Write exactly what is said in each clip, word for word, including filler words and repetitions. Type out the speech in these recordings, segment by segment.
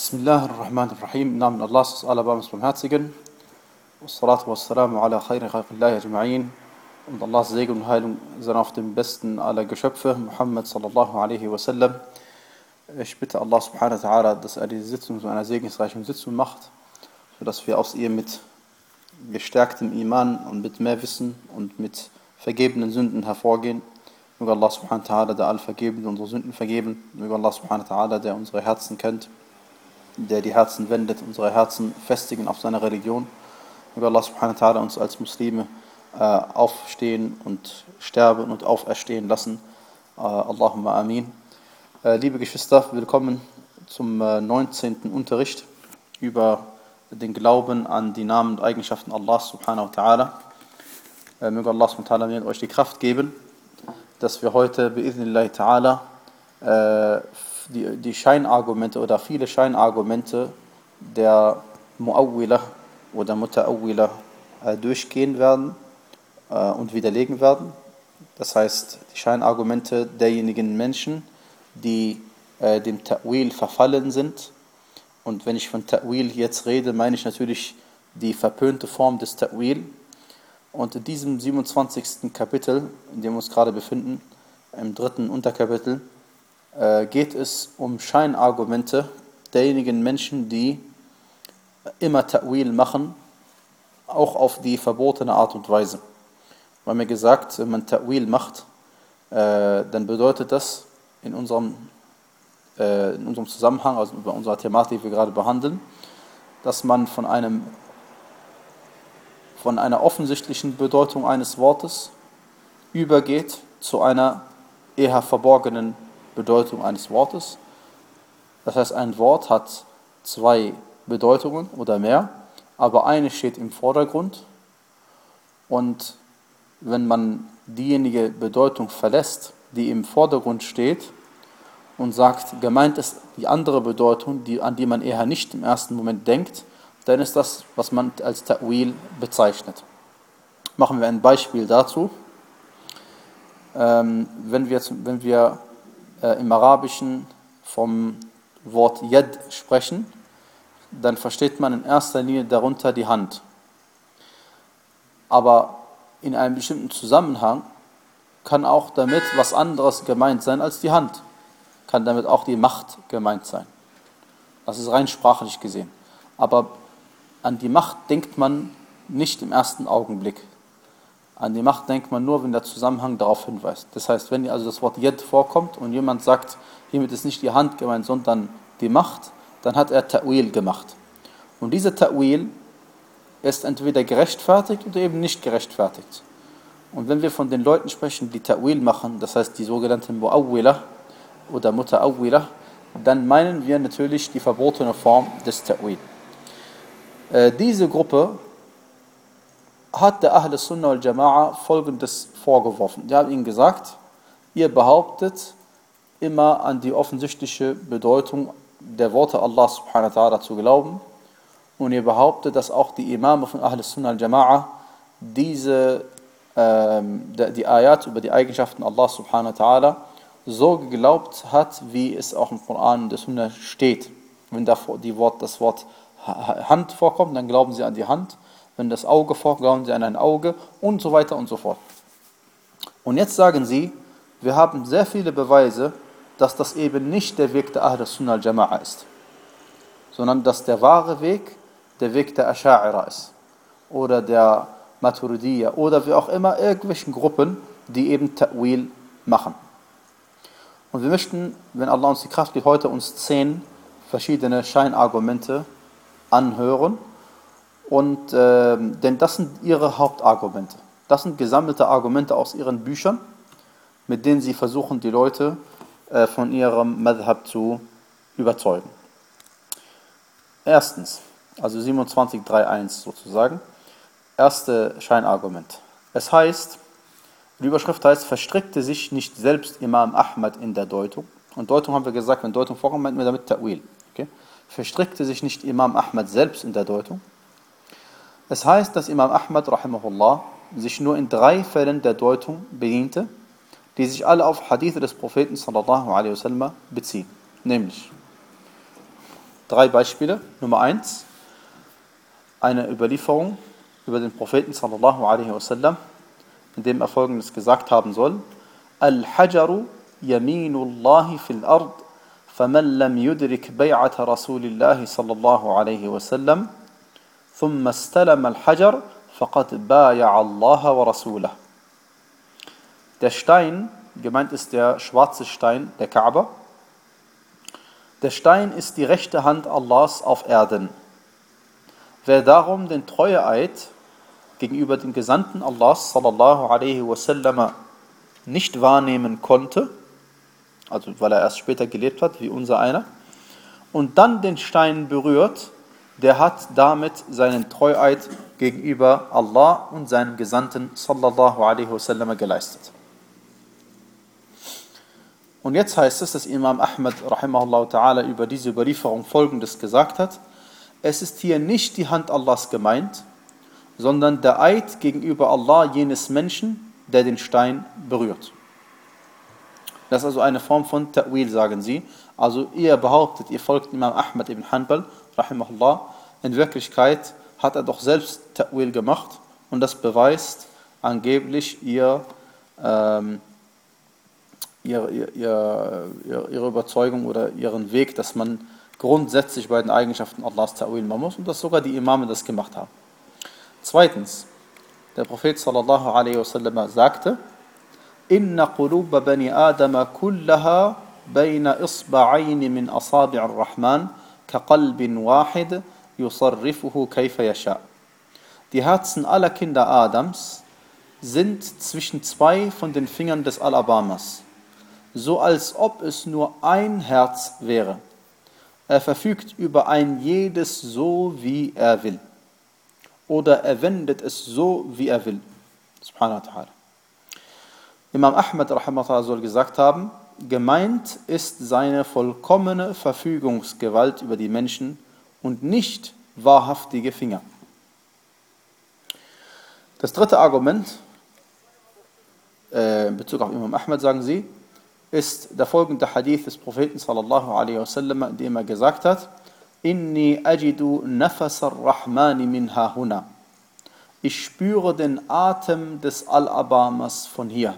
Bismillahirrahmanirrahim. Im Namen Allahs, des Allerbarmers Barmherzigen. Wassalatu wassalamu ala khayri khalqillahi ajma'in. Und Allahs Segen und Heilung sind auf dem besten aller Geschöpfe, Muhammad sallallahu alaihi wasallam. Ich bitte Allah subhanahu wa ta'ala, dass er diese Sitzung zu einer segensreichen Sitzung macht, sodass wir aus ihr mit gestärktem Iman und mit mehr Wissen und mit vergebenen Sünden hervorgehen. Möge Allah subhanahu wa ta'ala, der Allvergebende, unsere Sünden vergeben. Möge Allah subhanahu wa ta'ala, der unsere Herzen kennt, der die Herzen wendet, unsere Herzen festigen auf seiner Religion. Möge Allah subhanahu wa ta'ala uns als Muslime äh, aufstehen und sterben und auferstehen lassen. Äh, Allahumma amin. Äh, liebe Geschwister, willkommen zum äh, neunzehnten Unterricht über den Glauben an die Namen und Eigenschaften Allahs subhanahu wa ta'ala. Äh, möge Allah subhanahu wa ta'ala mir und euch die Kraft geben, dass wir heute bi'idhnillahi ta'ala äh, Die, die Scheinargumente oder viele Scheinargumente der Mu'awwilah oder Muta'awwilah äh, durchgehen werden äh, und widerlegen werden. Das heißt, die Scheinargumente derjenigen Menschen, die äh, dem Ta'wil verfallen sind. Und wenn ich von Ta'wil jetzt rede, meine ich natürlich die verpönte Form des Ta'wil. Und in diesem siebenundzwanzigsten Kapitel, in dem wir uns gerade befinden, im dritten Unterkapitel, geht es um Scheinargumente derjenigen Menschen, die immer Ta'wil machen, auch auf die verbotene Art und Weise. Wir haben ja gesagt, wenn man Ta'wil macht, äh, dann bedeutet das in unserem, äh, in unserem Zusammenhang, also bei unserer Thematik, die wir gerade behandeln, dass man von einem von einer offensichtlichen Bedeutung eines Wortes übergeht zu einer eher verborgenen Bedeutung eines Wortes. Das heißt, ein Wort hat zwei Bedeutungen oder mehr, aber eine steht im Vordergrund. Und wenn man diejenige Bedeutung verlässt, die im Vordergrund steht, und sagt, gemeint ist die andere Bedeutung, die, an die man eher nicht im ersten Moment denkt, dann ist das, was man als Ta'wil bezeichnet. Machen wir ein Beispiel dazu. Ähm, wenn wir, wenn wir im Arabischen vom Wort Yad sprechen, dann versteht man in erster Linie darunter die Hand. Aber in einem bestimmten Zusammenhang kann auch damit was anderes gemeint sein als die Hand. Kann damit auch die Macht gemeint sein. Das ist rein sprachlich gesehen. Aber an die Macht denkt man nicht im ersten Augenblick. An die Macht denkt man nur, wenn der Zusammenhang darauf hinweist. Das heißt, wenn also das Wort Yad vorkommt und jemand sagt, hiermit ist nicht die Hand gemeint, sondern die Macht, dann hat er Ta'wil gemacht. Und dieser Ta'wil ist entweder gerechtfertigt oder eben nicht gerechtfertigt. Und wenn wir von den Leuten sprechen, die Ta'wil machen, das heißt die sogenannten Mu'awwilah oder Muta'awwilah, dann meinen wir natürlich die verbotene Form des Ta'wil. Äh, diese Gruppe hat der Ahl Sunnah wal Jama'a Folgendes vorgeworfen. Die haben ihnen gesagt, ihr behauptet immer an die offensichtliche Bedeutung der Worte Allah subhanahu wa ta'ala zu glauben und ihr behauptet, dass auch die Imame von Ahl Sunnah wal Jama'a diese, ähm, die Ayat über die Eigenschaften Allah subhanahu wa ta'ala so geglaubt hat, wie es auch im Koran und der Sunna steht. Wenn da die Wort, das Wort Hand vorkommt, dann glauben sie an die Hand. Wenn das Auge vorkommt, glauben sie an ein Auge und so weiter und so fort. Und jetzt sagen sie, wir haben sehr viele Beweise, dass das eben nicht der Weg der Ahl Sunnah wal Jama'a ist, sondern dass der wahre Weg der Weg der Asha'ira ist oder der Maturidiyya oder wie auch immer irgendwelchen Gruppen, die eben Ta'wil machen. Und wir möchten, wenn Allah uns die Kraft gibt, heute uns zehn verschiedene Scheinargumente anhören. Und äh, denn das sind ihre Hauptargumente. Das sind gesammelte Argumente aus ihren Büchern, mit denen sie versuchen, die Leute äh, von ihrem Madhab zu überzeugen. Erstens, also siebenundzwanzig Punkt drei Punkt eins sozusagen, erste Scheinargument. Es heißt, die Überschrift heißt, verstrickte sich nicht selbst Imam Ahmad in der Deutung. Und Deutung haben wir gesagt, wenn Deutung vorkommt, meint man damit Ta'wil. Okay? Verstrickte sich nicht Imam Ahmad selbst in der Deutung. Es heißt, dass Imam Ahmad rahimahullah sich nur in drei Fällen der Deutung bediente, die sich alle auf Hadith des Propheten sallallahu alaihi wasallam beziehen. Nämlich drei Beispiele. Nummer eins, eine Überlieferung über den Propheten sallallahu alaihi wasallam, in dem er Folgendes gesagt haben soll: Al-Hajaru yaminullahi fil ard, faman lam yudrik bay'ata Rasulillahi sallallahu alaihi wasallam, thumma istalama al-Hajar, faqad baya'a Allah wa Rasulah. Der Stein, gemeint ist der schwarze Stein der Kaaba. Der Stein ist die rechte Hand Allahs auf Erden. Wer darum den Treueeid gegenüber dem Gesandten Allahs sallallahu alaihi wasallam nicht wahrnehmen konnte, also weil er erst später gelebt hat, wie unser einer, und dann den Stein berührt, der hat damit seinen Treueid gegenüber Allah und seinem Gesandten sallallahu alaihi wasallam geleistet. Und jetzt heißt es, dass Imam Ahmad rahimahullah ta'ala über diese Überlieferung Folgendes gesagt hat: Es ist hier nicht die Hand Allahs gemeint, sondern der Eid gegenüber Allah jenes Menschen, der den Stein berührt. Das ist also eine Form von Ta'wil, sagen sie. Also ihr behauptet, ihr folgt Imam Ahmad ibn Hanbal rahimahullah. In Wirklichkeit hat er doch selbst Ta'wil gemacht, und das beweist angeblich ihr ähm, Ihre, ihre, ihre Überzeugung oder ihren Weg, dass man grundsätzlich bei den Eigenschaften Allahs Ta'wil machen muss, und dass sogar die Imame das gemacht haben. Zweitens, der Prophet sallallahu alaihi wasallam sagte: Inna quluba bani Adama kullaha bayna isba'ayni min asabi' ar-Rahman ka qalbin wahid yusarrifuhu kayfa yasha. Die Herzen aller Kinder Adams sind zwischen zwei von den Fingern des Alabamas, so als ob es nur ein Herz wäre. Er verfügt über ein jedes so, wie er will. Oder er wendet es so, wie er will. Subhanahu wa ta'ala. Imam Ahmad rahimahullah soll gesagt haben: Gemeint ist seine vollkommene Verfügungsgewalt über die Menschen und nicht wahrhaftige Finger. Das dritte Argument äh, in Bezug auf Imam Ahmad, sagen sie, ist der folgende Hadith des Propheten sallallahu alaihi wasallam, in dem er gesagt hat: Inni ajidu nafas ar-Rahmani min hahuna. Ich spüre den Atem des Al-Abamas von hier.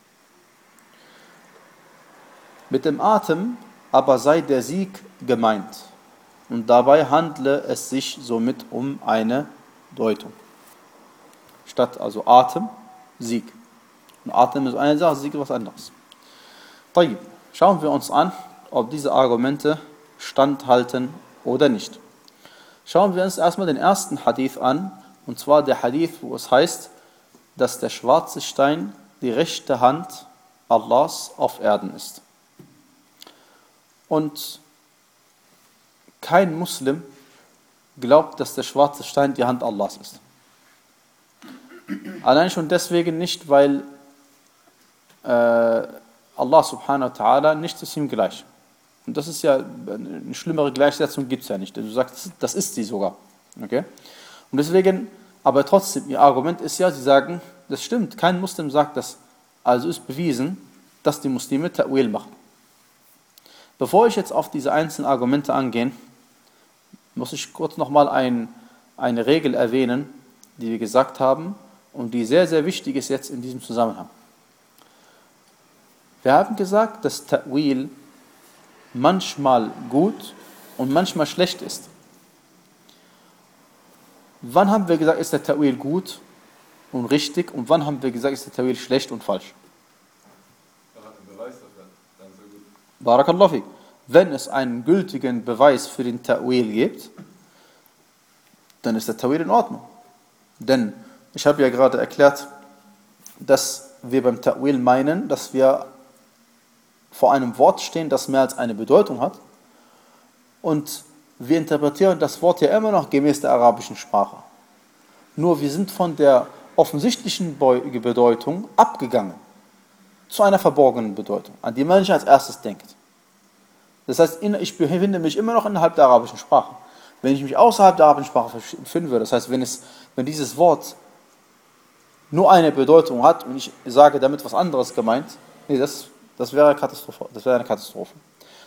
Mit dem Atem aber sei der Sieg gemeint, und dabei handle es sich somit um eine Deutung. Statt also Atem, Sieg. Und Atem ist eine Sache, Sieg ist was anderes. Schauen wir uns an, ob diese Argumente standhalten oder nicht. Schauen wir uns erstmal den ersten Hadith an, und zwar der Hadith, wo es heißt, dass der schwarze Stein die rechte Hand Allahs auf Erden ist. Und kein Muslim glaubt, dass der schwarze Stein die Hand Allahs ist. Allein schon deswegen nicht, weil äh, Allah subhanahu wa ta'ala, nichts ist ihm gleich. Und das ist ja, eine schlimmere Gleichsetzung gibt es ja nicht. Du sagst, das ist sie sogar. Okay? Und deswegen, aber trotzdem, ihr Argument ist ja, sie sagen, das stimmt, kein Muslim sagt das. Also ist bewiesen, dass die Muslime Ta'wil machen. Bevor ich jetzt auf diese einzelnen Argumente angehe, muss ich kurz nochmal ein, eine Regel erwähnen, die wir gesagt haben und die sehr, sehr wichtig ist jetzt in diesem Zusammenhang. Wir haben gesagt, dass Ta'wil manchmal gut und manchmal schlecht ist. Wann haben wir gesagt, ist der Ta'wil gut und richtig, und wann haben wir gesagt, ist der Ta'wil schlecht und falsch? Barakallahu fik. Wenn es einen gültigen Beweis für den Ta'wil gibt, dann ist der Ta'wil in Ordnung. Denn ich habe ja gerade erklärt, dass wir beim Ta'wil meinen, dass wir vor einem Wort stehen, das mehr als eine Bedeutung hat, und wir interpretieren das Wort ja immer noch gemäß der arabischen Sprache. Nur wir sind von der offensichtlichen Bedeutung abgegangen zu einer verborgenen Bedeutung, an die man nicht als erstes denkt. Das heißt, ich befinde mich immer noch innerhalb der arabischen Sprache. Wenn ich mich außerhalb der arabischen Sprache befinden würde, das heißt, wenn, es, wenn dieses Wort nur eine Bedeutung hat und ich sage damit was anderes gemeint, nee, das, das, wäre Katastrophe, das wäre eine Katastrophe.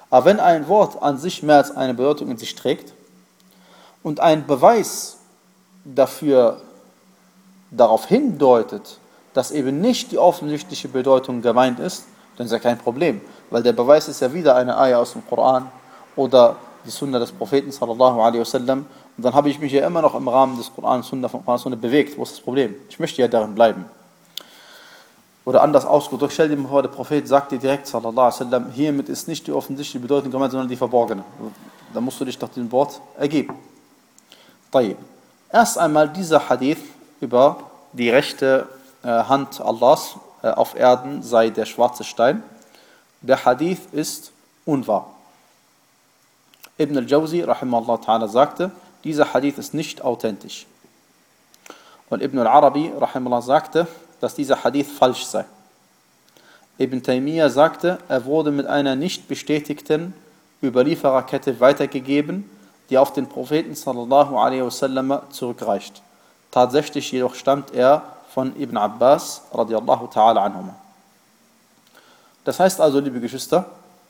Aber wenn ein Wort an sich mehr als eine Bedeutung in sich trägt und ein Beweis dafür darauf hindeutet, dass eben nicht die offensichtliche Bedeutung gemeint ist, dann ist ja kein Problem, weil der Beweis ist ja wieder eine Ayah aus dem Koran oder die Sunna des Propheten sallallahu alaihi wasallam, und dann habe ich mich ja immer noch im Rahmen des Koran, Sunna von Koran, Sunna bewegt. Wo ist das Problem? Ich möchte ja darin bleiben. Oder anders ausgedrückt, stell dir mal vor, der Prophet sagt dir direkt sallallahu alaihi wasallam, hiermit ist nicht die offensichtliche Bedeutung gemeint, sondern die verborgene. Da musst du dich doch dem Wort ergeben. طيب. Erst einmal dieser Hadith über die rechte Hand Allahs auf Erden sei der schwarze Stein. Der Hadith ist unwahr. Ibn al-Jawzi rahimahullah ta'ala sagte, dieser Hadith ist nicht authentisch. Und Ibn al-Arabi rahimahullah sagte, dass dieser Hadith falsch sei. Ibn Taymiyyah sagte, er wurde mit einer nicht bestätigten Überliefererkette weitergegeben, die auf den Propheten sallallahu alaihi wasallam zurückreicht. Tatsächlich jedoch stammt er von Ibn Abbas radiallahu ta'ala anhuma. Das heißt also, liebe Geschwister,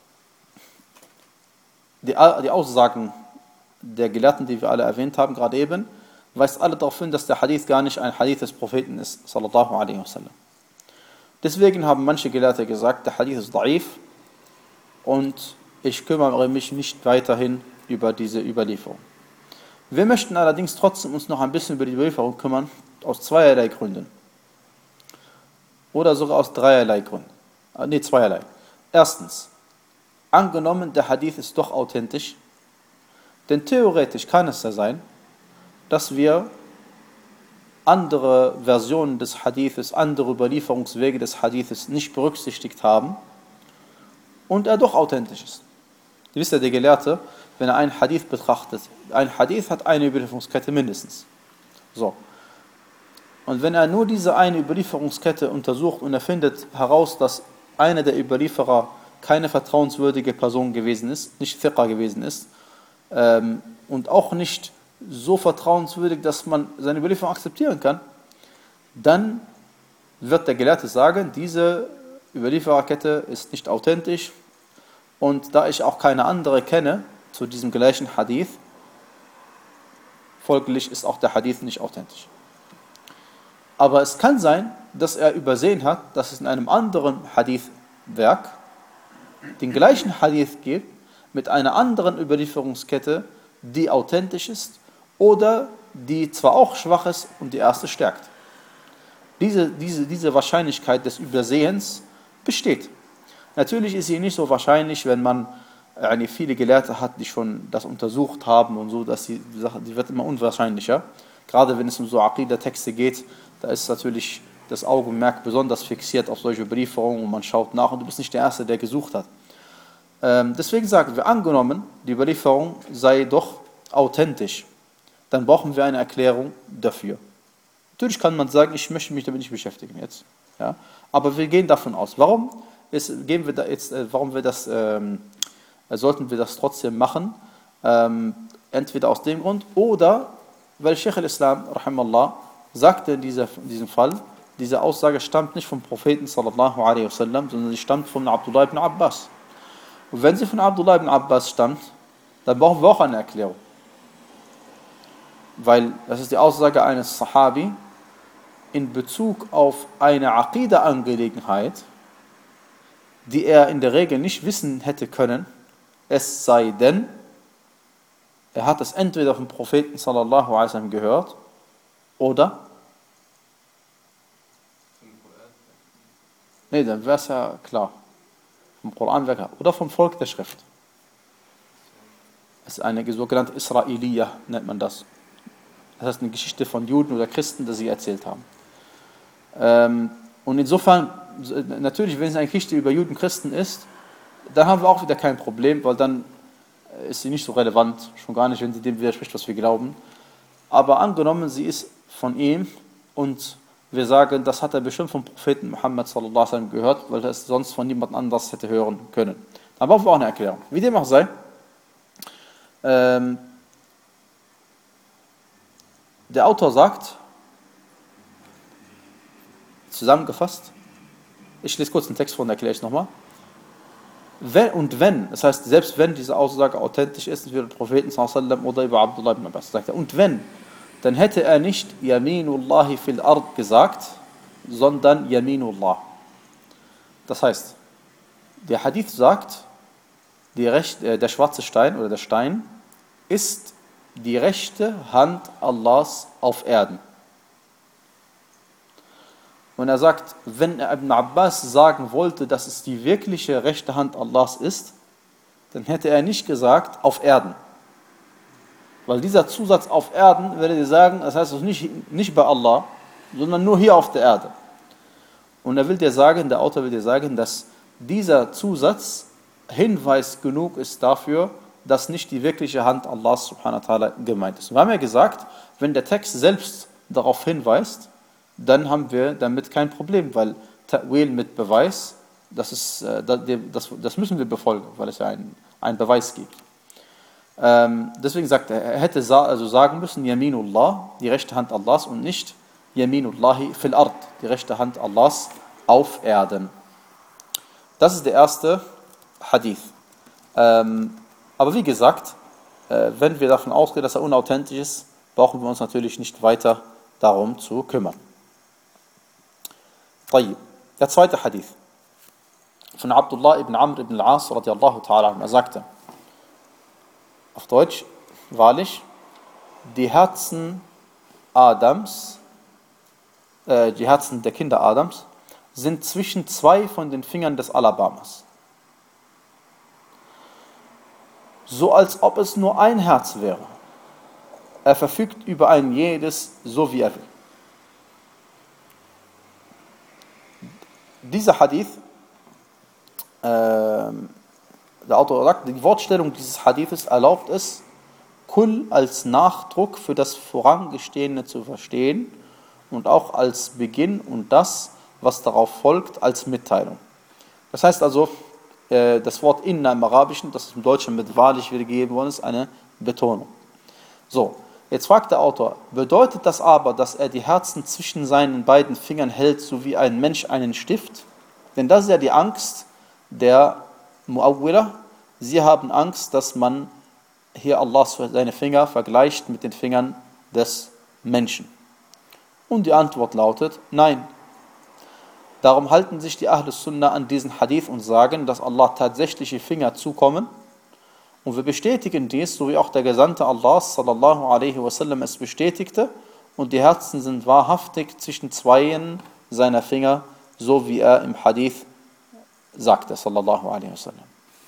die, die Aussagen der Gelehrten, die wir alle erwähnt haben, gerade eben, weist alle darauf hin, dass der Hadith gar nicht ein Hadith des Propheten ist, sallallahu alaihi wasallam. Deswegen haben manche Gelehrte gesagt, der Hadith ist da'if und ich kümmere mich nicht weiterhin über diese Überlieferung. Wir möchten allerdings trotzdem uns noch ein bisschen über die Überlieferung kümmern, aus zweierlei Gründen. Oder sogar aus dreierlei Gründen. Ne, zweierlei. Erstens, angenommen, der Hadith ist doch authentisch, denn theoretisch kann es ja sein, dass wir andere Versionen des Hadithes, andere Überlieferungswege des Hadithes nicht berücksichtigt haben und er doch authentisch ist. Ihr wisst ja, der Gelehrte, wenn er einen Hadith betrachtet, ein Hadith hat eine Überlieferungskette mindestens. So. Und wenn er nur diese eine Überlieferungskette untersucht und er findet heraus, dass einer der Überlieferer keine vertrauenswürdige Person gewesen ist, nicht Thiqa gewesen ist, ähm, und auch nicht so vertrauenswürdig, dass man seine Überlieferung akzeptieren kann, dann wird der Gelehrte sagen, diese Überliefererkette ist nicht authentisch und da ich auch keine andere kenne zu diesem gleichen Hadith, folglich ist auch der Hadith nicht authentisch. Aber es kann sein, dass er übersehen hat, dass es in einem anderen Hadith-Werk den gleichen Hadith gibt, mit einer anderen Überlieferungskette, die authentisch ist oder die zwar auch schwach ist und die erste stärkt. Diese, diese, diese Wahrscheinlichkeit des Übersehens besteht. Natürlich ist sie nicht so wahrscheinlich, wenn man äh, viele Gelehrte hat, die schon das untersucht haben und so, dass die Sache, die wird immer unwahrscheinlicher. Gerade wenn es um so Aqidah-Texte geht, da ist natürlich das Augenmerk besonders fixiert auf solche Überlieferungen und man schaut nach und du bist nicht der Erste, der gesucht hat. Ähm, deswegen sagen wir, angenommen, die Überlieferung sei doch authentisch, dann brauchen wir eine Erklärung dafür. Natürlich kann man sagen, ich möchte mich damit nicht beschäftigen jetzt. Ja? Aber wir gehen davon aus. Warum, ist, gehen wir da jetzt, äh, warum wir das, ähm, sollten wir das trotzdem machen? Ähm, entweder aus dem Grund oder weil Sheikh al-Islam, rahimallah, sagte in, dieser, in diesem Fall, diese Aussage stammt nicht vom Propheten sallallahu alaihi wasallam, sondern sie stammt von Abdullah ibn Abbas. Und wenn sie von Abdullah ibn Abbas stammt, dann brauchen wir auch eine Erklärung. Weil das ist die Aussage eines Sahabi in Bezug auf eine Aqidah-Angelegenheit, die er in der Regel nicht wissen hätte können, es sei denn, er hat es entweder vom Propheten sallallahu alaihi wasallam gehört oder nee, dann wäre es ja klar. Vom Koran weg oder vom Volk der Schrift. Es ist eine sogenannte Israeliyah, nennt man das. Das heißt eine Geschichte von Juden oder Christen, die sie erzählt haben. Ähm, und insofern, natürlich, wenn es eine Geschichte über Juden und Christen ist, dann haben wir auch wieder kein Problem, weil dann ist sie nicht so relevant, schon gar nicht, wenn sie dem widerspricht, was wir glauben. Aber angenommen, sie ist von ihm und wir sagen, das hat er bestimmt vom Propheten Muhammad sallallahu alaihi wasallam gehört, weil er es sonst von niemand anders hätte hören können. Dann brauchen wir auch eine Erklärung. Wie dem auch sei, ähm, der Autor sagt, zusammengefasst, ich lese kurz den Text vor und erkläre es nochmal. wenn, und wenn, das heißt, selbst wenn diese Aussage authentisch ist, über den Propheten sallallahu alaihi wasallam oder über Abdullah ibn Abbas, sagt er, und wenn, dann hätte er nicht Yaminullahi fil Ard gesagt, sondern Yaminullah. Das heißt, der Hadith sagt, die Recht, äh, der schwarze Stein oder der Stein ist die rechte Hand Allahs auf Erden. Und er sagt, wenn Ibn Abbas sagen wollte, dass es die wirkliche rechte Hand Allahs ist, dann hätte er nicht gesagt, auf Erden. Weil dieser Zusatz auf Erden, würde er sagen, das heißt nicht, nicht bei Allah, sondern nur hier auf der Erde. Und er will dir sagen, der Autor will dir sagen, dass dieser Zusatz Hinweis genug ist dafür, dass nicht die wirkliche Hand Allahs subhanahu wa ta'ala gemeint ist. Wir haben ja gesagt, wenn der Text selbst darauf hinweist, dann haben wir damit kein Problem, weil Ta'wil mit Beweis, das, ist, das, das müssen wir befolgen, weil es ja einen, einen Beweis gibt. Ähm, deswegen sagt er, er hätte also sagen müssen, Yaminullah, die rechte Hand Allahs, und nicht Yaminullahi fil Ard, die rechte Hand Allahs auf Erden. Das ist der erste Hadith. Ähm, aber wie gesagt, äh, wenn wir davon ausgehen, dass er unauthentisch ist, brauchen wir uns natürlich nicht weiter darum zu kümmern. Der zweite Hadith von Abdullah ibn Amr ibn al-As radiallahu ta'ala anhu. Er sagte, auf Deutsch, wahrlich, die Herzen Adams, äh, die Herzen der Kinder Adams, sind zwischen zwei von den Fingern des Alabamas. So als ob es nur ein Herz wäre. Er verfügt über ein jedes, so wie er will. Dieser Hadith, äh, der Autor sagt, die Wortstellung dieses Hadithes erlaubt es, Kull als Nachdruck für das Vorangestehende zu verstehen und auch als Beginn und das, was darauf folgt, als Mitteilung. Das heißt also, äh, das Wort Inna im Arabischen, das im Deutschen mit wahrlich wiedergegeben worden ist, eine Betonung. So, jetzt fragt der Autor, bedeutet das aber, dass er die Herzen zwischen seinen beiden Fingern hält, so wie ein Mensch einen Stift? Denn das ist ja die Angst der Mu'awwila. Sie haben Angst, dass man hier Allah seine Finger vergleicht mit den Fingern des Menschen. Und die Antwort lautet, nein. Darum halten sich die Ahlus Sunnah an diesen Hadith und sagen, dass Allah tatsächliche Finger zukommen. Und wir bestätigen dies, so wie auch der Gesandte Allah sallallahu alaihi wasallam es bestätigte. Und die Herzen sind wahrhaftig zwischen zweien seiner Finger, so wie er im Hadith sagte, sallallahu alaihi wasallam.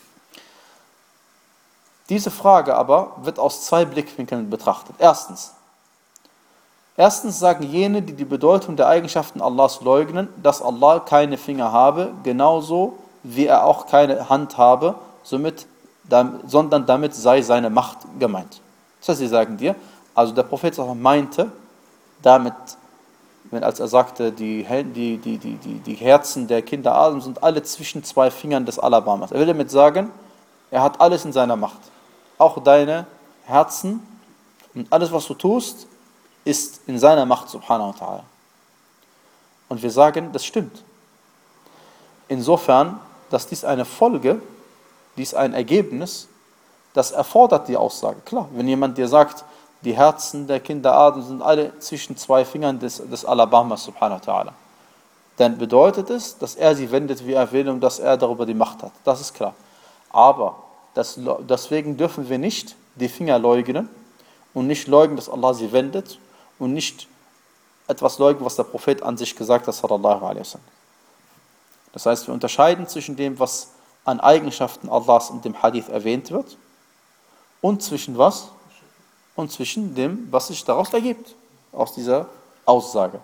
Diese Frage aber wird aus zwei Blickwinkeln betrachtet. Erstens, erstens sagen jene, die die Bedeutung der Eigenschaften Allahs leugnen, dass Allah keine Finger habe, genauso wie er auch keine Hand habe, somit, sondern damit sei seine Macht gemeint. Das heißt, sie sagen dir, also der Prophet meinte damit, wenn als er sagte, die, die, die, die, die, die Herzen der Kinder Adam sind alle zwischen zwei Fingern des Alabamas. Er will damit sagen, er hat alles in seiner Macht. Auch deine Herzen und alles, was du tust, ist in seiner Macht, subhanahu wa ta'ala. Und wir sagen, das stimmt. Insofern, dass dies eine Folge, dies ein Ergebnis, das erfordert die Aussage. Klar, wenn jemand dir sagt, die Herzen der Kinder Adam sind alle zwischen zwei Fingern des, des Alabamas, subhanahu wa ta'ala, dann bedeutet es, dass er sie wendet, wie er will, und dass er darüber die Macht hat. Das ist klar. Aber das, deswegen dürfen wir nicht die Finger leugnen und nicht leugnen, dass Allah sie wendet und nicht etwas leugnen, was der Prophet an sich gesagt hat, sallallahu alaihi wasallam. Das heißt, wir unterscheiden zwischen dem, was an Eigenschaften Allahs in dem Hadith erwähnt wird, und zwischen was? Und zwischen dem, was sich daraus ergibt, aus dieser Aussage.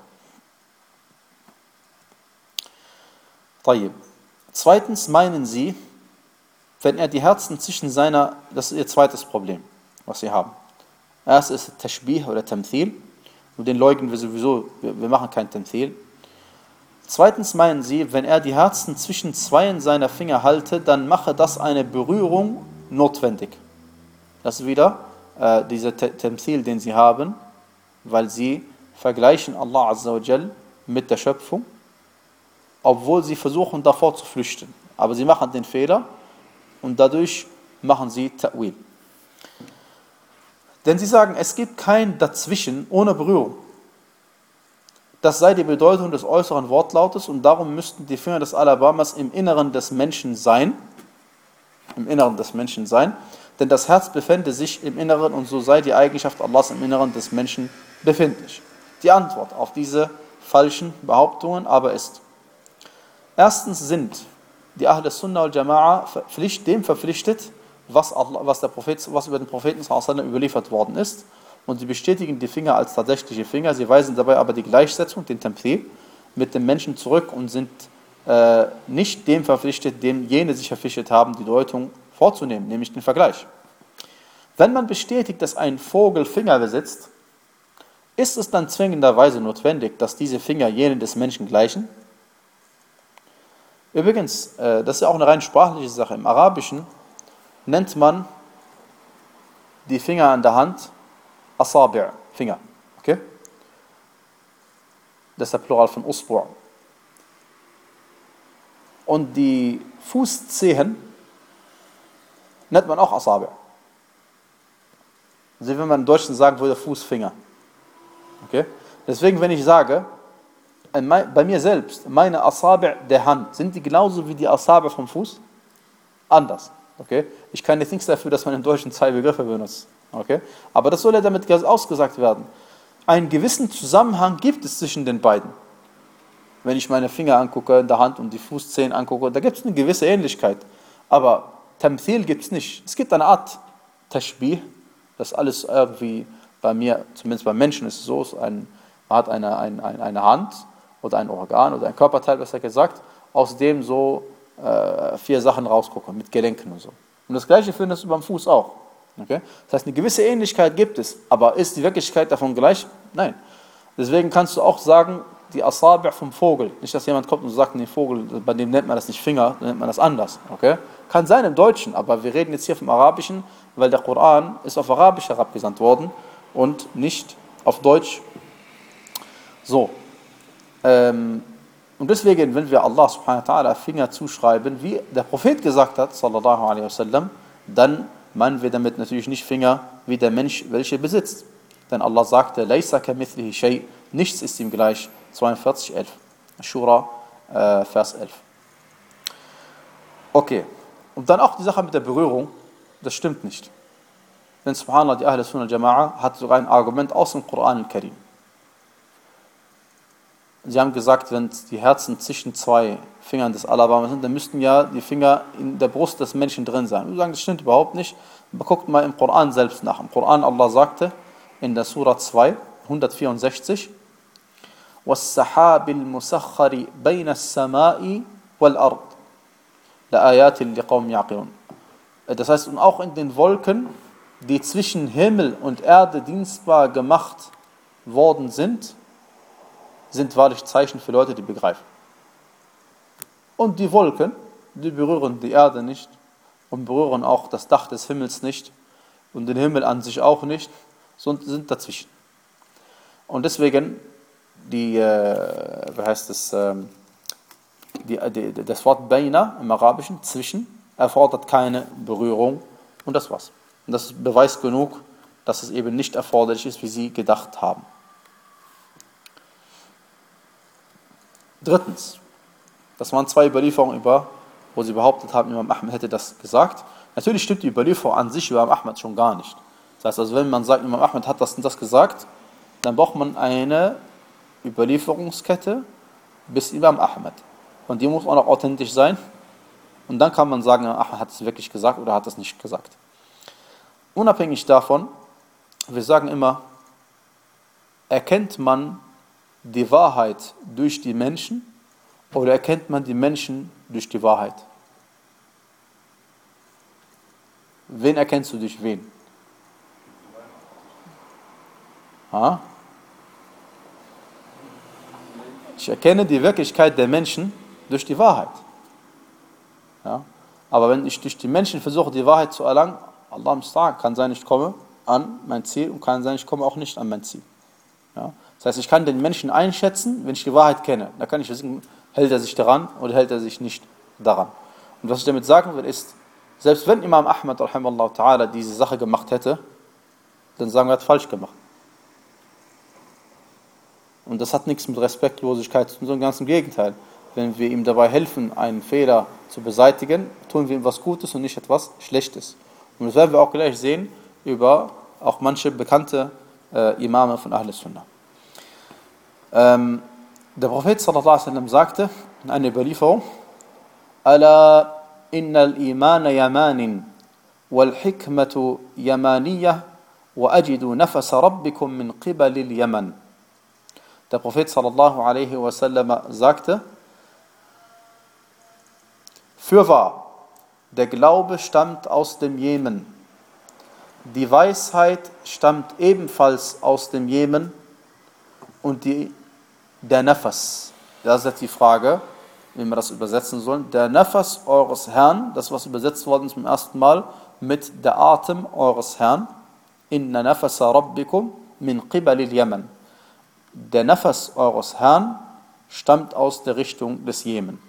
Tayyib. Zweitens meinen sie, wenn er die Herzen zwischen seiner, das ist ihr zweites Problem, was sie haben. Erst ist Tashbih oder Tamthil, und den leugnen wir sowieso, wir, wir machen kein Tamthil. Zweitens meinen sie, wenn er die Herzen zwischen zweien seiner Finger halte, dann mache das eine Berührung notwendig. Das ist wieder äh, dieser Tamthil, den sie haben, weil sie vergleichen Allah Azza wa Jal mit der Schöpfung, obwohl sie versuchen davor zu flüchten. Aber sie machen den Fehler, und dadurch machen sie Ta'wil. Denn sie sagen, es gibt kein Dazwischen ohne Berührung. Das sei die Bedeutung des äußeren Wortlautes und darum müssten die Finger des Alabamas im Inneren des Menschen sein, im Inneren des Menschen sein, denn das Herz befände sich im Inneren und so sei die Eigenschaft Allahs im Inneren des Menschen befindlich. Die Antwort auf diese falschen Behauptungen aber ist: Erstens sind die Ahl Sunnah wal Jama'a dem verpflichtet, was, Allah, was, der Prophet, was über den Propheten sallallahu alaihi wasallam überliefert worden ist, und sie bestätigen die Finger als tatsächliche Finger, sie weisen dabei aber die Gleichsetzung, den Tamthil, mit dem Menschen zurück und sind äh, nicht dem verpflichtet, dem jene sich verpflichtet haben, die Deutung vorzunehmen, nämlich den Vergleich. Wenn man bestätigt, dass ein Vogel Finger besitzt, ist es dann zwingenderweise notwendig, dass diese Finger jenen des Menschen gleichen? Übrigens, äh, das ist ja auch eine rein sprachliche Sache. Im Arabischen nennt man die Finger an der Hand Asabi', Finger. Okay? Das ist der Plural von Usbu'. Und die Fußzehen nennt man auch Asabi'. Also wenn man im Deutschen sagen würde, Fußfinger. Okay? Deswegen, wenn ich sage, bei mir selbst, meine Asabi' der Hand, sind die genauso wie die Asabi' vom Fuß? Anders. Okay? Ich kann jetzt nichts dafür, dass man im Deutschen zwei Begriffe benutzt. Okay? Aber das soll ja damit ausgesagt werden. Einen gewissen Zusammenhang gibt es zwischen den beiden. Wenn ich meine Finger angucke in der Hand und die Fußzehen angucke, da gibt es eine gewisse Ähnlichkeit. Aber Tamthil gibt es nicht. Es gibt eine Art Tashbih, das alles irgendwie bei mir, zumindest bei Menschen ist es so, ein, man hat eine, eine, eine Hand oder ein Organ oder ein Körperteil, besser gesagt, aus dem so äh, vier Sachen rausgucken, mit Gelenken und so. Und das Gleiche findest du beim Fuß auch. Okay? Das heißt, eine gewisse Ähnlichkeit gibt es, aber ist die Wirklichkeit davon gleich? Nein. Deswegen kannst du auch sagen, die Asabi' vom Vogel. Nicht, dass jemand kommt und sagt, nee, Vogel, bei dem nennt man das nicht Finger, dann nennt man das anders. Okay? Kann sein im Deutschen, aber wir reden jetzt hier vom Arabischen, weil der Koran ist auf Arabisch herabgesandt worden und nicht auf Deutsch. So. Ähm, und deswegen, wenn wir Allah subhanahu wa ta'ala Finger zuschreiben, wie der Prophet gesagt hat, sallallahu alaihi wasallam, dann meinen wir damit natürlich nicht Finger, wie der Mensch welche besitzt. Denn Allah sagte, Laysa kamithlihi shay, nichts ist ihm gleich. zweiundvierzig, elf. Shura, äh, Vers elf. Okay. Und dann auch die Sache mit der Berührung, das stimmt nicht. Denn subhanallah, die Ahl Sunnah Jama'a hat sogar ein Argument aus dem Koran al-Karim. Sie haben gesagt, wenn die Herzen zwischen zwei Fingern des Alabamas sind, dann müssten ja die Finger in der Brust des Menschen drin sein. Wir sagen, das stimmt überhaupt nicht. Aber guckt mal im Koran selbst nach. Im Koran, Allah sagte in der Surah zwei, hundertvierundsechzig, وَالسَّحَابِ الْمُسَخَّرِ بَيْنَ السَّمَاءِ وَالْأَرْضِ لَآيَاتٍ لِقَوْمٍ يَعْقِلُونَ. Das heißt, und auch in den Wolken, die zwischen Himmel und Erde dienstbar gemacht worden sind, sind wahrlich Zeichen für Leute, die begreifen. Und die Wolken, die berühren die Erde nicht und berühren auch das Dach des Himmels nicht und den Himmel an sich auch nicht, sondern sind dazwischen. Und deswegen, die, äh, wie heißt es, äh, die, die, das Wort Baina im Arabischen, zwischen, erfordert keine Berührung und das war's. Und das ist Beweis genug, dass es eben nicht erforderlich ist, wie sie gedacht haben. Drittens, das waren zwei Überlieferungen, über, wo sie behauptet haben, Imam Ahmed hätte das gesagt. Natürlich stimmt die Überlieferung an sich über Imam Ahmed schon gar nicht. Das heißt also, wenn man sagt, Imam Ahmed hat das und das gesagt, dann braucht man eine Überlieferungskette bis Imam Ahmed. Und die muss auch noch authentisch sein. Und dann kann man sagen, Imam Ahmed hat es wirklich gesagt oder hat es nicht gesagt. Unabhängig davon, wir sagen immer, erkennt man die Wahrheit durch die Menschen oder erkennt man die Menschen durch die Wahrheit? Wen erkennst du durch wen? Ha? Ich erkenne die Wirklichkeit der Menschen durch die Wahrheit. Ja? Aber wenn ich durch die Menschen versuche, die Wahrheit zu erlangen, Allah musta'an, kann sein, ich komme an mein Ziel und kann sein, ich komme auch nicht an mein Ziel. Ja? Das heißt, ich kann den Menschen einschätzen, wenn ich die Wahrheit kenne. Da kann ich wissen, hält er sich daran oder hält er sich nicht daran. Und was ich damit sagen will, ist, Selbst wenn Imam Ahmad rahimahullah ta'ala diese Sache gemacht hätte, dann sagen wir, er hat falsch gemacht. Und das hat nichts mit Respektlosigkeit zu tun, sondern ganz im Gegenteil. Wenn wir ihm dabei helfen, einen Fehler zu beseitigen, tun wir ihm was Gutes und nicht etwas Schlechtes. Und das werden wir auch gleich sehen über auch manche bekannte äh, Imame von Ahl Sunnah. Ähm, der Prophet sallallahu alaihi wasallam sagte in einer Überlieferung: Ala innal imana yamanin wal hikmatu yamaniyah wa ajidu nafasa rabbikum min qibalil yaman. Der Prophet sallallahu alaihi wasallam sagte: Fürwahr, der Glaube stammt aus dem Jemen. Die Weisheit stammt ebenfalls aus dem Jemen und die, der Nafas, das ist jetzt die Frage, wie wir das übersetzen sollen, der Nafas eures Herrn, das was übersetzt worden ist zum ersten Mal, mit der Atem eures Herrn, inna nafasa rabbikum min qibalil Yaman. Der Nafas eures Herrn stammt aus der Richtung des Jemen.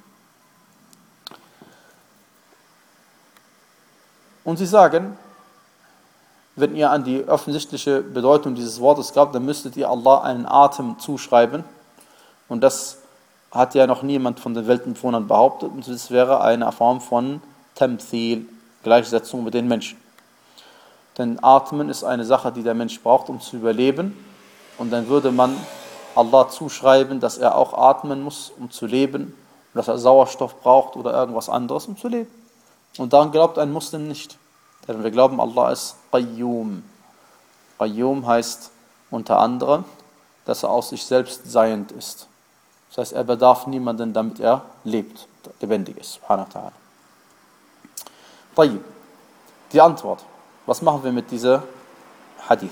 Und sie sagen, wenn ihr an die offensichtliche Bedeutung dieses Wortes glaubt, dann müsstet ihr Allah einen Atem zuschreiben. Und das hat ja noch niemand von den Weltenbewohnern behauptet. Und das wäre eine Form von Tamthil, Gleichsetzung mit den Menschen. Denn Atmen ist eine Sache, die der Mensch braucht, um zu überleben. Und dann würde man Allah zuschreiben, dass er auch atmen muss, um zu leben. Und dass er Sauerstoff braucht oder irgendwas anderes, um zu leben. Und daran glaubt ein Muslim nicht. Denn wir glauben, Allah ist Qayyum. Qayyum heißt unter anderem, dass er aus sich selbst seiend ist. Das heißt, er bedarf niemanden, damit er lebt, lebendig ist. Subhanahu wa ta'ala. Tayyib. Die Antwort. Was machen wir mit dieser Hadith?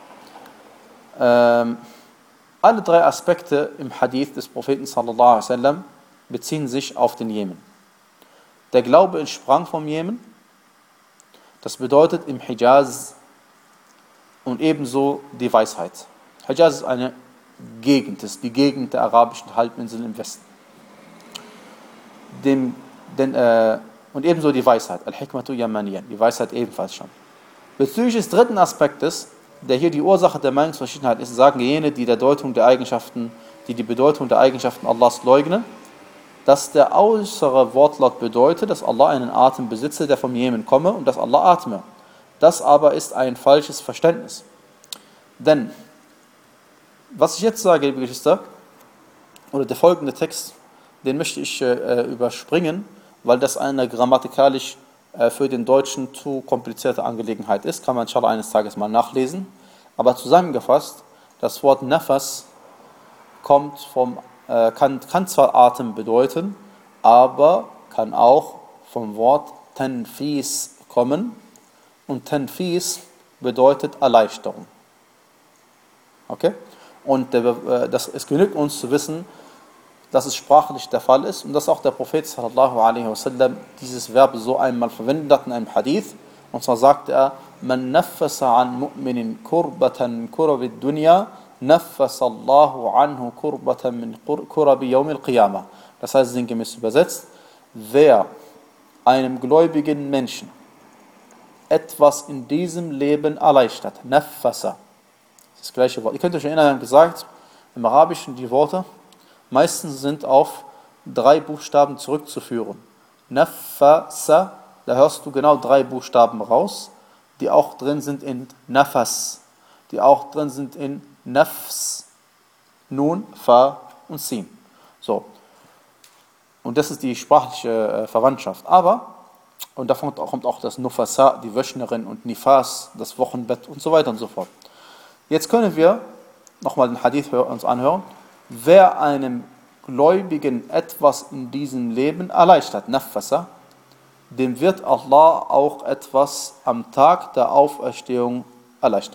Ähm, alle drei Aspekte im Hadith des Propheten sallallahu alaihi wasallam beziehen sich auf den Jemen. Der Glaube entsprang vom Jemen. Das bedeutet im Hijaz und ebenso die Weisheit. Hijaz ist eine Gegend, ist die Gegend der arabischen Halbinsel im Westen. Dem, den, äh, und ebenso die Weisheit, Al-Hikmatu Yamaniyan, die Weisheit ebenfalls schon. Bezüglich des dritten Aspektes, der hier die Ursache der Meinungsverschiedenheit ist, sagen jene, die der Deutung der Eigenschaften, die die Bedeutung der Eigenschaften Allahs leugnen, dass der äußere Wortlaut bedeutet, dass Allah einen Atem besitze, der vom Jemen komme und dass Allah atme. Das aber ist ein falsches Verständnis. Denn, was ich jetzt sage, liebe Geschwister, oder der folgende Text, den möchte ich äh, überspringen, weil das eine grammatikalisch äh, für den Deutschen zu komplizierte Angelegenheit ist. Kann man inshallah eines Tages mal nachlesen. Aber zusammengefasst, das Wort Nafas kommt vom Kann, kann zwar Atem bedeuten, aber kann auch vom Wort Tanfis kommen. Und Tanfis bedeutet Erleichterung. Okay? Und der, das, es genügt uns zu wissen, dass es sprachlich der Fall ist und dass auch der Prophet sallallahu alaihi wasallam dieses Verb so einmal verwendet hat in einem Hadith. Und zwar sagte er: Man naffasa an mu'minin kurbatan kurabid dunya Naffasallahu anhu kurbatan min kurabi yawmil qiyamah. Das heißt, sinngemäß übersetzt, wer einem gläubigen Menschen etwas in diesem Leben erleichtert, naffasa, das gleiche Wort. Ihr könnt euch erinnern, wir haben gesagt, im Arabischen die Worte meistens sind auf drei Buchstaben zurückzuführen. Naffasa, da hörst du genau drei Buchstaben raus, die auch drin sind in Nafas, die auch drin sind in Nafs, Nun, Fa und Sin. So. Und das ist die sprachliche äh, Verwandtschaft. Aber, und davon kommt auch das Nufasa, die Wöchnerin, und Nifas, das Wochenbett und so weiter und so fort. Jetzt können wir nochmal den Hadith uns anhören. Wer einem Gläubigen etwas in diesem Leben erleichtert, Nafasa, dem wird Allah auch etwas am Tag der Auferstehung erleichtern.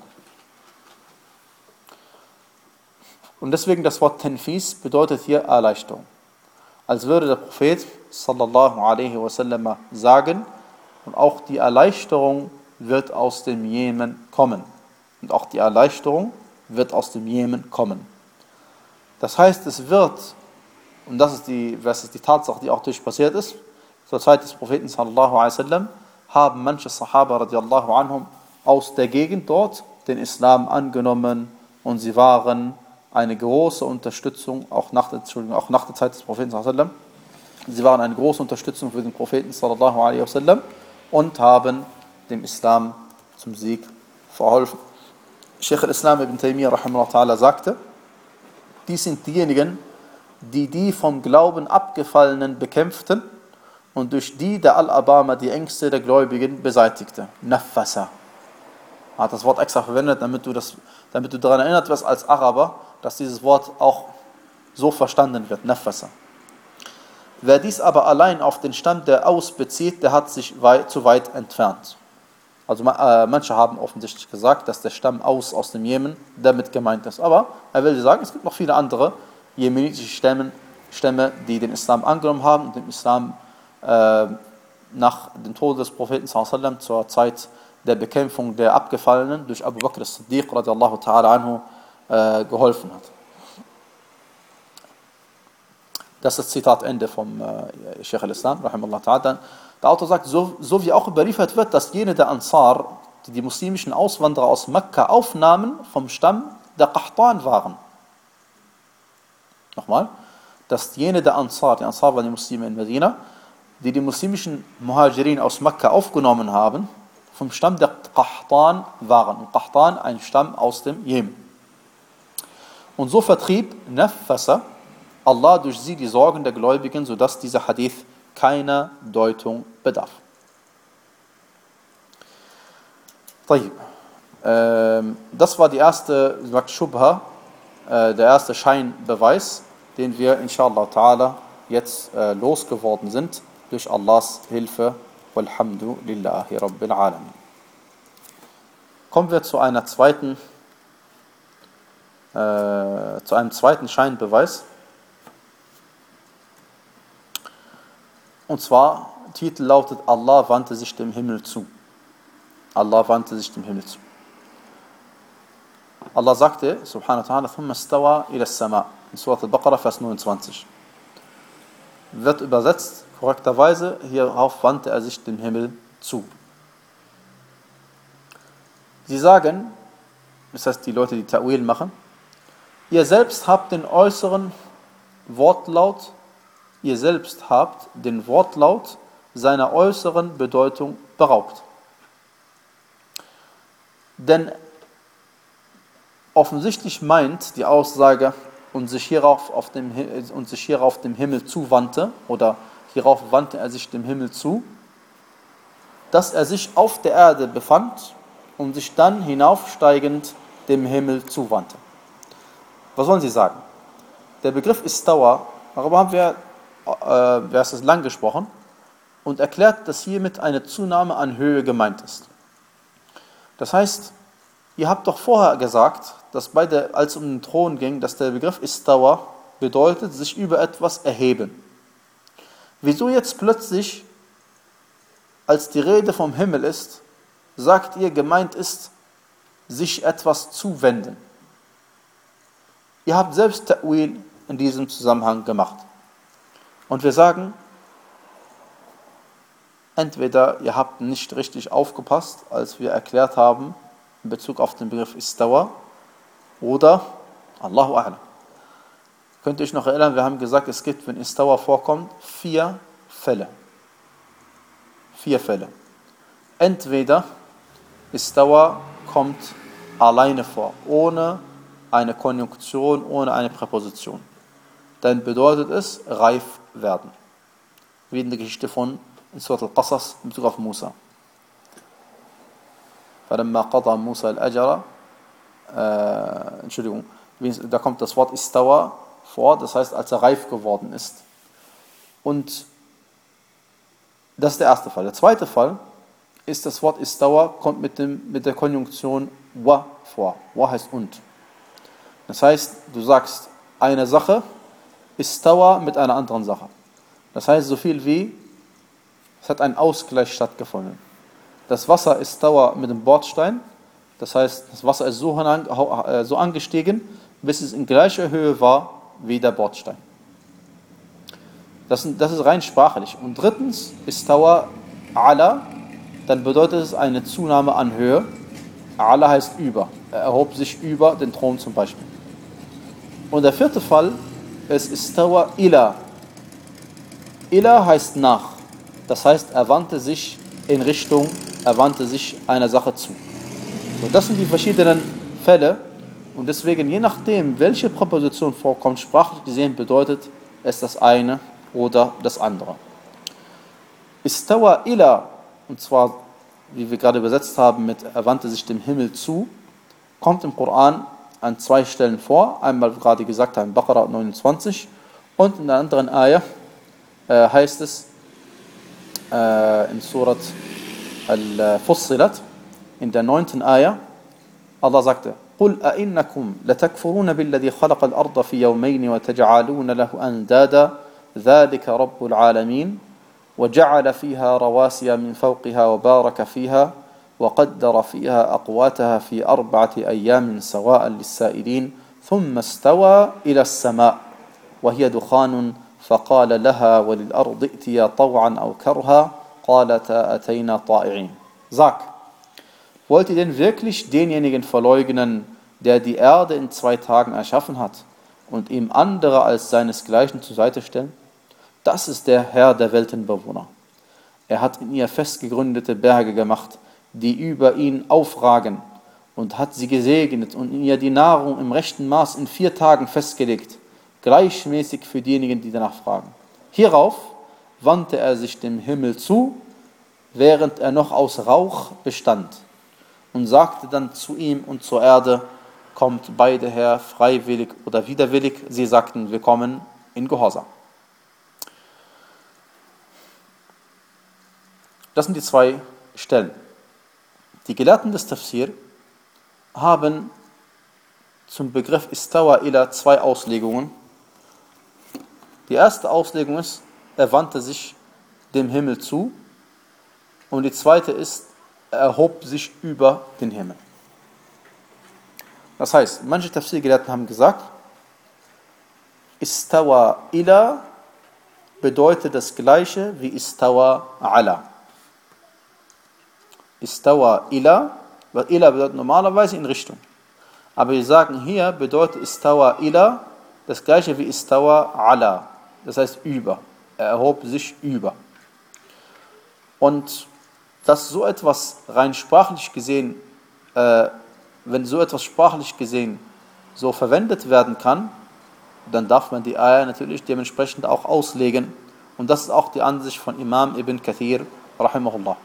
Und deswegen das Wort Tanfis bedeutet hier Erleichterung. Als würde der Prophet sallallahu alaihi wasallam sagen, und auch die Erleichterung wird aus dem Jemen kommen. Und auch die Erleichterung wird aus dem Jemen kommen. Das heißt, es wird, und das ist die, das ist die Tatsache, die auch durch passiert ist, zur Zeit des Propheten sallallahu alaihi wasallam, haben manche Sahaba radiallahu anhum aus der Gegend dort den Islam angenommen und sie waren eine große Unterstützung, auch nach, Entschuldigung, auch nach der Zeit des Propheten sallallahu alaihi wasallam. Sie waren eine große Unterstützung für den Propheten sallallahu alaihi wasallam und haben dem Islam zum Sieg verholfen. Sheikh al-Islam ibn Taymiyyah rahimahullah ta'ala sagte, dies sind diejenigen, die die vom Glauben Abgefallenen bekämpften und durch die der Al-Abama die Ängste der Gläubigen beseitigte. Nafasa. Er hat das Wort extra verwendet, damit du, das, damit du daran erinnert wirst als Araber, dass dieses Wort auch so verstanden wird. Nafasa. Wer dies aber allein auf den Stand der Aus bezieht, der hat sich weit, zu weit entfernt. Also äh, manche haben offensichtlich gesagt, dass der Stamm Aus aus dem Jemen damit gemeint ist. Aber er will sagen, es gibt noch viele andere jemenitische Stämme, Stämme, die den Islam angenommen haben und den Islam äh, nach dem Tod des Propheten sallallahu alaihi wasallam zur Zeit der Bekämpfung der Abgefallenen durch Abu Bakr as-Siddiq radiallahu ta'ala anhu äh, geholfen hat. Das ist das Zitatende vom äh, Sheikh al-Islam rahimahullah ta'ala. Der Autor sagt, so, so wie auch überliefert wird, dass jene der Ansar, die die muslimischen Auswanderer aus Mekka aufnahmen, vom Stamm der Qahtan waren. Nochmal, dass jene der Ansar, die Ansar waren die Muslime in Medina, die die muslimischen Muhajirin aus Mekka aufgenommen haben, vom Stamm der Qahtan waren. Und Qahtan, ein Stamm aus dem Jemen. Und so vertrieb Nafasa Allah durch sie die Sorgen der Gläubigen, sodass dieser Hadith keiner Deutung bedarf. Das war die erste Shubha, der erste Scheinbeweis, den wir inshallah ta'ala jetzt losgeworden sind durch Allahs Hilfe. Walhamdulillahi Rabbil Alamin. Kommen wir zu einer zweiten, äh, zu einem zweiten Scheinbeweis. Und zwar, Titel lautet, Allah wandte sich dem Himmel zu. Allah wandte sich dem Himmel zu. Allah sagte, subhanahu wa ta'ala, ثُمَّ اسْتَوَى إِلَى السَّمَاءِ in Surat al-Baqarah, Vers neunundzwanzig. Wird übersetzt, korrekterweise, hierauf wandte er sich dem Himmel zu. Sie sagen, das heißt die Leute, die Ta'wil machen, ihr selbst habt den äußeren Wortlaut, ihr selbst habt den Wortlaut seiner äußeren Bedeutung beraubt. Denn offensichtlich meint die Aussage, und sich hierauf auf dem, und sich hierauf dem Himmel zuwandte, oder hierauf wandte er sich dem Himmel zu, dass er sich auf der Erde befand und sich dann hinaufsteigend dem Himmel zuwandte. Was sollen sie sagen? Der Begriff Istawa, darüber haben wir äh, wir haben lang gesprochen und erklärt, dass hiermit eine Zunahme an Höhe gemeint ist. Das heißt, ihr habt doch vorher gesagt, dass bei der, als es um den Thron ging, dass der Begriff Istawa bedeutet, sich über etwas erheben. Wieso jetzt plötzlich, als die Rede vom Himmel ist, sagt ihr, gemeint ist, sich etwas zuwenden? Ihr habt selbst Ta'wil in diesem Zusammenhang gemacht. Und wir sagen, entweder ihr habt nicht richtig aufgepasst, als wir erklärt haben, in Bezug auf den Begriff Istawa, oder Allahu A'lam. Könnt ihr euch noch erinnern, wir haben gesagt, es gibt, wenn Istawa vorkommt, vier Fälle. Vier Fälle. Entweder Istawa kommt alleine vor, ohne eine Konjunktion, ohne eine Präposition. Dann bedeutet es reif werden. Wie in der Geschichte von Surat al-Qasas in Bezug auf Musa. فَلَمَّا قَضَى مُوسَى الْأَجَرَ äh, Entschuldigung, da kommt das Wort Istawa vor, das heißt, als er reif geworden ist. Und das ist der erste Fall. Der zweite Fall ist, das Wort Istawa kommt mit, dem, mit der Konjunktion wa vor. Wa heißt und. Das heißt, du sagst eine Sache, Istawa mit einer anderen Sache. Das heißt so viel wie, es hat ein Ausgleich stattgefunden. Das Wasser Istawa mit dem Bordstein, das heißt, das Wasser ist so, so angestiegen, bis es in gleicher Höhe war wie der Bordstein. Das, das ist rein sprachlich. Und drittens, Istawa ala, dann bedeutet es eine Zunahme an Höhe. Ala heißt über. Er erhob sich über den Thron zum Beispiel. Und der vierte Fall ist Istawa ila. Ila heißt nach. Das heißt, er wandte sich in Richtung, er wandte sich einer Sache zu. Und das sind die verschiedenen Fälle. Und deswegen, je nachdem, welche Präposition vorkommt, sprachlich gesehen bedeutet es das eine oder das andere. Istawa ila, und zwar, wie wir gerade übersetzt haben, mit er wandte sich dem Himmel zu, kommt im Koran an zwei Stellen vor. Einmal gerade gesagt in Baqarah neunundzwanzig und in der anderen Ayah äh, heißt es äh, in Surat Al-Fussilat, in der neunten Ayah, Allah sagte: قل أئنكم لتكفرون بالذي خلق الأرض في يومين وتجعلون له أندادا ذلك رب العالمين وجعل فيها رواسي من فوقها وبارك فيها وقدر فيها أقواتها في أربعة أيام سواء للسائلين ثم استوى إلى السماء وهي دخان فقال لها وللأرض ائتيا طوعا أو كرها قالتا أتينا طائعين. Sag, wollt ihr denn wirklich denjenigen verleugnen, der die Erde in zwei Tagen erschaffen hat und ihm andere als seinesgleichen zur Seite stellen? Das ist der Herr der Weltenbewohner. Er hat in ihr festgegründete Berge gemacht, die über ihn aufragen, und hat sie gesegnet und in ihr die Nahrung im rechten Maß in vier Tagen festgelegt, gleichmäßig für diejenigen, die danach fragen. Hierauf wandte er sich dem Himmel zu, während er noch aus Rauch bestand, und sagte dann zu ihm und zur Erde: Kommt beide her, freiwillig oder widerwillig? Sie sagten: Wir kommen in Gehorsam. Das sind die zwei Stellen. Die Gelehrten des Tafsir haben zum Begriff Istawa ila zwei Auslegungen. Die erste Auslegung ist, er wandte sich dem Himmel zu, und die zweite ist, er erhob sich über den Himmel. Das heißt, manche Tafsir-Gelehrten haben gesagt, Istawa ila bedeutet das gleiche wie Istawa ala. Istawa ila, weil ila bedeutet normalerweise in Richtung. Aber wir sagen hier, bedeutet Istawa ila das gleiche wie Istawa ala. Das heißt über. Er erhob sich über. Und dass so etwas rein sprachlich gesehen, äh, wenn so etwas sprachlich gesehen so verwendet werden kann, dann darf man die Ayah natürlich dementsprechend auch auslegen. Und das ist auch die Ansicht von Imam Ibn Kathir, rahimahullah.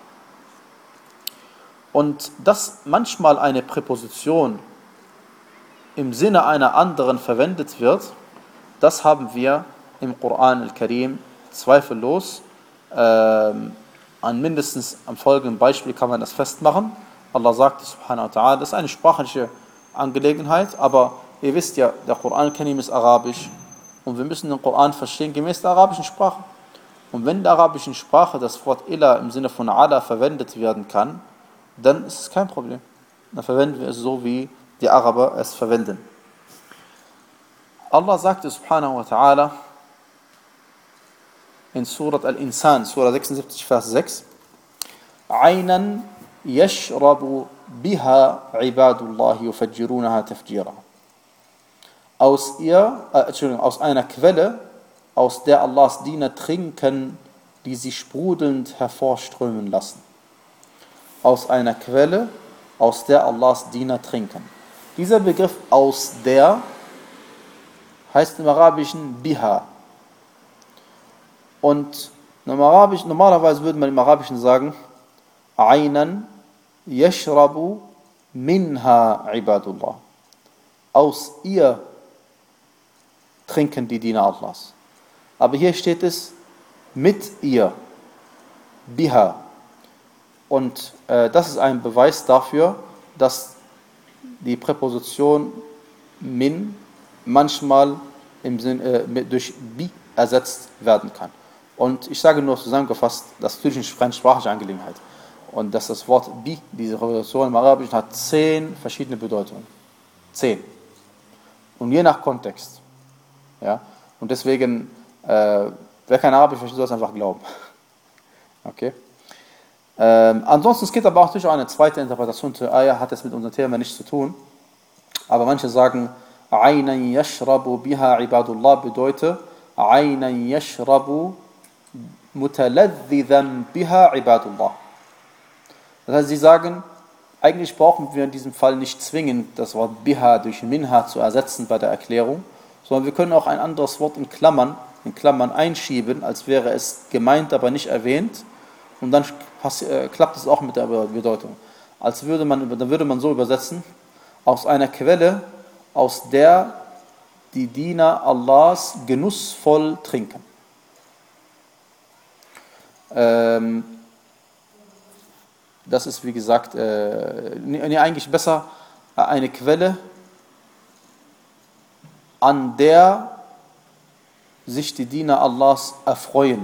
Und dass manchmal eine Präposition im Sinne einer anderen verwendet wird, das haben wir im Koran al-Karim zweifellos. Ähm, an mindestens am folgenden Beispiel kann man das festmachen. Allah sagt subhanahu wa ta'ala, das ist eine sprachliche Angelegenheit, aber ihr wisst ja, der Koran al-Karim ist arabisch und wir müssen den Koran verstehen gemäß der arabischen Sprache. Und wenn in der arabischen Sprache das Wort ila im Sinne von ala verwendet werden kann, dann ist es kein Problem. Dann verwenden wir es so, wie die Araber es verwenden. Allah sagte subhanahu wa ta'ala in Surat Al-Insan, Surah sechsundsiebzig, Vers sechs, Aynan yashrabu biha ibadullahi yufajjirunaha tafjira. Aus ihr, äh, Entschuldigung, aus einer Quelle, aus der Allahs Diener trinken, die sie sprudelnd hervorströmen lassen. Aus einer Quelle, aus der Allahs Diener trinken. Dieser Begriff aus der heißt im Arabischen biha. Und im Arabischen, normalerweise würde man im Arabischen sagen, Aynan yashrabu minha ibadullah. Aus ihr trinken die Diener Allahs. Aber hier steht es mit ihr, biha. Und äh, das ist ein Beweis dafür, dass die Präposition min manchmal im Sinn, äh, durch bi ersetzt werden kann. Und ich sage nur zusammengefasst, das ist natürlich eine sprachliche Angelegenheit. Und dass das Wort bi, diese Präposition im Arabischen, hat zehn verschiedene Bedeutungen. Zehn. Und je nach Kontext. Ja? Und deswegen, äh, wer kein Arabisch versteht, soll es einfach glauben. Okay? Ähm, ansonsten, es gibt aber auch natürlich auch eine zweite Interpretation zur Ayah, hat es mit unserem Thema nichts zu tun. Aber manche sagen, Aynan yashrabu biha ibadullah bedeutet, Aynan yashrabu mutaladhdhidan biha ibadullah. Das heißt, sie sagen, eigentlich brauchen wir in diesem Fall nicht zwingend das Wort biha durch minha zu ersetzen bei der Erklärung, sondern wir können auch ein anderes Wort in Klammern, in Klammern einschieben, als wäre es gemeint, aber nicht erwähnt. Und dann äh, klappt es auch mit der Bedeutung. Als würde man, dann würde man so übersetzen, aus einer Quelle, aus der die Diener Allahs genussvoll trinken. Ähm, das ist, wie gesagt, äh, nee, eigentlich besser eine Quelle, an der sich die Diener Allahs erfreuen,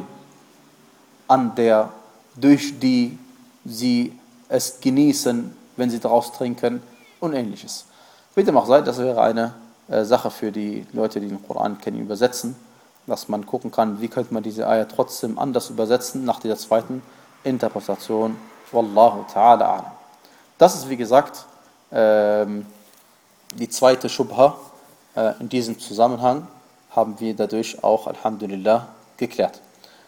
an der, durch die sie es genießen, wenn sie daraus trinken und ähnliches. Wie dem auch sei, das wäre eine äh, Sache für die Leute, die den Koran kennen, übersetzen, dass man gucken kann, wie könnte man diese Ayah trotzdem anders übersetzen, nach dieser zweiten Interpretation. Wallahu ta'ala a'lam. Das ist, wie gesagt, ähm, die zweite Schubha. Äh, in diesem Zusammenhang haben wir dadurch auch, Alhamdulillah, geklärt.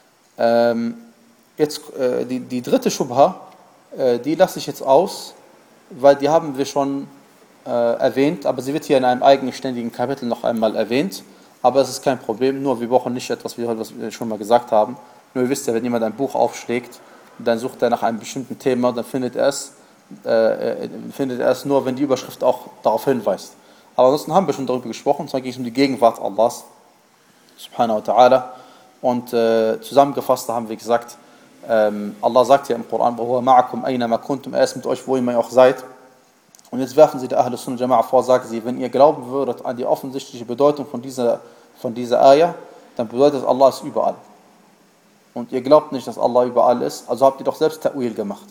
Ähm, jetzt äh, die, die dritte Schubha, äh, die lasse ich jetzt aus, weil die haben wir schon äh, erwähnt, aber sie wird hier in einem eigenständigen Kapitel noch einmal erwähnt. Aber es ist kein Problem, nur wir brauchen nicht etwas, was wir schon mal gesagt haben. Nur ihr wisst ja, wenn jemand ein Buch aufschlägt, dann sucht er nach einem bestimmten Thema, dann findet er es, äh, findet er es nur, wenn die Überschrift auch darauf hinweist. Aber ansonsten haben wir schon darüber gesprochen, und zwar ging es um die Gegenwart Allahs, subhanahu wa ta'ala. Und äh, zusammengefasst haben wir gesagt, ähm, Allah sagt ja im Koran, وَهُوَ مَعَكُمْ أَيْنَمَا كُنْتُمْ, er ist mit euch, wo immer ihr auch seid. Und jetzt werfen sie der Ahl Sunnah Jama'a vor, sagen sie, wenn ihr glauben würdet an die offensichtliche Bedeutung von dieser, von dieser Ayah, dann bedeutet Allah ist überall. Und ihr glaubt nicht, dass Allah überall ist, also habt ihr doch selbst Ta'wil gemacht.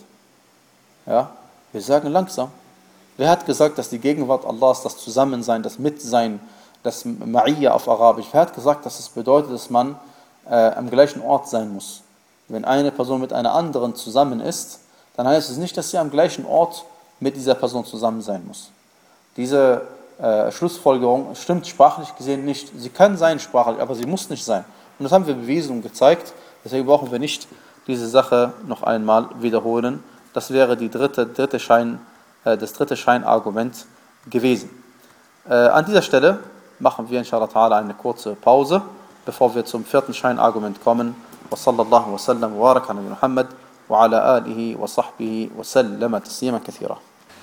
Ja? Wir sagen langsam. Wer hat gesagt, dass die Gegenwart Allahs, das Zusammensein, das Mitsein, das Ma'iyya auf Arabisch, wer hat gesagt, dass es bedeutet, dass man äh, am gleichen Ort sein muss? Wenn eine Person mit einer anderen zusammen ist, dann heißt es nicht, dass sie am gleichen Ort mit dieser Person zusammen sein muss. Diese äh, Schlussfolgerung stimmt sprachlich gesehen nicht. Sie kann sein sprachlich, aber sie muss nicht sein. Und das haben wir bewiesen und gezeigt. Deswegen brauchen wir nicht diese Sache noch einmal wiederholen. Das wäre die dritte, dritte Schein, äh, das dritte Scheinargument gewesen. Äh, an dieser Stelle machen wir inshallah ta'ala eine kurze Pause, bevor wir zum vierten Scheinargument kommen. Wa sallallahu wa sallam wa baraka ala Muhammad wa ala alihi wa sahbihi wa sallama tasliman kathira.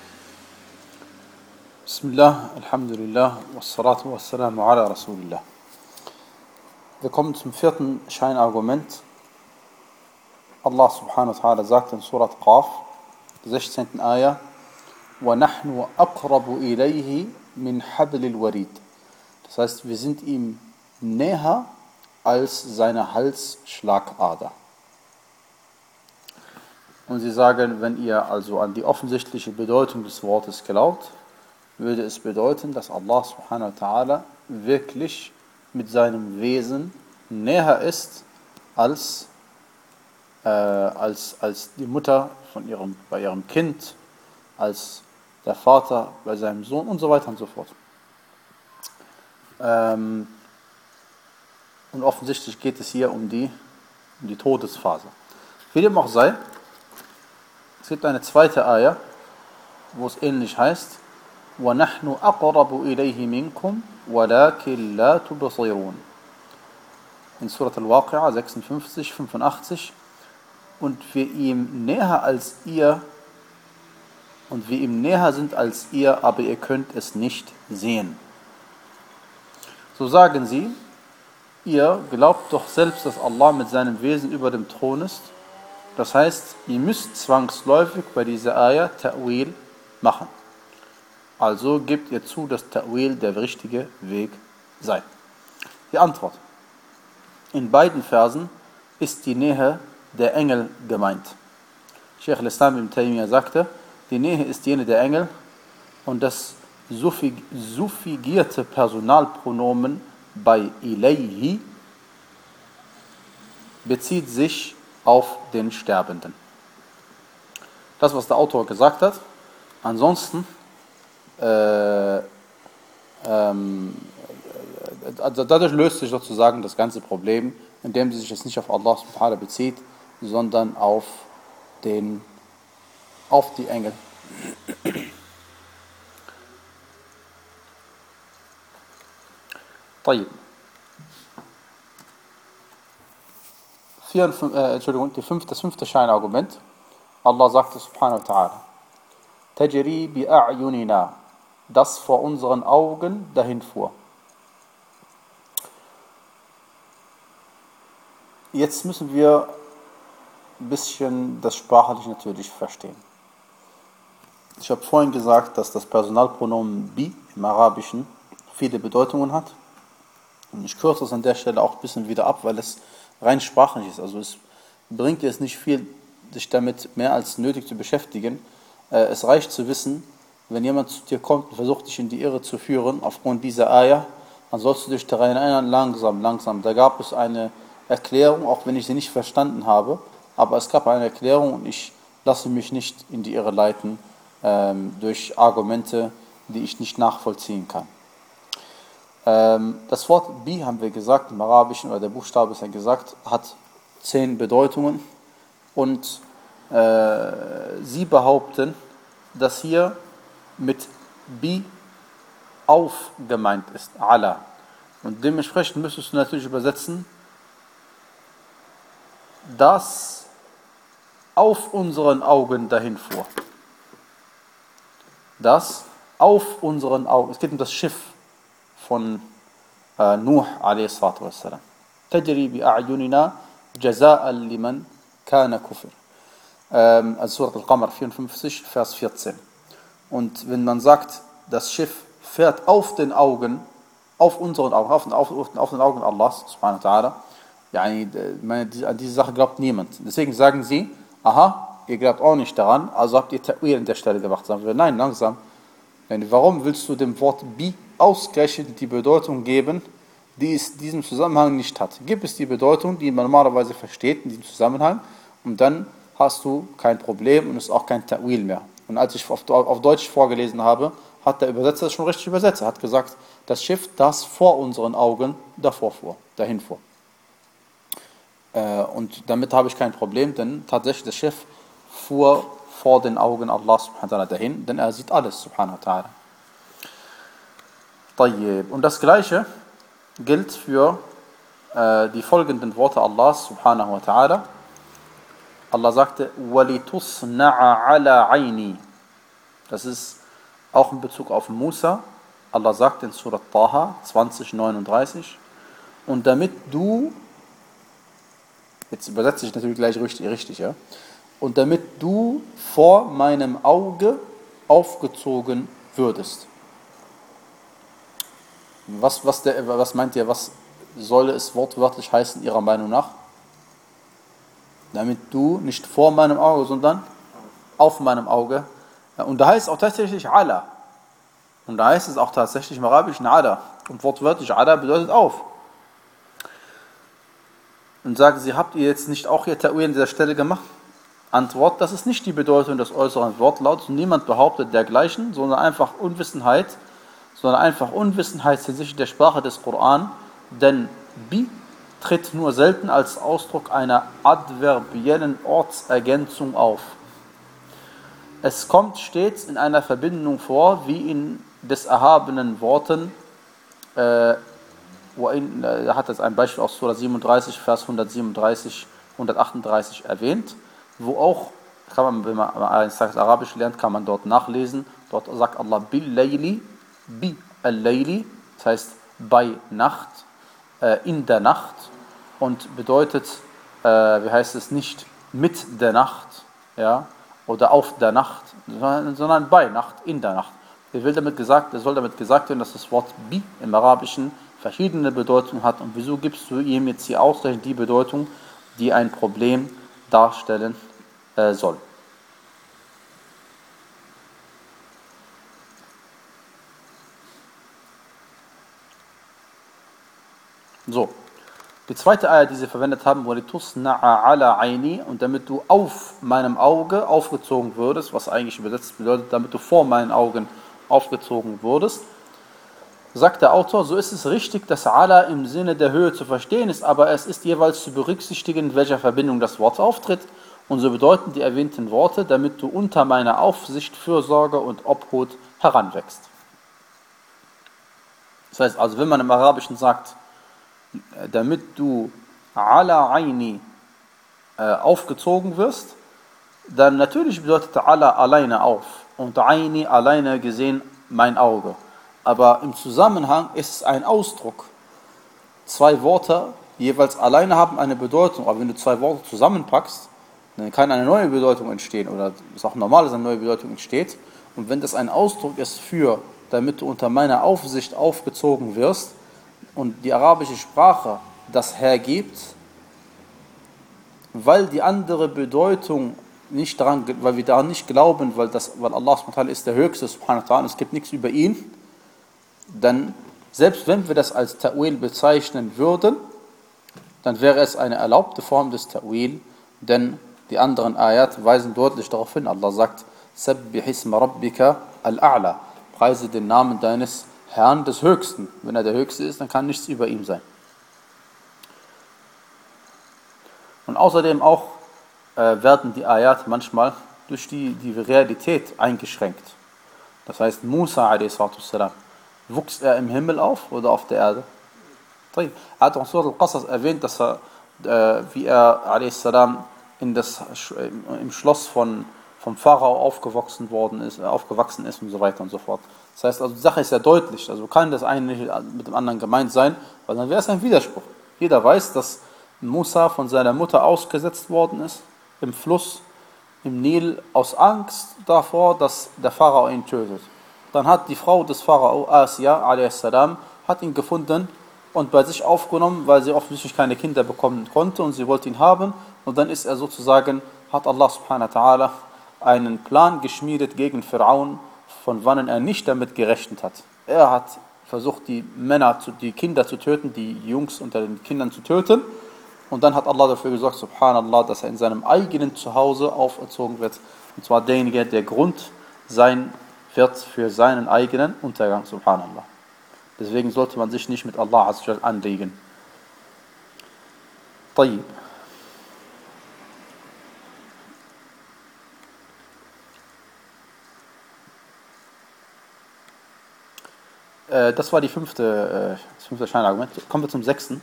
Bismillah, Alhamdulillah, wassalatu wassalamu ala Rasulillah. Wir kommen zum vierten Scheinargument. Allah subhanahu wa ta'ala sagt in Surat Qaf, sechzehnten Ayah, وَنَحْنُ أَقْرَبُ إِلَيْهِ مِنْ حَبْلِ الْوَرِيدِ. Das heißt, wir sind ihm näher als seine Halsschlagader. Und sie sagen, wenn ihr also an die offensichtliche Bedeutung des Wortes glaubt, würde es bedeuten, dass Allah subhanahu wa ta'ala wirklich mit seinem Wesen näher ist als, äh, als, als die Mutter von ihrem, bei ihrem Kind, als der Vater bei seinem Sohn und so weiter und so fort. Ähm, und offensichtlich geht es hier um die, um die Todesphase. Wie dem auch sei, es gibt eine zweite Ayah, wo es ähnlich heißt, وَنَحْنُ أَقْرَبُ إِلَيْهِ مِنْكُمْ وَلَكِنْ لَا تُبْصِرُونَ. In Surat Al-Waqi'ah sechsundfünfzig, fünfundachtzig. Und wir ihm näher als ihr, und wir ihm näher sind als ihr, aber ihr könnt es nicht sehen. So sagen sie, ihr glaubt doch selbst, dass Allah mit seinem Wesen über dem Thron ist. Das heißt, ihr müsst zwangsläufig bei dieser Ayah Ta'wil machen. Also gebt ihr zu, dass Ta'wil der richtige Weg sei. Die Antwort. In beiden Versen ist die Nähe der Engel gemeint. Sheikh al-Islam ibn Taymiyyah sagte, die Nähe ist jene der Engel und das suffigierte Personalpronomen bei ilayhi bezieht sich auf den Sterbenden. Das, was der Autor gesagt hat. Ansonsten, äh, ähm, also dadurch löst sich sozusagen das ganze Problem, indem sie sich jetzt nicht auf Allah subhanahu wa ta'ala bezieht, sondern auf den, auf die Engel. طيب. Vier, äh, Entschuldigung, die fünf, das fünfte Scheinargument. Allah sagte subhanahu wa ta'ala, Tajri bi a'yunina, das vor unseren Augen dahin fuhr. Jetzt müssen wir ein bisschen das sprachlich natürlich verstehen. Ich habe vorhin gesagt, dass das Personalpronomen bi im Arabischen viele Bedeutungen hat. Und ich kürze es an der Stelle auch ein bisschen wieder ab, weil es rein sprachlich ist. Also es bringt jetzt nicht viel, sich damit mehr als nötig zu beschäftigen. Es reicht zu wissen, wenn jemand zu dir kommt und versucht, dich in die Irre zu führen, aufgrund dieser Ayah, dann sollst du dich daran erinnern, langsam, langsam. Da gab es eine Erklärung, auch wenn ich sie nicht verstanden habe, aber es gab eine Erklärung und ich lasse mich nicht in die Irre leiten ähm, durch Argumente, die ich nicht nachvollziehen kann. Ähm, das Wort bi, haben wir gesagt, im Arabischen, oder der Buchstabe ist ja gesagt, hat zehn Bedeutungen und äh, sie behaupten, dass hier mit bi auf gemeint ist, ala. Und dementsprechend müsstest du natürlich übersetzen, das auf unseren Augen dahin fuhr. Das auf unseren Augen, es geht um das Schiff von äh, Nuh a.s. Tajri bi a'yunina jaza'an liman kana kufr. Ähm, also Surat Al-Qamar vierundfünfzig, Vers vierzehn. Und wenn man sagt, das Schiff fährt auf den Augen, auf unseren Augen, auf, auf, auf den Augen Allahs, subhanahu wa ta'ala, yani, meine, an diese Sache glaubt niemand. Deswegen sagen sie, aha, ihr glaubt auch nicht daran, also habt ihr Ta'wil an der Stelle gemacht. Sagen wir, nein, langsam. Warum willst du dem Wort bi ausgerechnet die Bedeutung geben, die es in diesem Zusammenhang nicht hat? Gib es die Bedeutung, die man normalerweise versteht in diesem Zusammenhang, und dann hast du kein Problem und es ist auch kein Ta'wil mehr. Und als ich auf, auf Deutsch vorgelesen habe, hat der Übersetzer das schon richtig übersetzt. Er hat gesagt, das Schiff, das vor unseren Augen davor fuhr, dahin fuhr. Äh, und damit habe ich kein Problem, denn tatsächlich das Schiff fuhr vor den Augen Allah subhanahu wa ta'ala dahin, denn er sieht alles subhanahu wa ta'ala. طيب. Und das Gleiche gilt für äh, die folgenden Worte Allahs subhanahu wa ta'ala. Allah sagte, وَلِتُصْنَعَ عَلَى عَيْنِي. Das ist auch in Bezug auf Musa. Allah sagt in Surat Taha zwanzig neununddreißig, und damit du, jetzt übersetze ich natürlich gleich richtig, richtig, ja, und damit du vor meinem Auge aufgezogen würdest. Was, was, der, was meint ihr, was soll es wortwörtlich heißen, Ihrer Meinung nach? Damit du nicht vor meinem Auge, sondern auf meinem Auge. Und da heißt es auch tatsächlich ala. Und da heißt es auch tatsächlich im Arabischen ala. Und wortwörtlich ala bedeutet auf. Und sagen sie, habt ihr jetzt nicht auch hier Ta'wil an dieser Stelle gemacht? Antwort, das ist nicht die Bedeutung des äußeren Wortlauts. Niemand behauptet dergleichen, sondern einfach Unwissenheit, sondern einfach Unwissenheit hinsichtlich der Sprache des Koran. Denn bi tritt nur selten als Ausdruck einer adverbiellen Ortsergänzung auf. Es kommt stets in einer Verbindung vor, wie in des erhabenen Worten, äh, wo in, äh, hat es ein Beispiel aus Surah siebenunddreißig, Vers hundertsiebenunddreißig, hundertachtunddreißig erwähnt, wo auch, kann man, wenn man Arabisch lernt, kann man dort nachlesen, dort sagt Allah bil-layli, bi-al-layli, das heißt bei Nacht, äh, in der Nacht, und bedeutet, äh, wie heißt es, nicht mit der Nacht, ja, oder auf der Nacht, sondern, sondern bei Nacht, in der Nacht. Es will damit gesagt, es soll damit gesagt werden, dass das Wort bi im Arabischen verschiedene Bedeutungen hat. Und wieso gibst du ihm jetzt hier ausgerechnet die Bedeutung, die ein Problem darstellen äh, soll? So, Die zweite Eier, die sie verwendet haben, وَلِتُصْنَعَ عَلَى عَيْنِي, und damit du auf meinem Auge aufgezogen würdest, was eigentlich übersetzt bedeutet, damit du vor meinen Augen aufgezogen wurdest, sagt der Autor, so ist es richtig, dass Ala im Sinne der Höhe zu verstehen ist, aber es ist jeweils zu berücksichtigen, in welcher Verbindung das Wort auftritt, und so bedeuten die erwähnten Worte, damit du unter meiner Aufsicht, Fürsorge und Obhut heranwächst. Das heißt also, wenn man im Arabischen sagt, damit du ala aini äh, aufgezogen wirst, dann natürlich bedeutet ala alleine auf und aini alleine gesehen mein Auge. Aber im Zusammenhang ist es ein Ausdruck. Zwei Worte jeweils alleine haben eine Bedeutung, aber wenn du zwei Worte zusammenpackst, dann kann eine neue Bedeutung entstehen, oder es ist auch normal, dass eine neue Bedeutung entsteht. Und wenn das ein Ausdruck ist für, damit du unter meiner Aufsicht aufgezogen wirst, und die arabische Sprache das hergibt, weil die andere Bedeutung nicht daran, weil wir daran nicht glauben, weil, das, weil Allah subhanahu wa ta'ala ist der Höchste, subhanahu wa ta'ala, es gibt nichts über ihn, dann, selbst wenn wir das als Ta'wil bezeichnen würden, dann wäre es eine erlaubte Form des Ta'wil, denn die anderen Ayat weisen deutlich darauf hin. Allah sagt, Sabbih isma rabbika al-a'la, preise den Namen deines Herrn des Höchsten. Wenn er der Höchste ist, dann kann nichts über ihm sein. Und außerdem auch äh, werden die Ayat manchmal durch die, die Realität eingeschränkt. Das heißt, Musa a s. wuchs er im Himmel auf oder auf der Erde? Er hat auch Surah Al-Qasas erwähnt, dass er, äh, wie er a s. in das, im Schloss von, vom Pharao aufgewachsen worden ist, äh, aufgewachsen ist und so weiter und so fort. Das heißt, also die Sache ist ja deutlich, also kann das eine nicht mit dem anderen gemeint sein, weil dann wäre es ein Widerspruch. Jeder weiß, dass Musa von seiner Mutter ausgesetzt worden ist, im Fluss, im Nil, aus Angst davor, dass der Pharao ihn tötet. Dann hat die Frau des Pharao, Asya, a s., hat ihn gefunden und bei sich aufgenommen, weil sie offensichtlich keine Kinder bekommen konnte und sie wollte ihn haben. Und dann ist er sozusagen, hat Allah subhanahu wa ta'ala einen Plan geschmiedet gegen Pharaon, von wann er nicht damit gerechnet hat. Er hat versucht, die Männer, zu, die Kinder zu töten, die Jungs unter den Kindern zu töten. Und dann hat Allah dafür gesorgt, subhanallah, dass er in seinem eigenen Zuhause auferzogen wird. Und zwar derjenige, der Grund sein wird für seinen eigenen Untergang, subhanallah. Deswegen sollte man sich nicht mit Allah anlegen. طيب. Das war die fünfte, das fünfte Scheinargument. Kommen wir zum sechsten.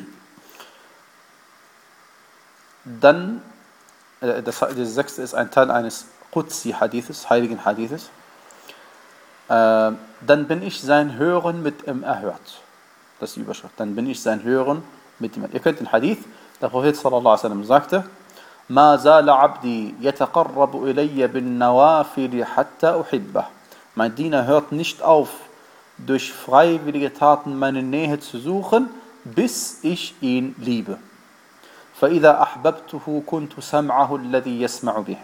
Dann, das, das sechste ist ein Teil eines Qudsi-Hadithes, heiligen Hadithes. Dann bin ich sein Hören mit ihm erhört. Das ist die Überschrift. Dann bin ich sein Hören mit ihm erhört. Ihr kennt den Hadith, der Prophet sallallahu alaihi wasallam sagte, Ma zala abdi yataqarrabu ilayya bin nawafili hatta uhibbah. Mein Diener hört nicht auf, durch freiwillige Taten meine Nähe zu suchen, bis ich ihn liebe. فَإِذَا أَحْبَبْتُهُ كُنْتُ سَمْعَهُ الَّذِي يَسْمَعُ بِهِ.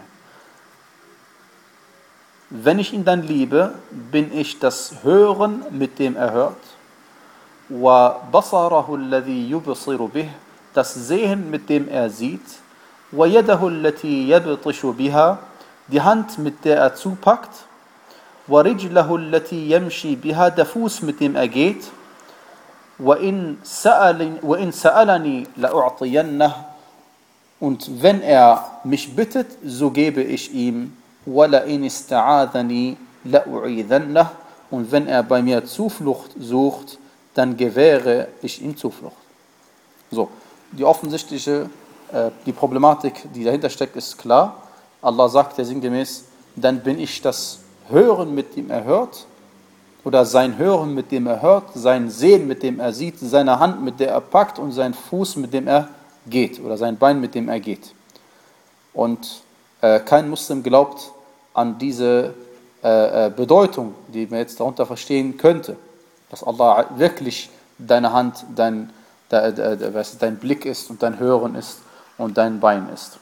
Wenn ich ihn dann liebe, bin ich das Hören, mit dem er hört. وَبَصَرَهُ الَّذِي يُبْصِرُ بِهِ. Das Sehen, mit dem er sieht. وَيَدَهُ الَّتِي يَبْطِشُ بِهَا. Die Hand, mit der er zupackt. وَرِجْلَهُ الَّتِي يَمْشِي بِهَا. Der Fuß, mit dem er geht. وَإِنْ سَأَلَنِي لَأُعْطِيَنَّهُ. Und wenn er mich bittet, so gebe ich ihm. وَلَئِنْ اسْتَعَاذَنِي لَأُعِيذَنَّهُ. Und wenn er bei mir Zuflucht sucht, dann gewähre ich ihm Zuflucht. So, die offensichtliche, äh, die Problematik, die dahinter steckt, ist klar. Allah sagt ja sinngemäß, dann bin ich das Hören, mit dem er hört, oder sein Hören, mit dem er hört, sein Sehen, mit dem er sieht, seine Hand, mit der er packt und sein Fuß, mit dem er geht, oder sein Bein, mit dem er geht. Und äh, kein Muslim glaubt an diese äh, Bedeutung, die man jetzt darunter verstehen könnte, dass Allah wirklich deine Hand, dein, de, de, de, de, dein Blick ist und dein Hören ist und dein Bein ist.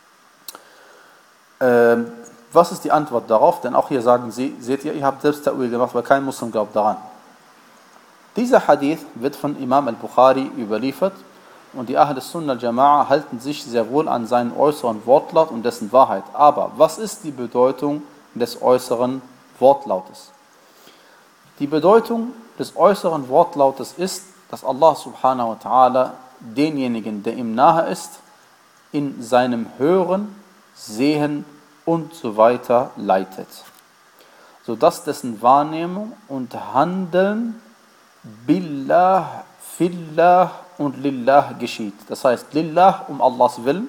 Ähm, Was ist die Antwort darauf? Denn auch hier sagen sie, seht ihr, ihr habt selbst Ta'wil gemacht, weil kein Muslim glaubt daran. Dieser Hadith wird von Imam al-Bukhari überliefert und die Ahl Sunnah al-Jama'a halten sich sehr wohl an seinen äußeren Wortlaut und dessen Wahrheit. Aber was ist die Bedeutung des äußeren Wortlautes? Die Bedeutung des äußeren Wortlautes ist, dass Allah subhanahu wa ta'ala denjenigen, der ihm nahe ist, in seinem Hören, Sehen und so weiter leitet, sodass dessen Wahrnehmung und Handeln billah, fillah und lillah geschieht. Das heißt, lillah um Allahs Willen,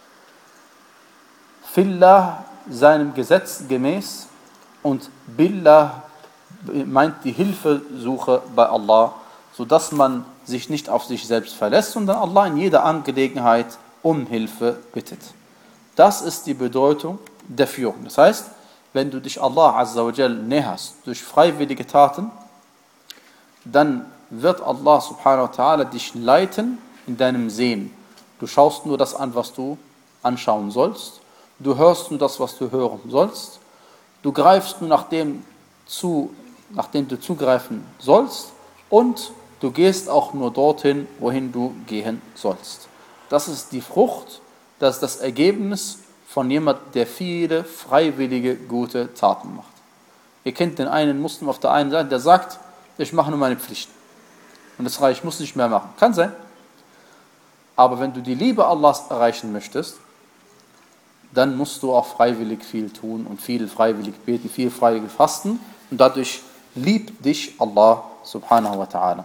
fillah seinem Gesetz gemäß und billah meint die Hilfesuche bei Allah, sodass man sich nicht auf sich selbst verlässt, sondern Allah in jeder Angelegenheit um Hilfe bittet. Das ist die Bedeutung der Führung. Das heißt, wenn du dich Allah Azza wa Jal näherst durch freiwillige Taten, dann wird Allah subhanahu wa ta'ala dich leiten in deinem Sehen. Du schaust nur das an, was du anschauen sollst. Du hörst nur das, was du hören sollst. Du greifst nur nach dem zu, nach dem du zugreifen sollst. Und du gehst auch nur dorthin, wohin du gehen sollst. Das ist die Frucht, das ist das Ergebnis von jemandem, der viele freiwillige gute Taten macht. Ihr kennt den einen Muslim auf der einen Seite, der sagt, ich mache nur meine Pflichten. Und das reicht, ich muss nicht mehr machen. Kann sein. Aber wenn du die Liebe Allahs erreichen möchtest, dann musst du auch freiwillig viel tun und viel freiwillig beten, viel freiwillig fasten. Und dadurch liebt dich Allah subhanahu wa ta'ala.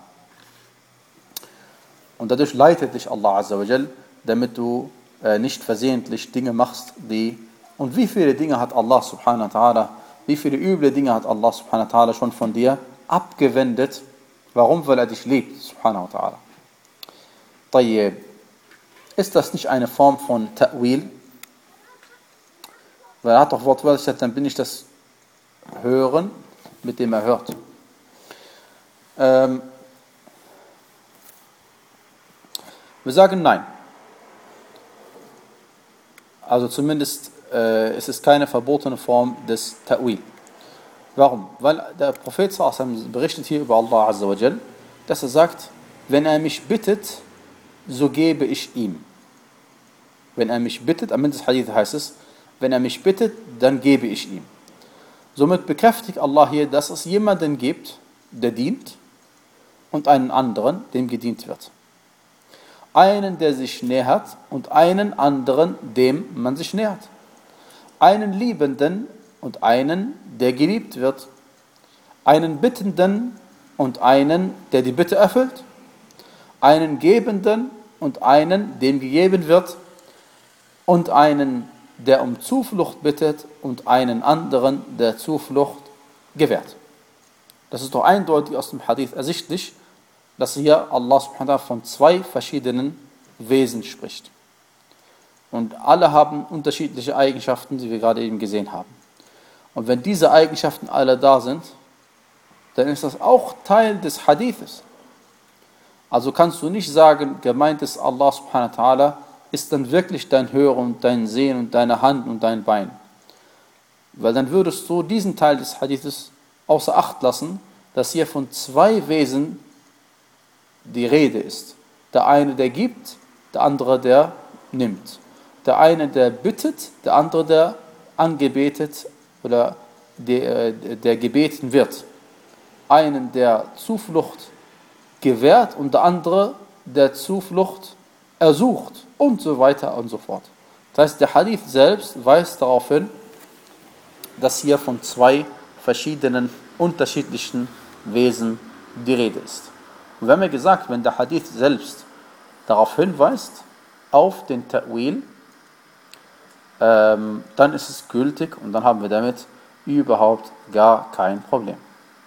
Und dadurch leitet dich Allah Azza wa Jal, damit du äh, nicht versehentlich Dinge machst, die... Und wie viele Dinge hat Allah subhanahu wa ta'ala, wie viele üble Dinge hat Allah subhanahu wa ta'ala schon von dir abgewendet? Warum? Weil er dich liebt, subhanahu wa ta'ala. Tayyib. Ist das nicht eine Form von Ta'wil? Weil er hat doch wortwörtlich gesagt, dann bin ich das Hören, mit dem er hört. Ähm, wir sagen nein. Also zumindest äh, es ist keine verbotene Form des Ta'wil. Warum? Weil der Prophet sallallahu alaihi wasallam berichtet hier über Allah Azza wa Jal, dass er sagt, wenn er mich bittet, so gebe ich ihm. Wenn er mich bittet, am Ende des Hadith heißt es, wenn er mich bittet, dann gebe ich ihm. Somit bekräftigt Allah hier, dass es jemanden gibt, der dient und einen anderen, dem gedient wird. Einen, der sich nähert und einen anderen, dem man sich nähert. Einen Liebenden und einen, der geliebt wird. Einen Bittenden und einen, der die Bitte erfüllt. Einen Gebenden und einen, dem gegeben wird. Und einen, der um Zuflucht bittet und einen anderen, der Zuflucht gewährt. Das ist doch eindeutig aus dem Hadith ersichtlich, dass hier Allah subhanahu wa ta'ala von zwei verschiedenen Wesen spricht. Und alle haben unterschiedliche Eigenschaften, die wir gerade eben gesehen haben. Und wenn diese Eigenschaften alle da sind, dann ist das auch Teil des Hadithes. Also kannst du nicht sagen, gemeint ist Allah subhanahu wa ta'ala, ist dann wirklich dein Hören und dein Sehen und deine Hand und dein Bein. Weil dann würdest du diesen Teil des Hadithes außer Acht lassen, dass hier von zwei Wesen die Rede ist. Der eine, der gibt, der andere, der nimmt. Der eine, der bittet, der andere, der angebetet oder der, der gebeten wird. Einen, der Zuflucht gewährt und der andere, der Zuflucht ersucht und so weiter und so fort. Das heißt, der Hadith selbst weist darauf hin, dass hier von zwei verschiedenen, unterschiedlichen Wesen die Rede ist. Und wir haben ja gesagt, wenn der Hadith selbst darauf hinweist, auf den Ta'wil, ähm, dann ist es gültig und dann haben wir damit überhaupt gar kein Problem.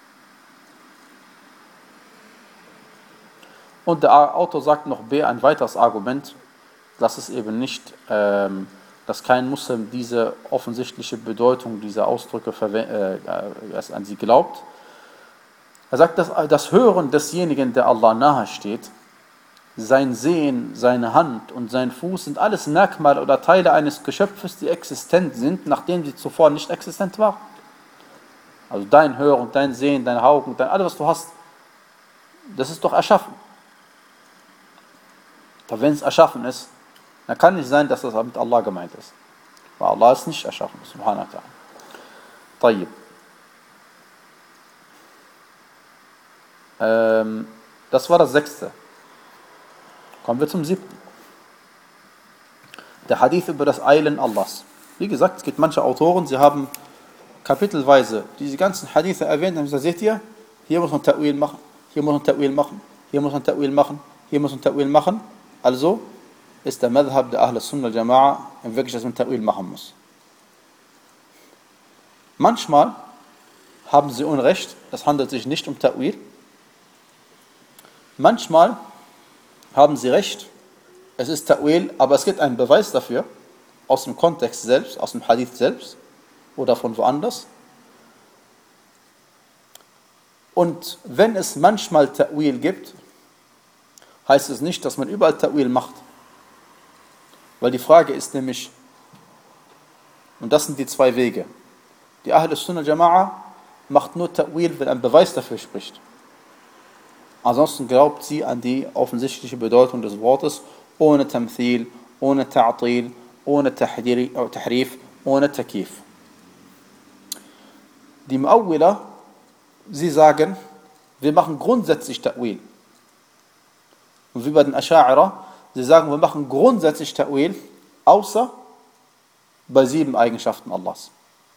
Und der Autor sagt noch B, ein weiteres Argument, dass es eben nicht, ähm, dass kein Muslim diese offensichtliche Bedeutung dieser Ausdrücke äh, äh, an sie glaubt. Er sagt, dass das Hören desjenigen, der Allah nahe steht, sein Sehen, seine Hand und sein Fuß sind alles Merkmale oder Teile eines Geschöpfes, die existent sind, nachdem sie zuvor nicht existent waren. Also dein Hören, dein Sehen, deine Augen, dein, alles was du hast, das ist doch erschaffen. Aber wenn es erschaffen ist, dann kann nicht sein, dass das mit Allah gemeint ist. Weil Allah ist nicht erschaffen, subhanahu wa ta'ala. Tayyib. Ähm, das war das sechste. Kommen wir zum siebten. Der Hadith über das Eilen Allahs. Wie gesagt, es gibt manche Autoren, sie haben kapitelweise diese ganzen Hadithe erwähnt, und gesagt, seht ihr, hier muss man Ta'wil machen, hier muss man Ta'wil machen, hier muss man Ta'wil machen, hier muss man Ta'wil machen. Also ist der Madhab der Ahl Sunnah al-Jama'a im wirklich, dass man Ta'wil machen muss. Manchmal haben sie Unrecht, es handelt sich nicht um Ta'wil. Manchmal haben sie recht, es ist Ta'wil, aber es gibt einen Beweis dafür, aus dem Kontext selbst, aus dem Hadith selbst oder von woanders. Und wenn es manchmal Ta'wil gibt, heißt es nicht, dass man überall Ta'wil macht. Weil die Frage ist nämlich, und das sind die zwei Wege. Die Ahl Sunnah Jama'a macht nur Ta'wil, wenn ein Beweis dafür spricht. Ansonsten glaubt sie an die offensichtliche Bedeutung des Wortes, ohne Tamthil, ohne Ta'til, ohne Tahrif, ohne Takif. Die Mu'awwila, sie sagen, wir machen grundsätzlich Ta'wil. Und wie bei den Asha'ira, sie sagen, wir machen grundsätzlich Ta'wil, außer bei sieben Eigenschaften Allahs.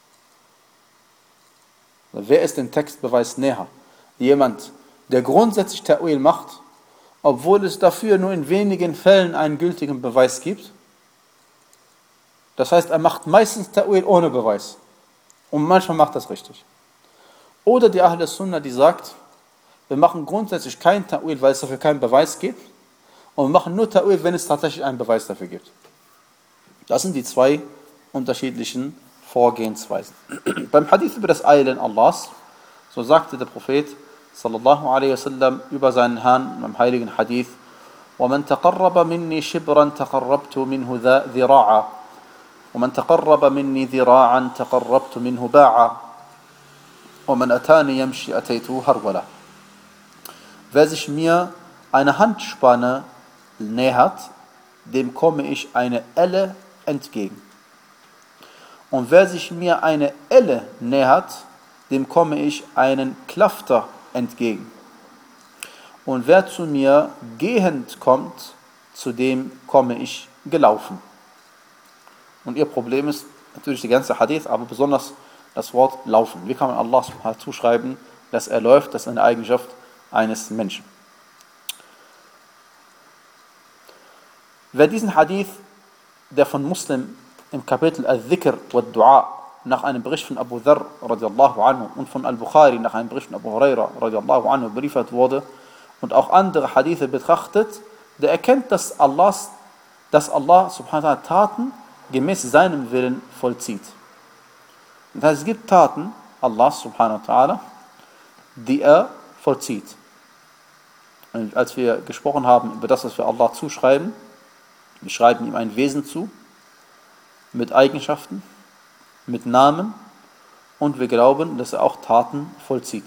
Wer ist den Textbeweis näher? Jemand, der grundsätzlich Ta'wil macht, obwohl es dafür nur in wenigen Fällen einen gültigen Beweis gibt. Das heißt, er macht meistens Ta'wil ohne Beweis. Und manchmal macht das richtig. Oder die Ahl Sunnah, die sagt, wir machen grundsätzlich keinen Ta'wil, weil es dafür keinen Beweis gibt. Und wir machen nur Ta'wil, wenn es tatsächlich einen Beweis dafür gibt. Das sind die zwei unterschiedlichen Vorgehensweisen. Beim Hadith über das Eilen Allahs, so sagte der Prophet sallallahu alaihi wasallam über seinen Herrn im heiligen Hadith: وَمَنْ تَقَرَّبَ مِنِّي شِبْرًا تَقَرَّبْتُ مِنْهُ ذِرَاعًا وَمَنْ تَقَرَّبَ مِنِّي ذِرَاعًا تَقَرَّبْتُ مِنْهُ بَاعًا وَمَنْ أَتَانِي يَمْشِي أَتَيْتُهُ هَرْوَلًا. Wer sich mir eine Handspanne nähert, dem komme ich eine Elle entgegen. Und wer sich mir eine Elle nähert, dem komme ich einen Klafter entgegen. Und wer zu mir gehend kommt, zu dem komme ich gelaufen. Und ihr Problem ist natürlich die ganze Hadith, aber besonders das Wort laufen. Wie kann man Allah zuschreiben, dass er läuft? Das ist eine Eigenschaft eines Menschen. Wer diesen Hadith, der von Muslim im Kapitel Al-Dhikr wa Dua nach einem Bericht von Abu Dharr radiallahu anhu und von Al-Bukhari nach einem Bericht von Abu Huraira radiallahu anhu beriefert wurde und auch andere Hadithe betrachtet, der erkennt, dass, Allahs, dass Allah subhanahu wa ta'ala Taten gemäß seinem Willen vollzieht. Das heißt, es gibt Taten, Allah subhanahu wa ta'ala, die er vollzieht. Und als wir gesprochen haben über das, was wir Allah zuschreiben, wir schreiben ihm ein Wesen zu, mit Eigenschaften, mit Namen, und wir glauben, dass er auch Taten vollzieht.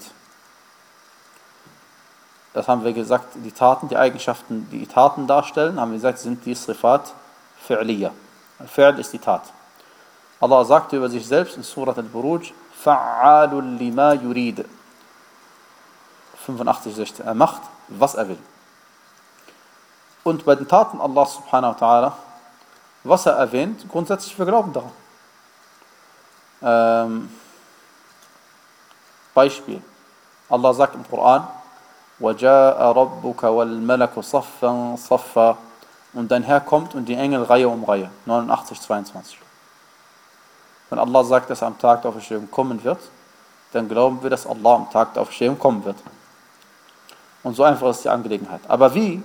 Das haben wir gesagt, die Taten, die Eigenschaften, die Taten darstellen, haben wir gesagt, sind die Sifat Fi'liya. Fi'l ist die Tat. Allah sagte über sich selbst in Surat Al-Buruj, Fa'alul lima yurid. fünfundachtzig, sechzehn. Er macht, was er will. Und bei den Taten Allah subhanahu wa ta'ala, was er erwähnt, grundsätzlich, wir glauben daran. Ähm, Beispiel. Allah sagt im Koran, وَجَاءَ رَبُّكَ وَالْمَلَكُ صَفًّا صَفًّا, und dein Herr kommt und die Engel Reihe um Reihe. neunundachtzig, zweiundzwanzig. Wenn Allah sagt, dass er am Tag der Auferstehung kommen wird, dann glauben wir, dass Allah am Tag der Auferstehung kommen wird. Und so einfach ist die Angelegenheit. Aber wie?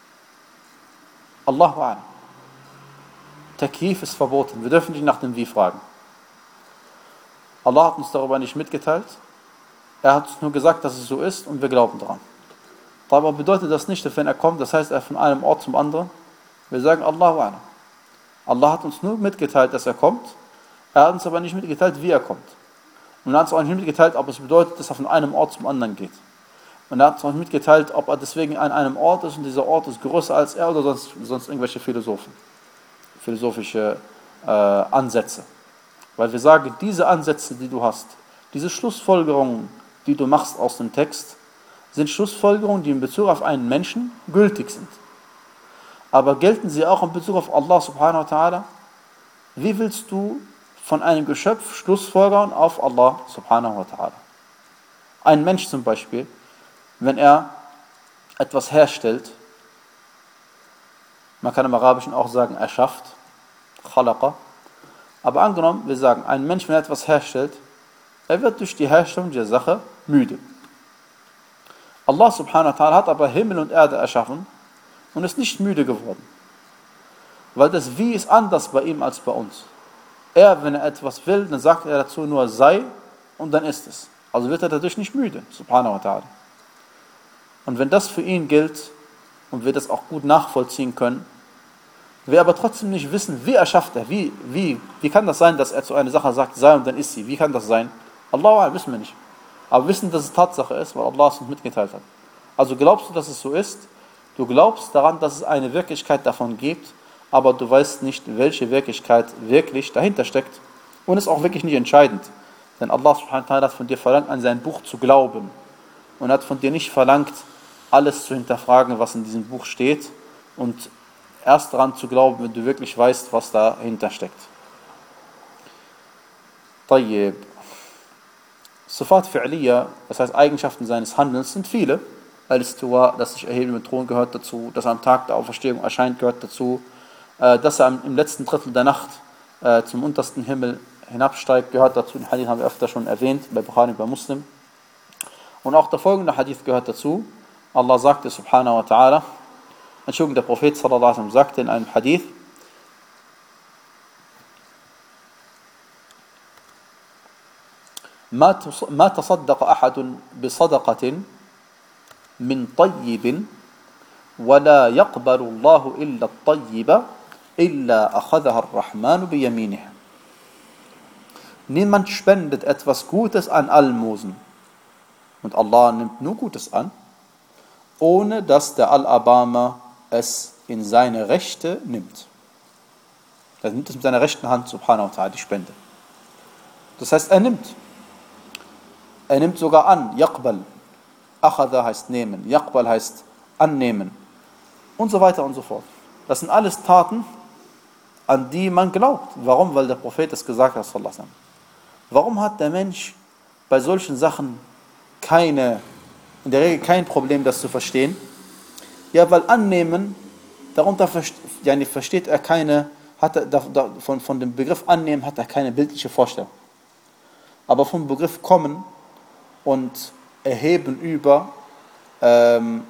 Allahu a'lam. Takyif ist verboten. Wir dürfen nicht nach dem Wie fragen. Allah hat uns darüber nicht mitgeteilt. Er hat uns nur gesagt, dass es so ist, und wir glauben daran. Aber bedeutet das nicht, dass wenn er kommt, das heißt, er von einem Ort zum anderen? Wir sagen Allahu a'lam. Allah hat uns nur mitgeteilt, dass er kommt. Er hat uns aber nicht mitgeteilt, wie er kommt. Und er hat uns auch nicht mitgeteilt, ob es bedeutet, dass er von einem Ort zum anderen geht. Und er hat uns mitgeteilt, ob er deswegen an einem Ort ist und dieser Ort ist größer als er oder sonst, sonst irgendwelche Philosophen, philosophische äh, Ansätze. Weil wir sagen, diese Ansätze, die du hast, diese Schlussfolgerungen, die du machst aus dem Text, sind Schlussfolgerungen, die in Bezug auf einen Menschen gültig sind. Aber gelten sie auch in Bezug auf Allah subhanahu wa ta'ala? Wie willst du von einem Geschöpf Schlussfolgern auf Allah subhanahu wa ta'ala? Ein Mensch zum Beispiel, wenn er etwas herstellt, man kann im Arabischen auch sagen, erschafft, khalaqa, aber angenommen, wir sagen, ein Mensch, wenn er etwas herstellt, er wird durch die Herstellung der Sache müde. Allah subhanahu wa ta'ala hat aber Himmel und Erde erschaffen und ist nicht müde geworden. Weil das Wie ist anders bei ihm als bei uns. Er, wenn er etwas will, dann sagt er dazu nur sei und dann ist es. Also wird er dadurch nicht müde, subhanahu wa ta'ala. Und wenn das für ihn gilt und wir das auch gut nachvollziehen können, wir aber trotzdem nicht wissen, wie erschafft er, wie, wie, wie kann das sein, dass er zu einer Sache sagt, sei und dann ist sie, wie kann das sein? Allah, wissen wir nicht. Aber wir wissen, dass es Tatsache ist, weil Allah es uns mitgeteilt hat. Also glaubst du, dass es so ist? Du glaubst daran, dass es eine Wirklichkeit davon gibt, aber du weißt nicht, welche Wirklichkeit wirklich dahinter steckt. Und ist auch wirklich nicht entscheidend. Denn Allah subhanahu wa ta'ala hat von dir verlangt, an sein Buch zu glauben. Und hat von dir nicht verlangt, alles zu hinterfragen, was in diesem Buch steht. Und erst daran zu glauben, wenn du wirklich weißt, was dahinter steckt. Tayyib. Sifat fi'liya, das heißt Eigenschaften seines Handelns, sind viele. Al-Istiwa, das sich erheben im Thron, gehört dazu. Das er am Tag der Auferstehung erscheint, gehört dazu. Dass er im letzten Drittel der Nacht zum untersten Himmel hinabsteigt, gehört dazu. Den Hadith haben wir öfter schon erwähnt, bei Bukhari, bei Muslim. Und auch der folgende Hadith gehört dazu. Allah sagte subhanahu wa ta'ala, Entschuldigung, der Prophet sallallahu alaihi wasallam sagte in einem Hadith, ما تصدق أحد بصدقة من طيب ولا يقبل الله إلا الطيب إلا أخذها الرحمن بيمينه. Niemand spendet etwas Gutes an Almosen und Allah nimmt nur Gutes an, ohne dass der Allerbarmer es in seine Rechte nimmt. Er nimmt es mit seiner rechten Hand, subhanahu wa ta'ala, die Spende. Das heißt, er nimmt. Er nimmt sogar an, yaqbal. Akhadha heißt nehmen, yaqbal heißt annehmen. Und so weiter und so fort. Das sind alles Taten, an die man glaubt. Warum? Weil der Prophet es gesagt hat, sallallahu alaihi wasallam. Warum hat der Mensch bei solchen Sachen keine, in der Regel kein Problem, das zu verstehen? Ja, weil annehmen, darunter versteht er keine, hat er, von, von dem Begriff annehmen hat er keine bildliche Vorstellung. Aber vom Begriff kommen und erheben über ähm,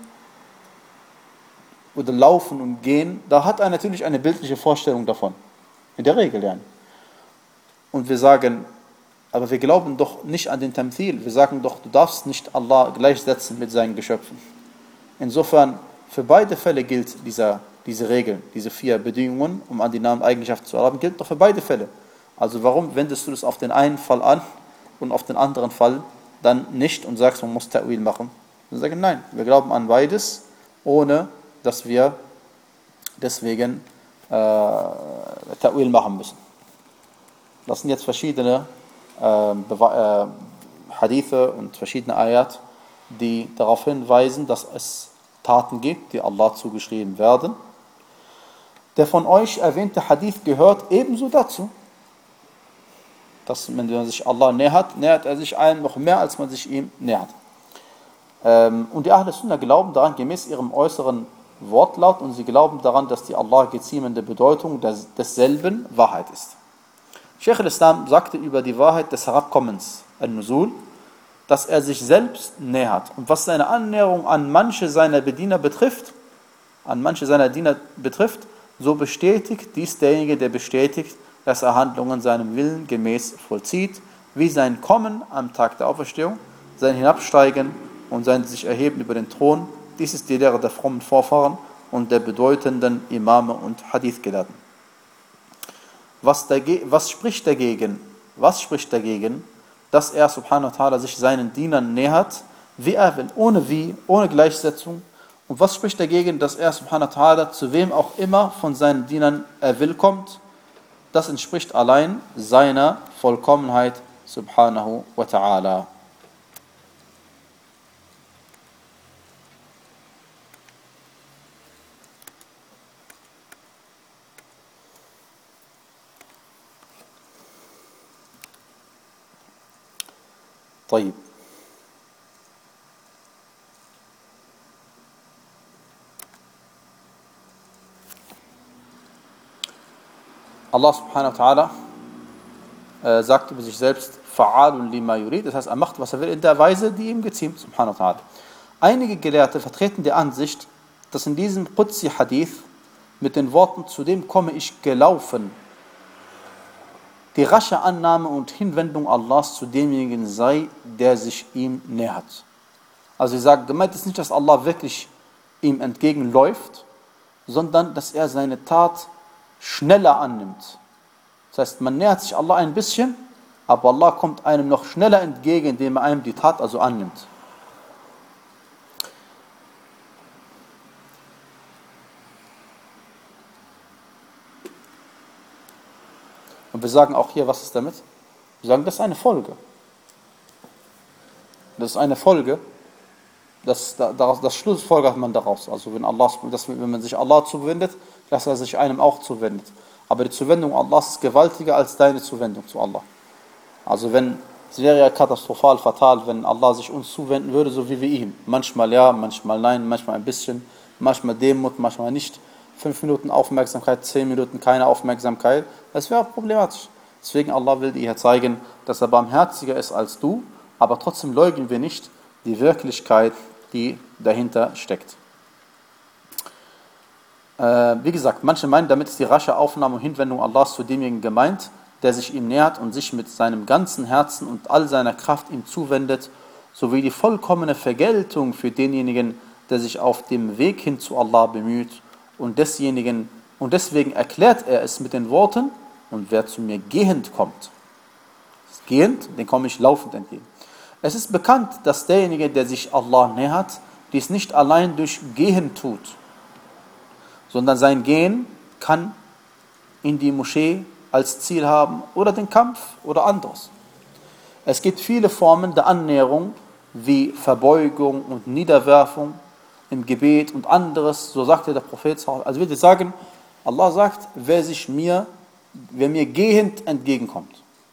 oder laufen und gehen, da hat er natürlich eine bildliche Vorstellung davon. In der Regel, ja. Und wir sagen, aber wir glauben doch nicht an den Tamthil. Wir sagen doch, du darfst nicht Allah gleichsetzen mit seinen Geschöpfen. Insofern, für beide Fälle gilt dieser, diese Regel, diese vier Bedingungen, um an die Namen Eigenschaften zu erlauben, gilt doch für beide Fälle. Also warum wendest du das auf den einen Fall an und auf den anderen Fall dann nicht und sagst, man muss Ta'wil machen? Wir sagen, nein, wir glauben an beides, ohne dass wir deswegen äh, Ta'wil machen müssen. Das sind jetzt verschiedene äh, äh, Hadithe und verschiedene Ayat, die darauf hinweisen, dass es Taten gibt, die Allah zugeschrieben werden. Der von euch erwähnte Hadith gehört ebenso dazu, dass wenn man sich Allah nähert, nähert er sich einem noch mehr, als man sich ihm nähert. Ähm, und die Ahl Sunnah glauben daran, gemäß ihrem äußeren Wortlaut, und sie glauben daran, dass die Allah geziemende Bedeutung des, desselben Wahrheit ist. Sheikh al-Islam sagte über die Wahrheit des Herabkommens, al-Nuzul, dass er sich selbst nähert. Und was seine Annäherung an manche seiner Bediener betrifft, an manche seiner Diener betrifft, so bestätigt dies derjenige, der bestätigt, dass er Handlungen seinem Willen gemäß vollzieht, wie sein Kommen am Tag der Auferstehung, sein Hinabsteigen und sein sich Erheben über den Thron. Dies ist die Lehre der frommen Vorfahren und der bedeutenden Imame und Hadith-Gelehrten. Was, was spricht dagegen? Was spricht dagegen, dass er subhanahu wa ta'ala sich seinen Dienern nähert, wie er will, ohne wie, ohne Gleichsetzung. Und was spricht dagegen, dass er subhanahu wa ta'ala zu wem auch immer von seinen Dienern er will kommt? Das entspricht allein seiner Vollkommenheit subhanahu wa ta'ala. طيب. Allah subhanahu wa ta'ala äh, sagt über sich selbst Fa'alun lima yurid, das heißt, er macht, was er will, in der Weise, die ihm geziemt, subhanahu wa ta'ala. Einige Gelehrte vertreten die Ansicht, dass in diesem Qudsi Hadith mit den Worten, zu dem komme ich gelaufen, die rasche Annahme und Hinwendung Allahs zu demjenigen sei, der sich ihm nähert. Also sie sagen, gemeint ist nicht, dass Allah wirklich ihm entgegenläuft, sondern dass er seine Tat schneller annimmt. Das heißt, man nähert sich Allah ein bisschen, aber Allah kommt einem noch schneller entgegen, indem er einem die Tat also annimmt. Und wir sagen auch hier, was ist damit? Wir sagen, das ist eine Folge. Das ist eine Folge. Das, daraus, das Schluss folgert man daraus. Also wenn, Allah, das, wenn man sich Allah zuwendet, dass er sich einem auch zuwendet. Aber die Zuwendung Allahs ist gewaltiger als deine Zuwendung zu Allah. Also wenn, es wäre ja katastrophal, fatal, wenn Allah sich uns zuwenden würde, so wie wir ihm. Manchmal ja, manchmal nein, manchmal ein bisschen, manchmal Demut, manchmal nicht. Fünf Minuten Aufmerksamkeit, zehn Minuten keine Aufmerksamkeit. Das wäre problematisch. Deswegen Allah will dir hier zeigen, dass er barmherziger ist als du, aber trotzdem leugnen wir nicht die Wirklichkeit, die dahinter steckt. Äh, wie gesagt, manche meinen, damit ist die rasche Aufnahme und Hinwendung Allahs zu demjenigen gemeint, der sich ihm nähert und sich mit seinem ganzen Herzen und all seiner Kraft ihm zuwendet, sowie die vollkommene Vergeltung für denjenigen, der sich auf dem Weg hin zu Allah bemüht und desjenigen, und deswegen erklärt er es mit den Worten, und wer zu mir gehend kommt, gehend, den komme ich laufend entgegen. Es ist bekannt, dass derjenige, der sich Allah nähert, dies nicht allein durch Gehen tut, sondern sein Gehen kann in die Moschee als Ziel haben oder den Kampf oder anderes. Es gibt viele Formen der Annäherung wie Verbeugung und Niederwerfung im Gebet und anderes, so sagte der Prophet. Also würde ich sagen, Allah sagt, wer sich mir, wer mir gehend entgegenkommt.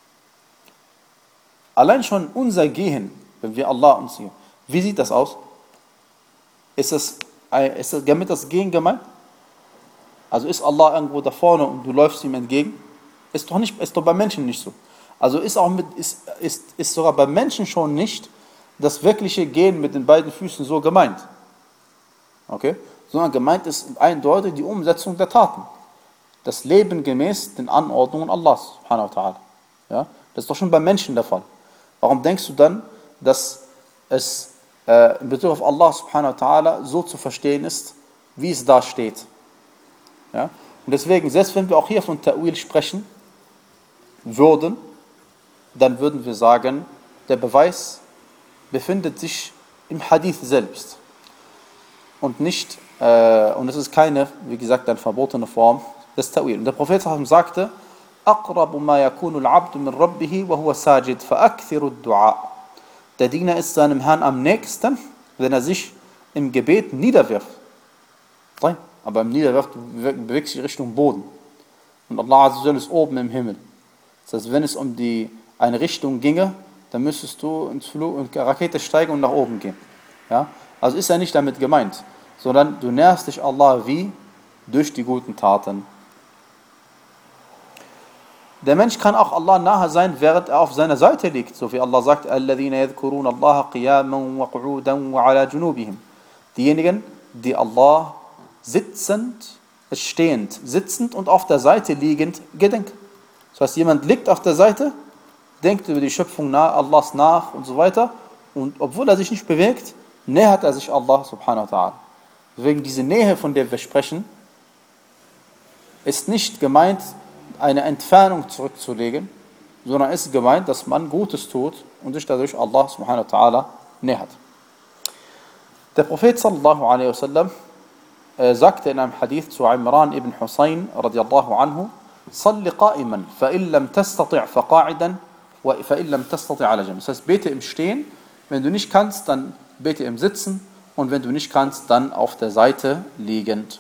Allein schon unser Gehen, wenn wir Allah uns sehen, wie sieht das aus? Ist das, ist das damit das Gehen gemeint? Also ist Allah irgendwo da vorne und du läufst ihm entgegen? Ist doch nicht, ist doch bei Menschen nicht so. Also ist auch mit, ist, ist, ist sogar bei Menschen schon nicht das wirkliche Gehen mit den beiden Füßen so gemeint. Okay? Sondern gemeint ist eindeutig die Umsetzung der Taten. Das Leben gemäß den Anordnungen Allahs, subhanahu wa ta'ala. Ja? Das ist doch schon bei Menschen der Fall. Warum denkst du dann, dass es äh, in Bezug auf Allah subhanahu wa ta'ala so zu verstehen ist, wie es da steht? Ja? Und deswegen, selbst wenn wir auch hier von Ta'wil sprechen würden, dann würden wir sagen, der Beweis befindet sich im Hadith selbst. Und nicht, äh, und es ist keine, wie gesagt, eine verbotene Form des Ta'wil. Und der Prophet sagte, أقرب ما يكون العبد من ربه وهو ساجد فأكثر الدعاء. Der Diener ist seinem Herrn am nächsten, wenn er sich im Gebet niederwirft. Aber im Niederwirft bewegt sich Richtung Boden. Und Allah Azza wa Jalla ist oben im Himmel. Das heißt, wenn es um die, eine Richtung ginge, dann müsstest du ins Flug und Rakete steigen und nach oben gehen. Ja? Also ist er nicht damit gemeint, sondern du näherst dich Allah wie? Durch die guten Taten. Der Mensch kann auch Allah nahe sein, während er auf seiner Seite liegt, so wie Allah sagt, الَّذِينَ يَذْكُرُونَ اللَّهَ قِيَامًا وَقُعُودًا وَعَلَى جُنُوبِهِمْ. Diejenigen, die Allah sitzend, stehend, sitzend und auf der Seite liegend gedenken. Das heißt, jemand liegt auf der Seite, denkt über die Schöpfung nach, Allahs nach und so weiter, und obwohl er sich nicht bewegt, nähert er sich Allah subhanahu wa ta'ala. Deswegen diese Nähe, von der wir sprechen, ist nicht gemeint, eine Entfernung zurückzulegen, sondern ist gemeint, dass man Gutes tut und sich dadurch Allah subhanahu wa ta'ala nähert. Der Prophet sallallahu alaihi wasallam äh, sagte in einem Hadith zu Imran ibn Husayn radiallahu anhu: Salli qa'iman, fa in lam tastati' fa qa'idan, wa fa in lam tastati' ala jamb. Das heißt, bete im Stehen, wenn du nicht kannst, dann bete im Sitzen, und wenn du nicht kannst, dann auf der Seite liegend.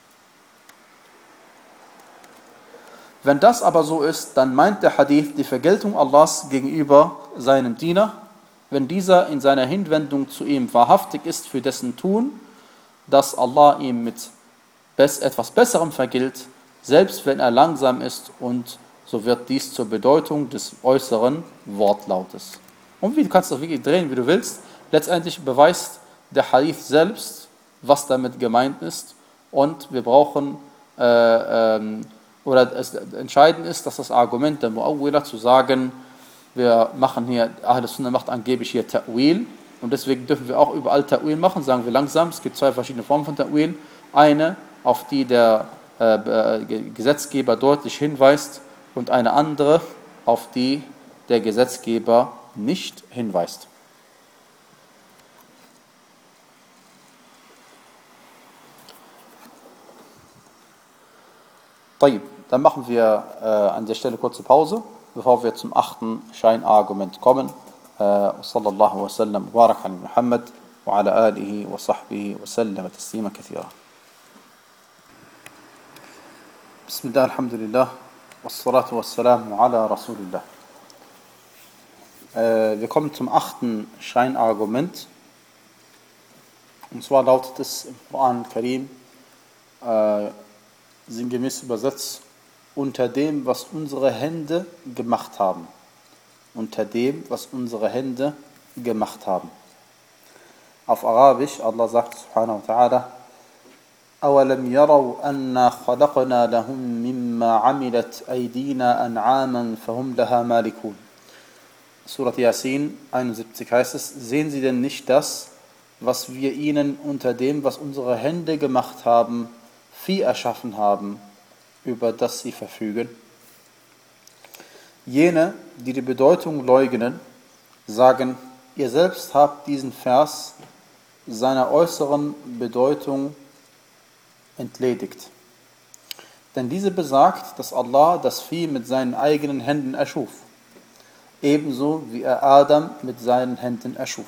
Wenn das aber so ist, dann meint der Hadith die Vergeltung Allahs gegenüber seinem Diener, wenn dieser in seiner Hinwendung zu ihm wahrhaftig ist für dessen Tun, dass Allah ihm mit etwas Besserem vergilt, selbst wenn er langsam ist, und so wird dies zur Bedeutung des äußeren Wortlautes. Und wie, du kannst das wirklich drehen, wie du willst. Letztendlich beweist der Hadith selbst, was damit gemeint ist, und wir brauchen, äh, ähm, oder es entscheidend ist, dass das Argument der Mu'awwila zu sagen, wir machen hier, Ahl Sunnah macht angeblich hier Ta'wil, und deswegen dürfen wir auch überall Ta'wil machen, sagen wir langsam. Es gibt zwei verschiedene Formen von Ta'wil. Eine, auf die der äh, Gesetzgeber deutlich hinweist, und eine andere, auf die der Gesetzgeber nicht hinweist. Dann machen wir äh, an der Stelle kurze Pause, bevor wir zum achten Scheinargument kommen. Sallallahu wa sallam wa barak ala Muhammad wa ala alihi wa sahbihi wa sallam taslima kathira. Bismillah, alhamdulillah, wassalatu wassalamu ala Rasulillah. Wir kommen zum achten Scheinargument. Und zwar lautet es im Koran Karim, äh, sinngemäß übersetzt: unter dem, was unsere Hände gemacht haben. Unter dem, was unsere Hände gemacht haben. Auf Arabisch, Allah sagt subhanahu wa ta'ala: أَوَلَمْ يَرَوْا أَنَّا خَلَقْنَا لَهُمْ مِمَّا عَمِلَتْ أَيْدِينَا أَنْعَامًا فَهُمْ لَهَا مَالِكُونَ. Surat Yasin einundsiebzig heißt es: Sehen Sie denn nicht das, was wir ihnen unter dem, was unsere Hände gemacht haben, Vieh erschaffen haben, über das sie verfügen? Jene, die die Bedeutung leugnen, sagen, ihr selbst habt diesen Vers seiner äußeren Bedeutung entledigt. Denn diese besagt, dass Allah das Vieh mit seinen eigenen Händen erschuf, ebenso wie er Adam mit seinen Händen erschuf.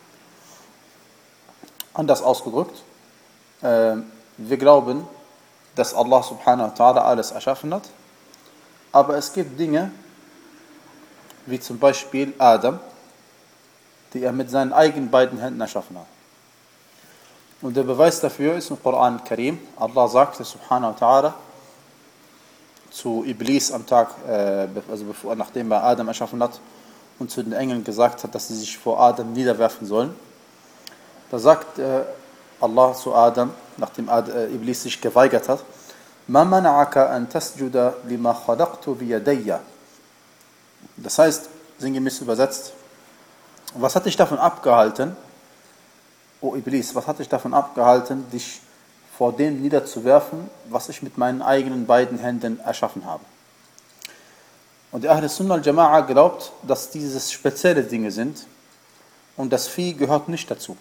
Anders ausgedrückt, äh, wir glauben, dass Allah subhanahu wa ta'ala alles erschaffen hat, aber es gibt Dinge, wie zum Beispiel Adam, die er mit seinen eigenen beiden Händen erschaffen hat. Und der Beweis dafür ist im Koran Karim. Allah sagte subhanahu wa ta'ala zu Iblis am Tag, äh, also bevor, nachdem er Adam erschaffen hat und zu den Engeln gesagt hat, dass sie sich vor Adam niederwerfen sollen. Da sagt äh, Allah zu Adam, nachdem Ad, äh, Iblis sich geweigert hat: Ma mana'aka an tasjuda lima khalaqtu biyadayya. Das heißt, sinngemäß übersetzt, was hat dich davon abgehalten, O Iblis, was hat dich davon abgehalten, dich vor dem niederzuwerfen, was ich mit meinen eigenen beiden Händen erschaffen habe? Und die Ahl Sunnah al-Jama'a glaubt, dass dieses spezielle Dinge sind, und das Vieh gehört nicht dazu.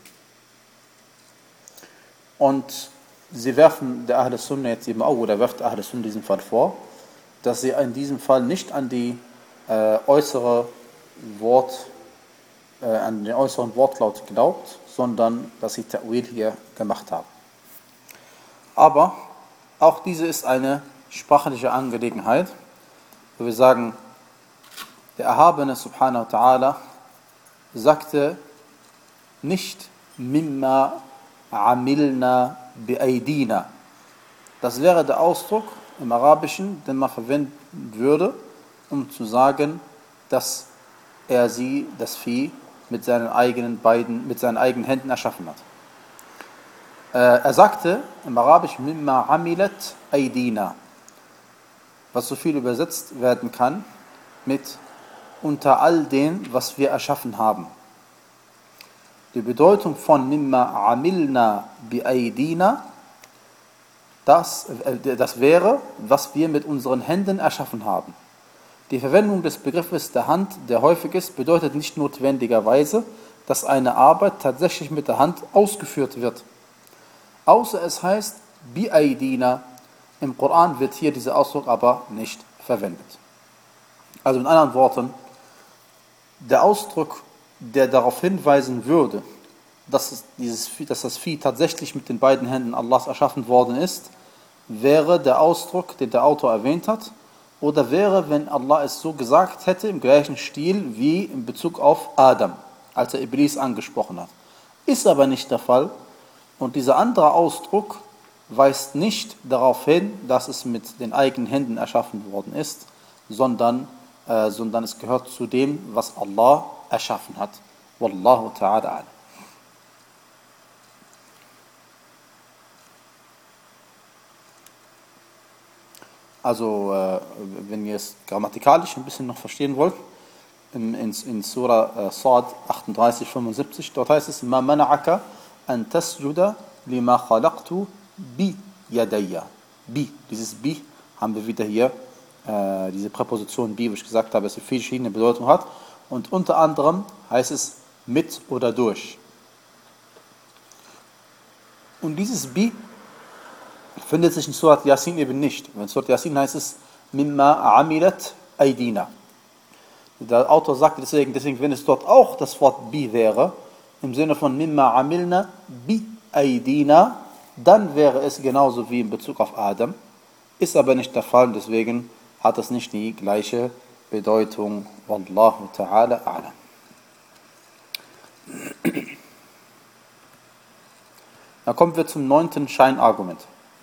Und sie werfen der Ahl Sunnah jetzt eben auch, oder werft Ahl Sunnah in diesem Fall vor, dass sie in diesem Fall nicht an die äh, äußere Wort, äh, an den äußeren Wortlaut glaubt, sondern dass sie Ta'wil hier gemacht haben. Aber auch diese ist eine sprachliche Angelegenheit, wo wir sagen, der Erhabene subhanahu wa ta'ala sagte nicht mimma amilna bi'aydina. Das wäre der Ausdruck im Arabischen, den man verwenden würde, um zu sagen, dass er sie, das Vieh, mit seinen eigenen beiden, mit seinen eigenen Händen erschaffen hat. Äh, er sagte im Arabischen mimma amilat aydina, was so viel übersetzt werden kann mit unter all dem, was wir erschaffen haben. Die Bedeutung von mimma amilna bi aydina, das, äh, das wäre, was wir mit unseren Händen erschaffen haben. Die Verwendung des Begriffes der Hand, der häufig ist, bedeutet nicht notwendigerweise, dass eine Arbeit tatsächlich mit der Hand ausgeführt wird. Außer es heißt, bi-aydina. Im Koran wird hier dieser Ausdruck aber nicht verwendet. Also mit anderen Worten, der Ausdruck, der darauf hinweisen würde, dass, es dieses Vieh, dass das Vieh tatsächlich mit den beiden Händen Allahs erschaffen worden ist, wäre der Ausdruck, den der Autor erwähnt hat, oder wäre, wenn Allah es so gesagt hätte, im gleichen Stil wie in Bezug auf Adam, als er Iblis angesprochen hat. Ist aber nicht der Fall. Und dieser andere Ausdruck weist nicht darauf hin, dass es mit den eigenen Händen erschaffen worden ist, sondern, äh, sondern es gehört zu dem, was Allah erschaffen hat. Wallahu ta'ala alam. Also, äh, wenn ihr es grammatikalisch ein bisschen noch verstehen wollt, in, in, in Surah äh, Sad achtunddreißig, fünfundsiebzig, dort heißt es, Ma mana'aka an tasjuda lima khalaqtu bi yadayya. Bi, dieses Bi haben wir wieder hier, äh, diese Präposition Bi, wo ich gesagt habe, dass sie viele verschiedene Bedeutungen hat. Und unter anderem heißt es mit oder durch. Und dieses Bi findet sich in Surat Yasin eben nicht. In Surat Yasin heißt es Mimma amilat aydina. Der Autor sagt deswegen, deswegen, wenn es dort auch das Wort Bi wäre, im Sinne von Mimma amilna bi aydina, dann wäre es genauso wie in Bezug auf Adam. Ist aber nicht der Fall, deswegen hat es nicht die gleiche Bedeutung. Wallahu ta'ala a'lam. Dann kommen wir zum neunten Scheinargument.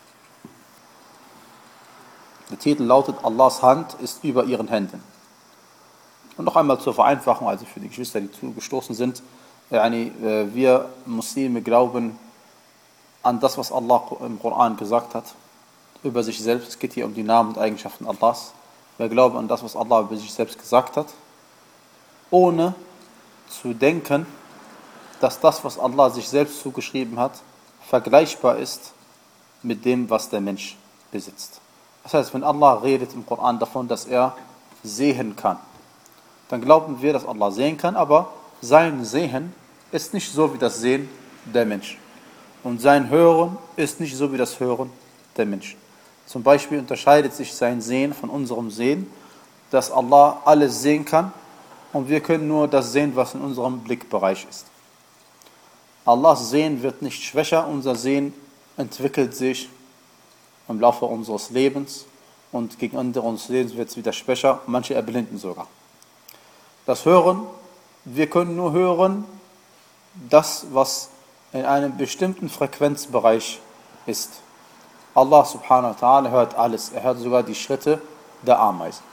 Der Titel lautet, Allahs Hand ist über ihren Händen. Und noch einmal zur Vereinfachung, also für die Geschwister, die zugestoßen sind, yani, wir Muslime glauben an das, was Allah im Koran gesagt hat, über sich selbst. Es geht hier um die Namen und Eigenschaften Allahs. Wir glauben an das, was Allah über sich selbst gesagt hat, ohne zu denken, dass das, was Allah sich selbst zugeschrieben hat, vergleichbar ist mit dem, was der Mensch besitzt. Das heißt, wenn Allah redet im Koran davon, dass er sehen kann, dann glauben wir, dass Allah sehen kann, aber sein Sehen ist nicht so wie das Sehen der Menschen. Und sein Hören ist nicht so wie das Hören der Menschen. Zum Beispiel unterscheidet sich sein Sehen von unserem Sehen, dass Allah alles sehen kann und wir können nur das sehen, was in unserem Blickbereich ist. Allahs Sehen wird nicht schwächer, unser Sehen entwickelt sich im Laufe unseres Lebens und gegen Ende unseres Lebens wird es wieder schwächer, manche erblinden sogar. Das Hören, wir können nur hören, das, was in einem bestimmten Frequenzbereich ist. Allah subhanahu wa ta'ala hört alles, er hört sogar die Schritte der Ameisen.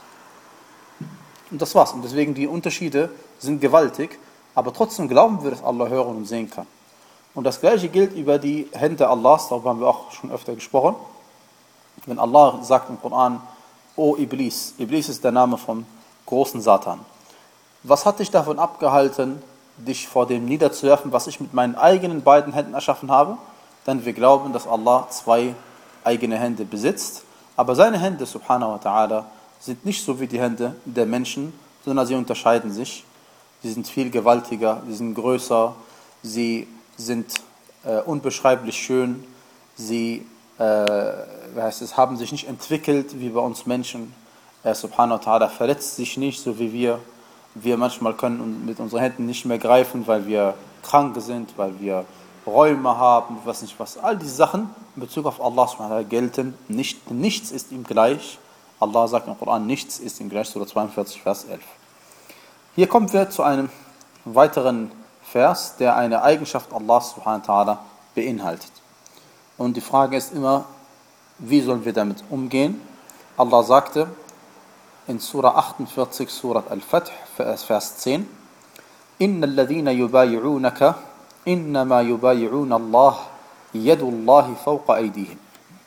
Und das war's. Und deswegen die Unterschiede sind gewaltig, aber trotzdem glauben wir, dass Allah hören und sehen kann. Und das Gleiche gilt über die Hände Allahs, darüber haben wir auch schon öfter gesprochen. Wenn Allah sagt im Koran, O Iblis, Iblis ist der Name vom großen Satan. Was hat dich davon abgehalten, dich vor dem niederzuwerfen, was ich mit meinen eigenen beiden Händen erschaffen habe? Denn wir glauben, dass Allah zwei eigene Hände besitzt, aber seine Hände, subhanahu wa ta'ala, sind nicht so wie die Hände der Menschen, sondern sie unterscheiden sich. Sie sind viel gewaltiger, sie sind größer, sie sind äh, unbeschreiblich schön, sie äh, wie heißt es, haben sich nicht entwickelt wie bei uns Menschen. Er, subhanahu wa ta'ala, verletzt sich nicht, so wie wir. Wir manchmal können mit unseren Händen nicht mehr greifen, weil wir krank sind, weil wir Räume haben, was nicht was. All diese Sachen in Bezug auf Allah subhanahu wa ta'ala gelten nicht. Nichts ist ihm gleich. Allah sagt im Koran, nichts ist ihm gleich, Surah zweiundvierzig, Vers elf. Hier kommen wir zu einem weiteren Vers, der eine Eigenschaft Allah subhanahu wa ta'ala beinhaltet. Und die Frage ist immer, wie sollen wir damit umgehen? Allah sagte in Surah achtundvierzig, Surah Al-Fath, Vers zehn, Inna alladhina yubayi'unaka, innama yubayi'una Allah, yadullahi fawqa aydihim.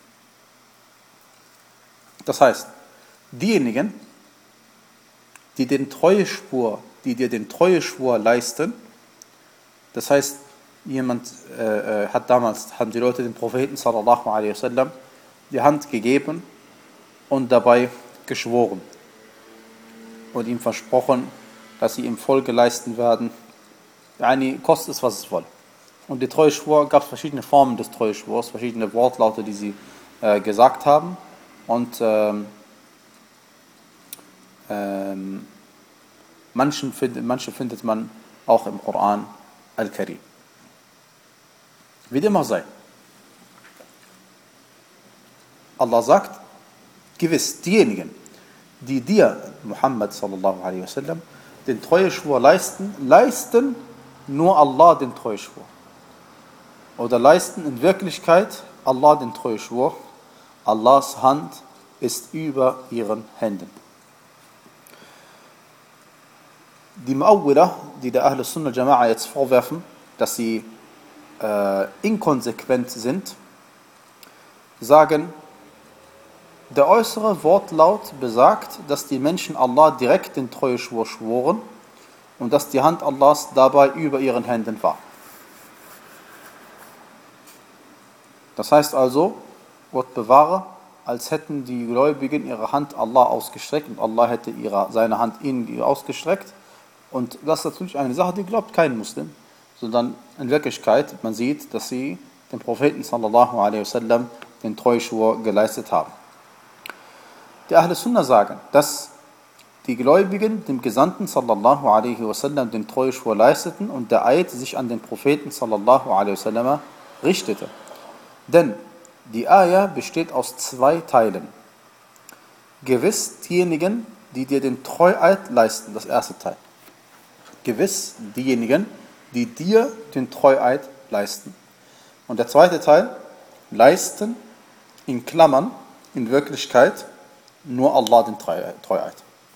Das heißt, diejenigen, die den Treueschwur, die dir den Treueschwur leisten, das heißt, jemand äh, hat damals, haben die Leute den Propheten sallallahu alaihi wasallam die Hand gegeben und dabei geschworen und ihm versprochen, dass sie ihm Folge leisten werden yani, kostet es, was es wolle. Und die Treueschwur, gab es verschiedene Formen des Treueschwurs, verschiedene Wortlaute, die sie äh, gesagt haben. Und ähm, ähm, manchen find, manche findet man auch im Koran al-Karim. Wie dem auch sei. Allah sagt, gewiss, diejenigen, die dir, Muhammad sallallahu alaihi wasallam, den Treueschwur leisten, leisten nur Allah den Treueschwur. Oder leisten in Wirklichkeit Allah den Treueschwur. Allahs Hand ist über ihren Händen. Die Mu'awwila, die der Ahl Sunnah Jama'a jetzt vorwerfen, dass sie äh, inkonsequent sind, sagen, der äußere Wortlaut besagt, dass die Menschen Allah direkt den Treueschwur schworen und dass die Hand Allahs dabei über ihren Händen war. Das heißt also, Gott bewahre, als hätten die Gläubigen ihre Hand Allah ausgestreckt und Allah hätte ihre, seine Hand ihnen ausgestreckt. Und das ist natürlich eine Sache, die glaubt kein Muslim, sondern in Wirklichkeit, man sieht, dass sie dem Propheten sallallahu alaihi wasallam den Treueschwur geleistet haben. Die Ahl Sunnah sagen, dass die Gläubigen dem Gesandten sallallahu alaihi wasallam den Treueschwur leisteten und der Eid sich an den Propheten sallallahu alaihi wasallam richtete. Denn die Ayah besteht aus zwei Teilen. Gewiss diejenigen, die dir den Treueid leisten, das erste Teil. Gewiss diejenigen, die dir den Treueid leisten. Und der zweite Teil, leisten in Klammern, in Wirklichkeit, nur Allah den Treueid.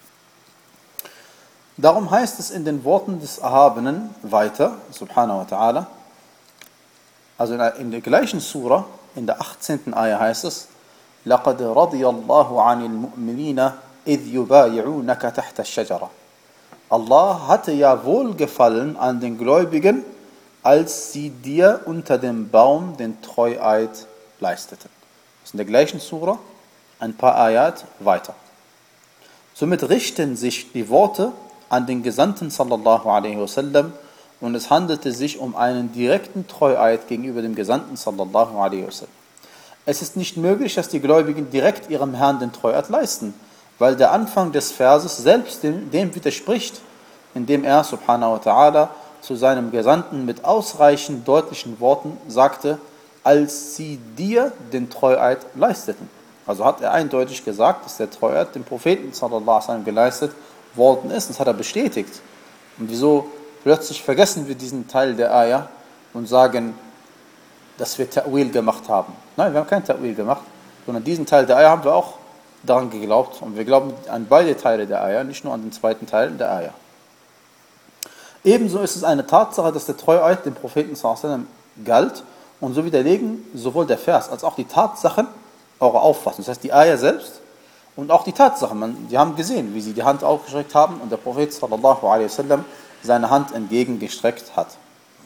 Darum heißt es in den Worten des Erhabenen weiter, subhanahu wa ta'ala, also in der gleichen Surah, in der achtzehnten Ayah heißt es, لَقَدْ رَضِيَ اللَّهُ عَنِ الْمُؤْمِنِينَ إِذْ يُبَايِعُونَكَ تَحْتَ الشَّجَرَةِ. Allah hatte ja Wohlgefallen an den Gläubigen, als sie dir unter dem Baum den Treueid leisteten. Das ist in der gleichen Surah, ein paar Ayat weiter. Somit richten sich die Worte an den Gesandten sallallahu alaihi wasallam und es handelte sich um einen direkten Treueid gegenüber dem Gesandten sallallahu alaihi wasallam. Es ist nicht möglich, dass die Gläubigen direkt ihrem Herrn den Treueid leisten, weil der Anfang des Verses selbst dem, dem widerspricht, indem er subhanahu wa ta'ala zu seinem Gesandten mit ausreichend deutlichen Worten sagte, als sie dir den Treueid leisteten. Also hat er eindeutig gesagt, dass der Treueid dem Propheten sallallahu alaihi wasallam geleistet worden ist. Das hat er bestätigt. Und wieso plötzlich vergessen wir diesen Teil der Ayah und sagen, dass wir Ta'wil gemacht haben? Nein, wir haben kein Ta'wil gemacht, sondern diesen Teil der Ayah haben wir auch daran geglaubt. Und wir glauben an beide Teile der Ayah, nicht nur an den zweiten Teil der Ayah. Ebenso ist es eine Tatsache, dass der Treueid dem Propheten sallallahu alaihi wasallam galt. Und so widerlegen sowohl der Vers als auch die Tatsachen eure Auffassung. Das heißt, die Ayah selbst und auch die Tatsachen. Man, die haben gesehen, wie sie die Hand aufgestreckt haben und der Prophet sallallahu alaihi wasallam seine Hand entgegengestreckt hat.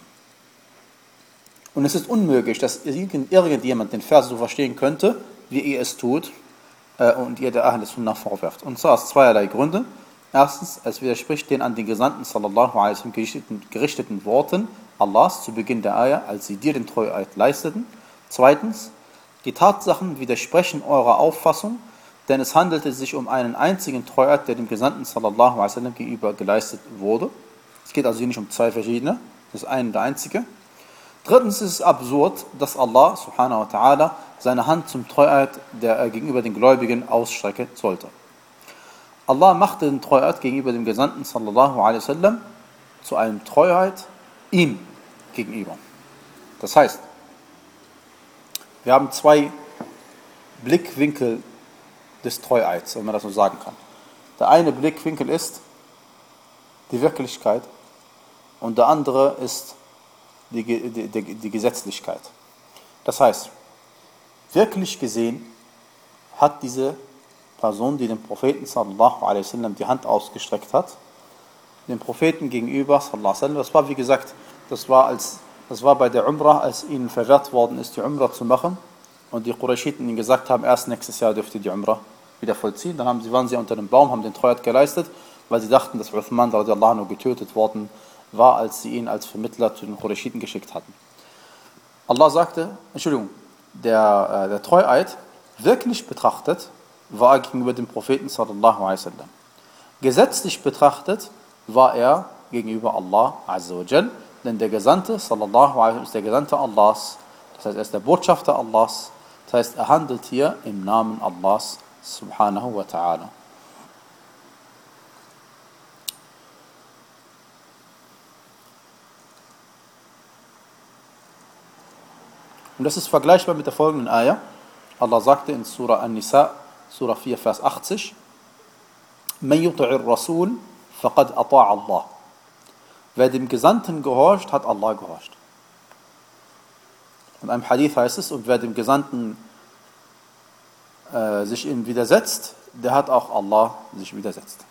Und es ist unmöglich, dass irgendjemand den Vers so verstehen könnte, wie ihr es tut äh, und ihr der Ahl Sunnah vorwerft. Und zwar aus zweierlei Gründen. Erstens, es widerspricht den an den Gesandten sallallahu alaihi wasallam gerichteten, gerichteten Worten Allahs zu Beginn der Ayah, als sie dir den Treueid leisteten. Zweitens, die Tatsachen widersprechen eurer Auffassung, denn es handelte sich um einen einzigen Treueid, der dem Gesandten sallallahu alaihi wasallam gegenüber geleistet wurde. Es geht also hier nicht um zwei verschiedene, das ist ein der einzige. Drittens ist es absurd, dass Allah subhanahu wa ta'ala seine Hand zum Treueid der er gegenüber den Gläubigen ausstrecken sollte. Allah machte den Treueid gegenüber dem Gesandten sallallahu alaihi wasallam zu einem Treueid ihm gegenüber. Das heißt, wir haben zwei Blickwinkel des Treueids, wenn man das so sagen kann. Der eine Blickwinkel ist die Wirklichkeit und der andere ist die, die, die, die Gesetzlichkeit. Das heißt, wirklich gesehen hat diese Person, die dem Propheten sallallahu alaihi wasallam die Hand ausgestreckt hat, dem Propheten gegenüber sallallahu alaihi wasallam, das war wie gesagt, das war, als, das war bei der Umrah, als ihnen verwehrt worden ist, die Umrah zu machen und die Qurayshiten ihnen gesagt haben, erst nächstes Jahr dürft ihr die Umrah wieder vollziehen. Dann haben sie, waren sie unter dem Baum, haben den Treueid geleistet, weil sie dachten, dass Uthman radiallahu anhu getötet worden war, als sie ihn als Vermittler zu den Qurayshiten geschickt hatten. Allah sagte, Entschuldigung, der, äh, der Treueid wirklich betrachtet war er gegenüber dem Propheten sallallahu alaihi wasallam. Gesetzlich betrachtet war er gegenüber Allah azza wa jal, denn der Gesandte sallallahu alaihi wasallam ist der Gesandte Allahs, das heißt er ist der Botschafter Allahs, das heißt er handelt hier im Namen Allahs subhanahu wa ta'ala. Und das ist vergleichbar mit der folgenden Ayah. Allah sagte in Surah An-Nisa, Surah vier, Vers achtzig, Man yuti'ir Rasul, faqad ata'a Allah. Wer dem Gesandten gehorcht, hat Allah gehorcht. Und einem Hadith heißt es, und wer dem Gesandten äh, sich ihm widersetzt, der hat auch Allah sich widersetzt.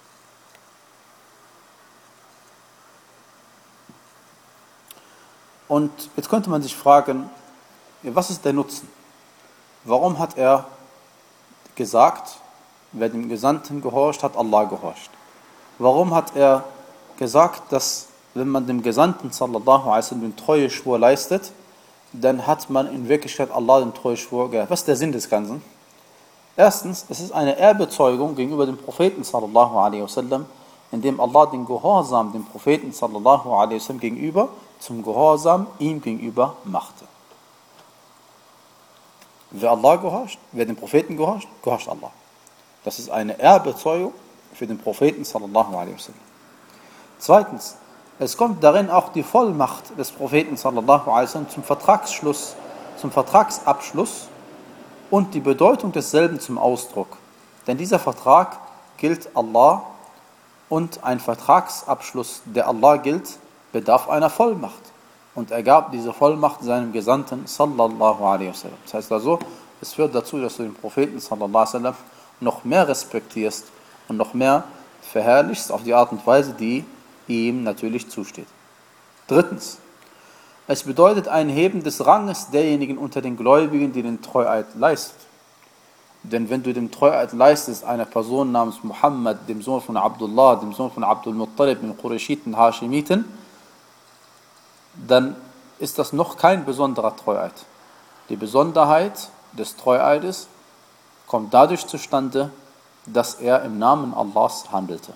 Und jetzt könnte man sich fragen, was ist der Nutzen? Warum hat er gesagt, wer dem Gesandten gehorcht, hat Allah gehorcht? Warum hat er gesagt, dass wenn man dem Gesandten sallallahu alaihi wasallam den Treueschwur leistet, dann hat man in Wirklichkeit Allah den Treueschwur gegeben? Was ist der Sinn des Ganzen? Erstens, es ist eine Ehrbezeugung gegenüber dem Propheten sallallahu alaihi wasallam, indem Allah den Gehorsam dem Propheten sallallahu alaihi wasallam gegenüber zum Gehorsam ihm gegenüber machte. Wer Allah gehorcht, wer dem Propheten gehorcht, gehorcht Allah. Das ist eine Ehrbezeugung für den Propheten sallallahu alaihi wasallam. Zweitens, es kommt darin auch die Vollmacht des Propheten sallallahu alaihi wasallam zum Vertragsschluss, zum Vertragsabschluss und die Bedeutung desselben zum Ausdruck. Denn dieser Vertrag gilt Allah und ein Vertragsabschluss, der Allah gilt, bedarf einer Vollmacht. Und er gab diese Vollmacht seinem Gesandten sallallahu alaihi wasallam. Das heißt also, es führt dazu, dass du den Propheten sallallahu alaihi wasallam noch mehr respektierst und noch mehr verherrlichst auf die Art und Weise, die ihm natürlich zusteht. Drittens, es bedeutet ein Heben des Ranges derjenigen unter den Gläubigen, die den Treueid leisten. Denn wenn du den Treueid leistest, einer Person namens Muhammad, dem Sohn von Abdullah, dem Sohn von Abdul Muttalib, den Qurayshiten, Hashimiten, dann ist das noch kein besonderer Treueid. Die Besonderheit des Treueides kommt dadurch zustande, dass er im Namen Allahs handelte.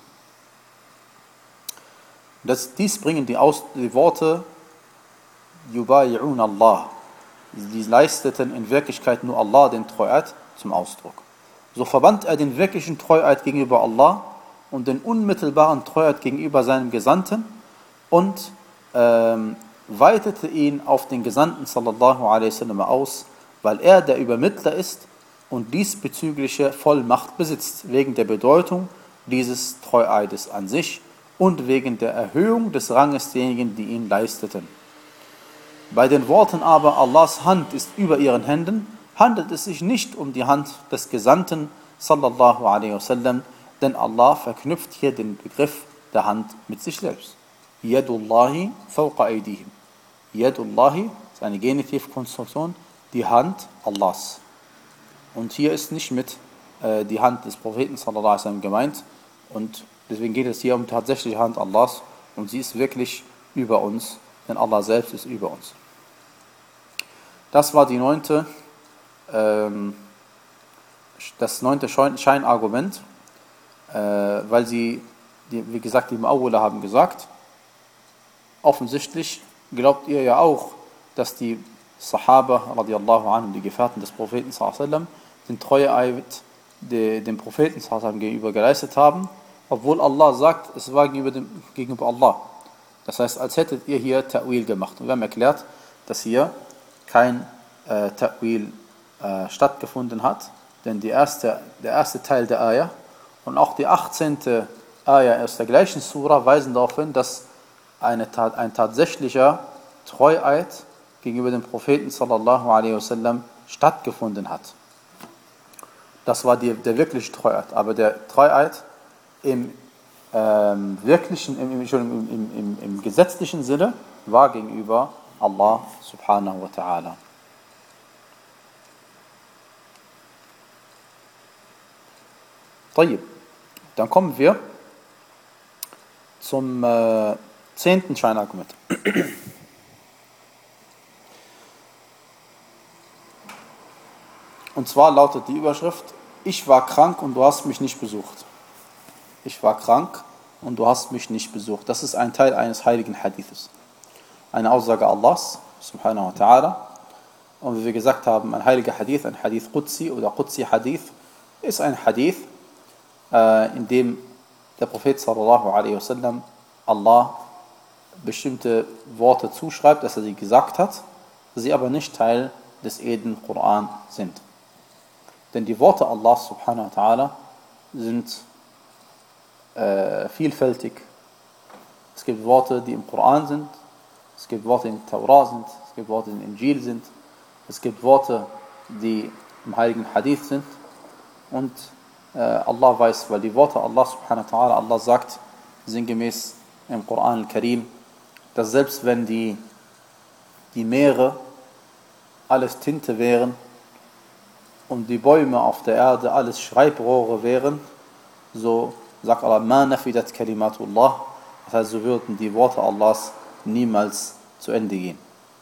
Das, dies bringen die, Aus, die Worte Yubayi'un Allah. Die leisteten in Wirklichkeit nur Allah den Treueid zum Ausdruck. So verband er den wirklichen Treueid gegenüber Allah und den unmittelbaren Treueid gegenüber seinem Gesandten und ähm, weitete ihn auf den Gesandten sallallahu alaihi wasallam aus, weil er der Übermittler ist und diesbezügliche Vollmacht besitzt, wegen der Bedeutung dieses Treueides an sich und wegen der Erhöhung des Ranges derjenigen, die ihn leisteten. Bei den Worten aber, Allahs Hand ist über ihren Händen, handelt es sich nicht um die Hand des Gesandten sallallahu alaihi wasallam, denn Allah verknüpft hier den Begriff der Hand mit sich selbst. Yadullahi fawqa aydihim. Yadullahi ist eine Genitivkonstruktion, die Hand Allahs. Und hier ist nicht mit äh, die Hand des Propheten sallallahu alaihi wasallam gemeint und deswegen geht es hier um die tatsächliche Hand Allahs und sie ist wirklich über uns, denn Allah selbst ist über uns. Das war die neunte, ähm, das neunte Scheinargument, äh, weil sie, die, wie gesagt, die Mu'awwila haben gesagt, offensichtlich glaubt ihr ja auch, dass die Sahaba radiallahu anhum, die Gefährten des Propheten sallallahu alaihi wasallam, den Treueeid dem Propheten sallallahu alaihi wasallam gegenüber geleistet haben, obwohl Allah sagt, es war gegenüber, dem, gegenüber Allah. Das heißt, als hättet ihr hier Ta'wil gemacht. Und wir haben erklärt, dass hier kein äh, Ta'wil äh, stattgefunden hat, denn die erste, der erste Teil der Ayah und auch die achtzehnte Ayah aus der gleichen Surah weisen darauf hin, dass eine, ein tatsächlicher Treueid gegenüber dem Propheten sallallahu alaihi wasallam stattgefunden hat. Das war die, der wirkliche Treueid. Aber der Treueid im ähm, wirklichen, im, im, im, im, im gesetzlichen Sinne war gegenüber Allah subhanahu wa ta'ala. Dann kommen wir zum äh, zehnten Scheinargument. Und zwar lautet die Überschrift: Ich war krank und du hast mich nicht besucht. Ich war krank und du hast mich nicht besucht. Das ist ein Teil eines heiligen Hadithes. Eine Aussage Allahs, subhanahu wa ta'ala. Und wie wir gesagt haben, ein heiliger Hadith, ein Hadith Qudsi oder Qudsi Hadith, ist ein Hadith, äh, in dem der Prophet sallallahu alaihi wasallam Allah bestimmte Worte zuschreibt, dass er sie gesagt hat, sie aber nicht Teil des edlen Koran sind. Denn die Worte Allahs subhanahu wa ta'ala sind äh, vielfältig. Es gibt Worte, die im Koran sind, es gibt Worte, die im Torah sind, es gibt Worte, die im Injil sind, es gibt Worte, die im heiligen Hadith sind. Und äh, Allah weiß, weil die Worte Allah subhanahu wa ta'ala, Allah sagt sinngemäß im Koran al-Karim, dass selbst wenn die, die Meere alles Tinte wären und die Bäume auf der Erde alles Schreibrohre wären, so sagt Allah, ma nafidat kalimatullah, das heißt, so würden die Worte Allahs niemals zu Ende gehen.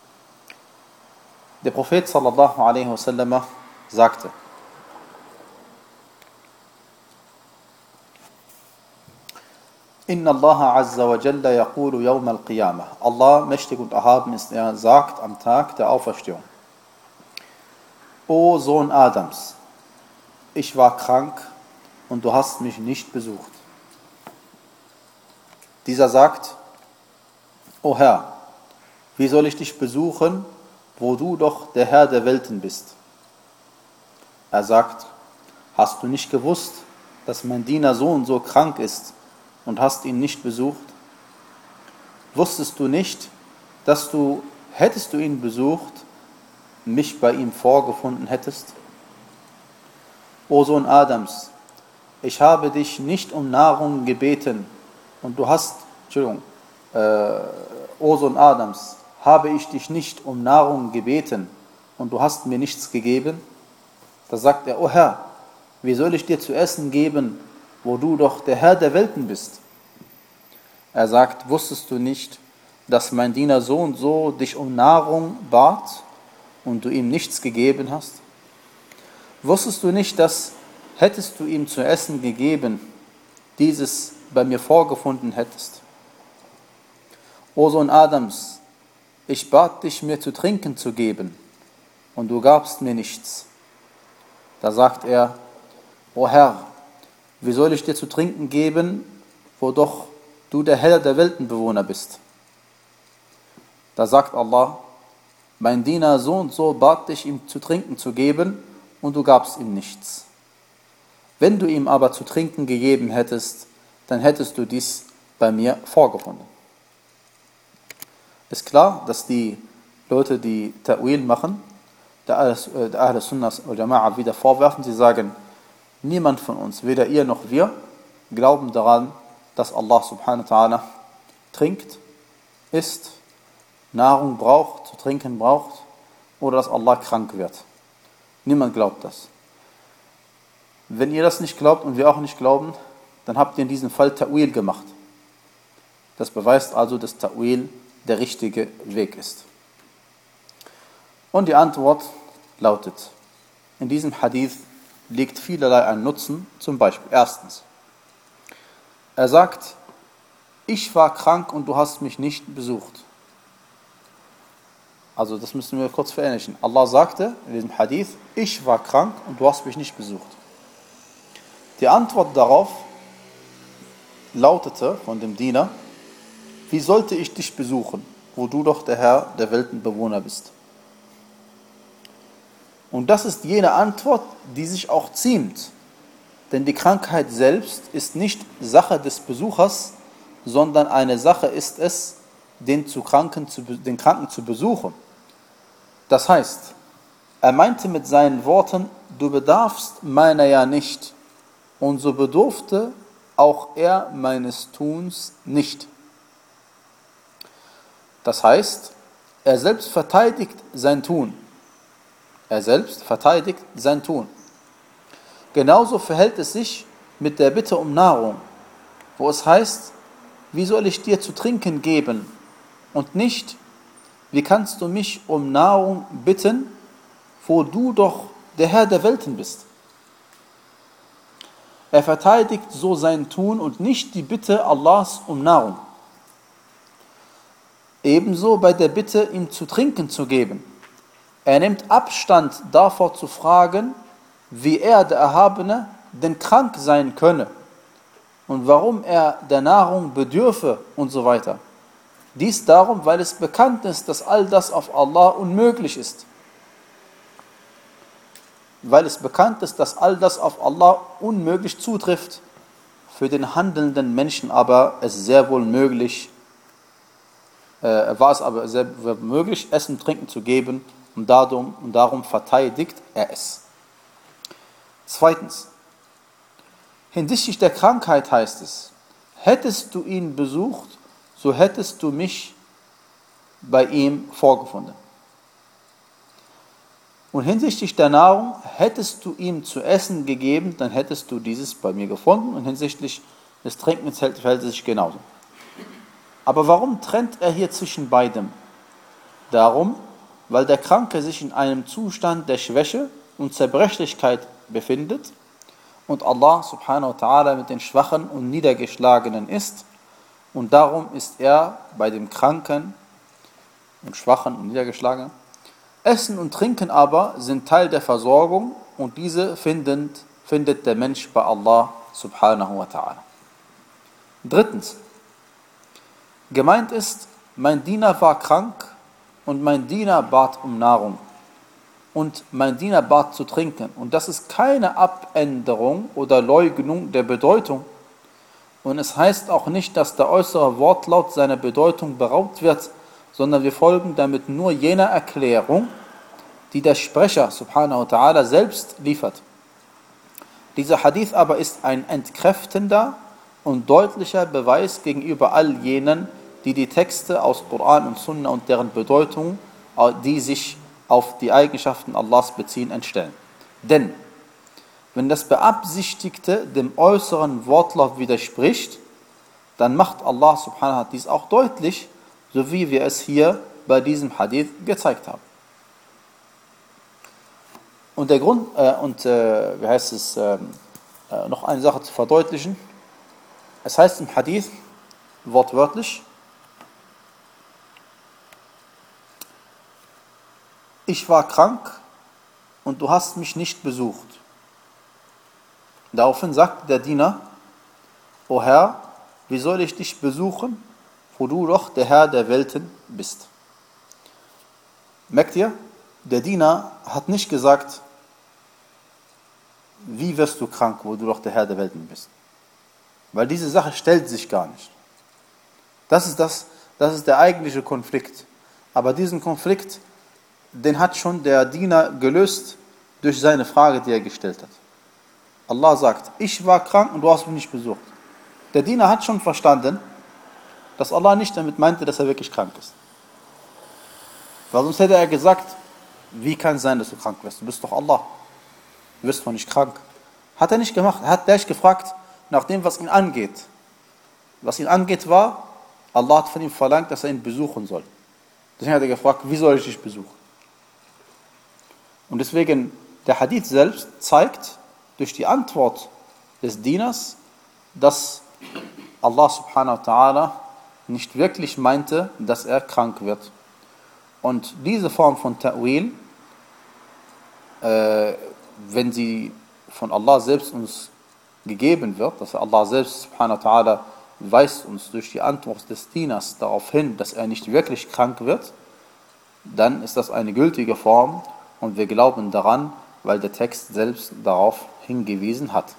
Der Prophet sallallahu alaihi wasallam sagte: Inna Allah azza wa jalla yaqulu yawm al-qiyamah. Allah, mächtig und erhaben ist er, sagt am Tag der Auferstehung: O Sohn Adams, ich war krank und du hast mich nicht besucht. Dieser sagt: O Herr, wie soll ich dich besuchen, wo du doch der Herr der Welten bist? Er sagt: Hast du nicht gewusst, dass mein Diener so und so krank ist und hast ihn nicht besucht? Wusstest du nicht, dass du, hättest du ihn besucht, mich bei ihm vorgefunden hättest? O Sohn Adams, ich habe dich nicht um Nahrung gebeten und du hast, Entschuldigung, äh, O Sohn Adams, habe ich dich nicht um Nahrung gebeten und du hast mir nichts gegeben? Da sagt er: O Herr, wie soll ich dir zu essen geben, wo du doch der Herr der Welten bist? Er sagt: Wusstest du nicht, dass mein Diener so und so dich um Nahrung bat und du ihm nichts gegeben hast? Wusstest du nicht, dass, hättest du ihm zu essen gegeben, dieses bei mir vorgefunden hättest? O Sohn Adams, ich bat dich, mir zu trinken zu geben, und du gabst mir nichts. Da sagt er: O Herr, wie soll ich dir zu trinken geben, wo doch du der Herr der Weltenbewohner bist? Da sagt Allah: Mein Diener so und so bat dich, ihm zu trinken zu geben, und du gabst ihm nichts. Wenn du ihm aber zu trinken gegeben hättest, dann hättest du dies bei mir vorgefunden. Ist klar, dass die Leute, die Ta'wil machen, der Ahl Sunnah wal Jama'a wieder vorwerfen, sie sagen: Niemand von uns, weder ihr noch wir, glauben daran, dass Allah subhanahu wa ta'ala trinkt, isst, Nahrung braucht, zu trinken braucht, oder dass Allah krank wird. Niemand glaubt das. Wenn ihr das nicht glaubt und wir auch nicht glauben, dann habt ihr in diesem Fall Ta'wil gemacht. Das beweist also, dass Ta'wil der richtige Weg ist. Und die Antwort lautet: In diesem Hadith liegt vielerlei ein Nutzen. Zum Beispiel, erstens, er sagt: Ich war krank und du hast mich nicht besucht. Also das müssen wir kurz verinnerlichen. Allah sagte in diesem Hadith: Ich war krank und du hast mich nicht besucht. Die Antwort darauf lautete von dem Diener: Wie sollte ich dich besuchen, wo du doch der Herr der Weltenbewohner bist? Und das ist jene Antwort, die sich auch ziemt. Denn die Krankheit selbst ist nicht Sache des Besuchers, sondern eine Sache ist es, den, zu Kranken, zu, den Kranken zu besuchen. Das heißt, er meinte mit seinen Worten: Du bedarfst meiner ja nicht, und so bedurfte auch er meines Tuns nicht. Das heißt, er selbst verteidigt sein Tun. Er selbst verteidigt sein Tun. Genauso verhält es sich mit der Bitte um Nahrung, wo es heißt: wie soll ich dir zu trinken geben? Und nicht, wie kannst du mich um Nahrung bitten, wo du doch der Herr der Welten bist? Er verteidigt so sein Tun und nicht die Bitte Allahs um Nahrung. Ebenso bei der Bitte, ihm zu trinken zu geben. Er nimmt Abstand davor zu fragen, wie er, der Erhabene, denn krank sein könne und warum er der Nahrung bedürfe und so weiter. Dies darum, weil es bekannt ist, dass all das auf Allah unmöglich ist. Weil es bekannt ist, dass all das auf Allah unmöglich zutrifft, für den handelnden Menschen aber es sehr wohl möglich, äh, war es aber sehr wohl möglich, Essen und Trinken zu geben, und darum, und darum verteidigt er es. Zweitens, hinsichtlich der Krankheit heißt es, hättest du ihn besucht, so hättest du mich bei ihm vorgefunden. Und hinsichtlich der Nahrung, hättest du ihm zu essen gegeben, dann hättest du dieses bei mir gefunden. Und hinsichtlich des Trinkens verhält es sich genauso. Aber warum trennt er hier zwischen beidem? Darum, weil der Kranke sich in einem Zustand der Schwäche und Zerbrechlichkeit befindet und Allah subhanahu wa ta'ala mit den Schwachen und Niedergeschlagenen ist. Und darum ist er bei dem Kranken und Schwachen und Niedergeschlagenen. Essen und Trinken aber sind Teil der Versorgung und diese findet, findet der Mensch bei Allah subhanahu wa ta'ala. Drittens, gemeint ist, mein Diener war krank und mein Diener bat um Nahrung und mein Diener bat zu trinken. Und das ist keine Abänderung oder Leugnung der Bedeutung. Und es heißt auch nicht, dass der äußere Wortlaut seiner Bedeutung beraubt wird, sondern wir folgen damit nur jener Erklärung, die der Sprecher subhanahu wa ta'ala selbst liefert. Dieser Hadith aber ist ein entkräftender und deutlicher Beweis gegenüber all jenen, die die Texte aus Koran und Sunna und deren Bedeutung, die sich auf die Eigenschaften Allahs beziehen, entstellen. Denn wenn das Beabsichtigte dem äußeren Wortlaut widerspricht, dann macht Allah subhanahu wa ta'ala dies auch deutlich, so wie wir es hier bei diesem Hadith gezeigt haben. Und der Grund, äh, und äh, wie heißt es, äh, äh, noch eine Sache zu verdeutlichen. Es heißt im Hadith, wortwörtlich, ich war krank und du hast mich nicht besucht. Daraufhin sagt der Diener, O Herr, wie soll ich dich besuchen, wo du doch der Herr der Welten bist? Merkt ihr? Der Diener hat nicht gesagt, wie wirst du krank, wo du doch der Herr der Welten bist? Weil diese Sache stellt sich gar nicht. Das ist, das, das ist der eigentliche Konflikt. Aber diesen Konflikt, den hat schon der Diener gelöst durch seine Frage, die er gestellt hat. Allah sagt, ich war krank und du hast mich nicht besucht. Der Diener hat schon verstanden, dass Allah nicht damit meinte, dass er wirklich krank ist. Weil sonst hätte er gesagt, wie kann es sein, dass du krank wirst? Du bist doch Allah. Du wirst doch nicht krank. Hat er nicht gemacht. Er hat gleich gefragt, nach dem, was ihn angeht. Was ihn angeht war, Allah hat von ihm verlangt, dass er ihn besuchen soll. Deswegen hat er gefragt, wie soll ich dich besuchen? Und deswegen, der Hadith selbst zeigt durch die Antwort des Dieners, dass Allah subhanahu wa ta'ala nicht wirklich meinte, dass er krank wird. Und diese Form von Ta'wil, äh, wenn sie von Allah selbst uns gegeben wird, dass Allah selbst subhanahu wa ta'ala weist uns durch die Antwort des Dieners darauf hin, dass er nicht wirklich krank wird, dann ist das eine gültige Form und wir glauben daran, weil der Text selbst darauf hingewiesen hat.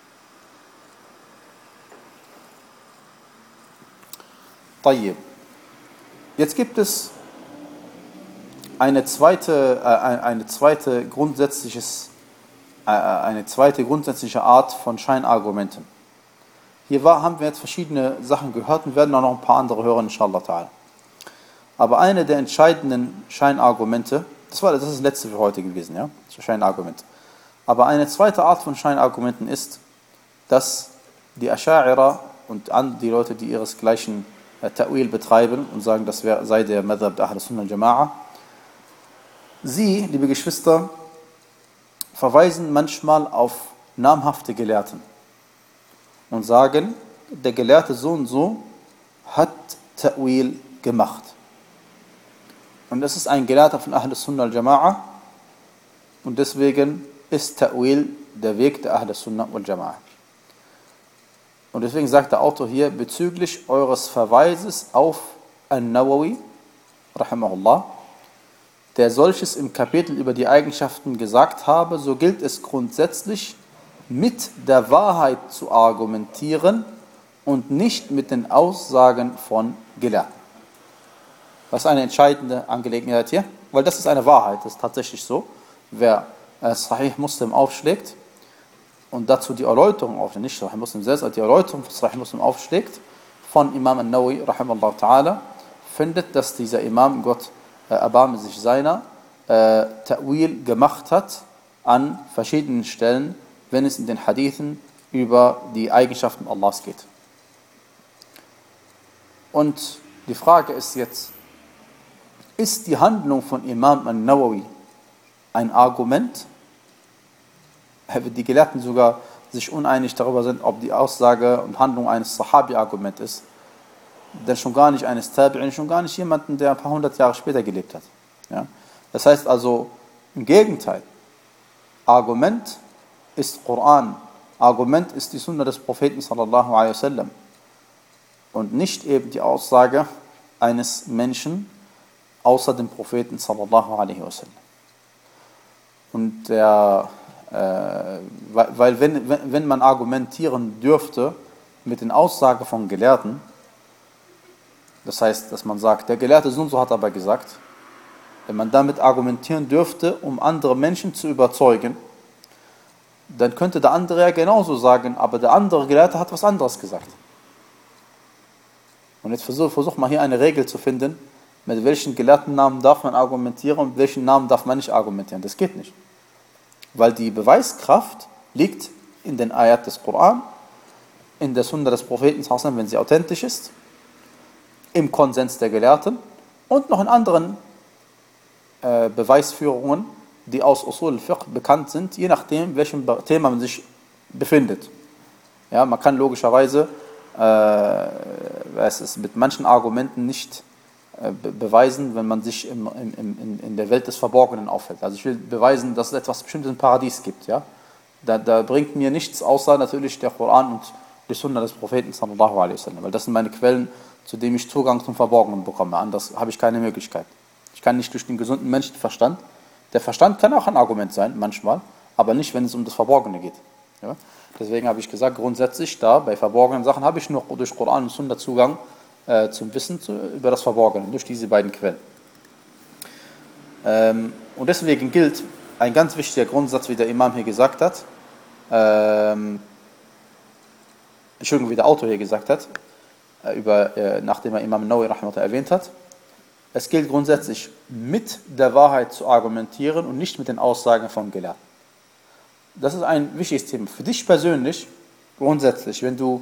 Tayyib. Jetzt gibt es eine zweite, äh, eine zweite grundsätzliches, äh, eine zweite grundsätzliche Art von Scheinargumenten. Hier war, haben wir jetzt verschiedene Sachen gehört und werden auch noch ein paar andere hören, inshallah ta'ala. Aber eine der entscheidenden Scheinargumente, das war das ist das letzte für heute gewesen, ja, das Scheinargument. Aber eine zweite Art von Scheinargumenten ist, dass die Ascha'ira und an die Leute, die ihresgleichen äh, Ta'wil betreiben und sagen, das wär, sei der Madhab der Ahl Sunnah al-Jama'a. Sie, liebe Geschwister, verweisen manchmal auf namhafte Gelehrten und sagen, der Gelehrte so und so hat Ta'wil gemacht. Und das ist ein Gelehrter von Ahl Sunnah al-Jama'a und deswegen ist Ta'wil der Weg der Ahl Sunnah al-Jama'a. Und deswegen sagt der Autor hier, bezüglich eures Verweises auf An-Nawawi, rahimahullah, der solches im Kapitel über die Eigenschaften gesagt habe, so gilt es grundsätzlich, mit der Wahrheit zu argumentieren und nicht mit den Aussagen von Gelehrten. Das ist eine entscheidende Angelegenheit hier, weil das ist eine Wahrheit, das ist tatsächlich so. Wer äh, Sahih Muslim aufschlägt und dazu die Erläuterung aufschlägt, nicht Sahih Muslim selbst, aber die Erläuterung von Sahih Muslim aufschlägt, von Imam An-Nawawi, rahimahullah ta'ala, findet, dass dieser Imam, Gott äh, erbarme sich seiner, äh, Ta'wil gemacht hat an verschiedenen Stellen, wenn es in den Hadithen über die Eigenschaften Allahs geht. Und die Frage ist jetzt, ist die Handlung von Imam An-Nawawi ein Argument? Die Gelehrten sogar sich uneinig darüber sind, ob die Aussage und Handlung eines Sahabi-Argument ist, denn schon gar nicht eines Tabi'in, schon gar nicht jemanden, der ein paar hundert Jahre später gelebt hat. Ja? Das heißt also, im Gegenteil, Argument ist Koran, Argument ist die Sunna des Propheten sallallahu alaihi wasallam und nicht eben die Aussage eines Menschen außer dem Propheten sallallahu alaihi wasallam. Und der, äh, weil, weil wenn, wenn, wenn man argumentieren dürfte mit den Aussagen von Gelehrten, das heißt, dass man sagt, der Gelehrte so und so hat aber gesagt, wenn man damit argumentieren dürfte, um andere Menschen zu überzeugen, dann könnte der andere ja genauso sagen, aber der andere Gelehrte hat was anderes gesagt. Und jetzt versuch, versuch mal hier eine Regel zu finden, mit welchen Gelehrtennamen darf man argumentieren und mit welchen Namen darf man nicht argumentieren. Das geht nicht. Weil die Beweiskraft liegt in den Ayat des Koran, in der Sunna des Propheten, wenn sie authentisch ist, im Konsens der Gelehrten und noch in anderen äh, Beweisführungen, die aus Usul al-Fiqh bekannt sind, je nachdem, welchem Thema man sich befindet. Ja, man kann logischerweise äh, es ist mit manchen Argumenten nicht äh, be beweisen, wenn man sich im, im, in, in der Welt des Verborgenen aufhält. Also ich will beweisen, dass es etwas Bestimmtes im Paradies gibt. Ja? Da, da bringt mir nichts, außer natürlich der Koran und die Sunna des Propheten sallallahu alaihi wasallam, weil das sind meine Quellen, zu denen ich Zugang zum Verborgenen bekomme. Anders habe ich keine Möglichkeit. Ich kann nicht durch den gesunden Menschenverstand. Der Verstand kann auch ein Argument sein, manchmal, aber nicht, wenn es um das Verborgene geht. Ja? Deswegen habe ich gesagt, grundsätzlich da, bei verborgenen Sachen, habe ich nur durch Koran und Sunna Zugang äh, zum Wissen zu, über das Verborgene, durch diese beiden Quellen. Ähm, und deswegen gilt ein ganz wichtiger Grundsatz, wie der Imam hier gesagt hat, ähm, Entschuldigung, wie der Autor hier gesagt hat, äh, über, äh, nachdem er Imam Nawawi rahimahullah erwähnt hat, es gilt grundsätzlich, mit der Wahrheit zu argumentieren und nicht mit den Aussagen von Gelehrten. Das ist ein wichtiges Thema. Für dich persönlich, grundsätzlich, wenn du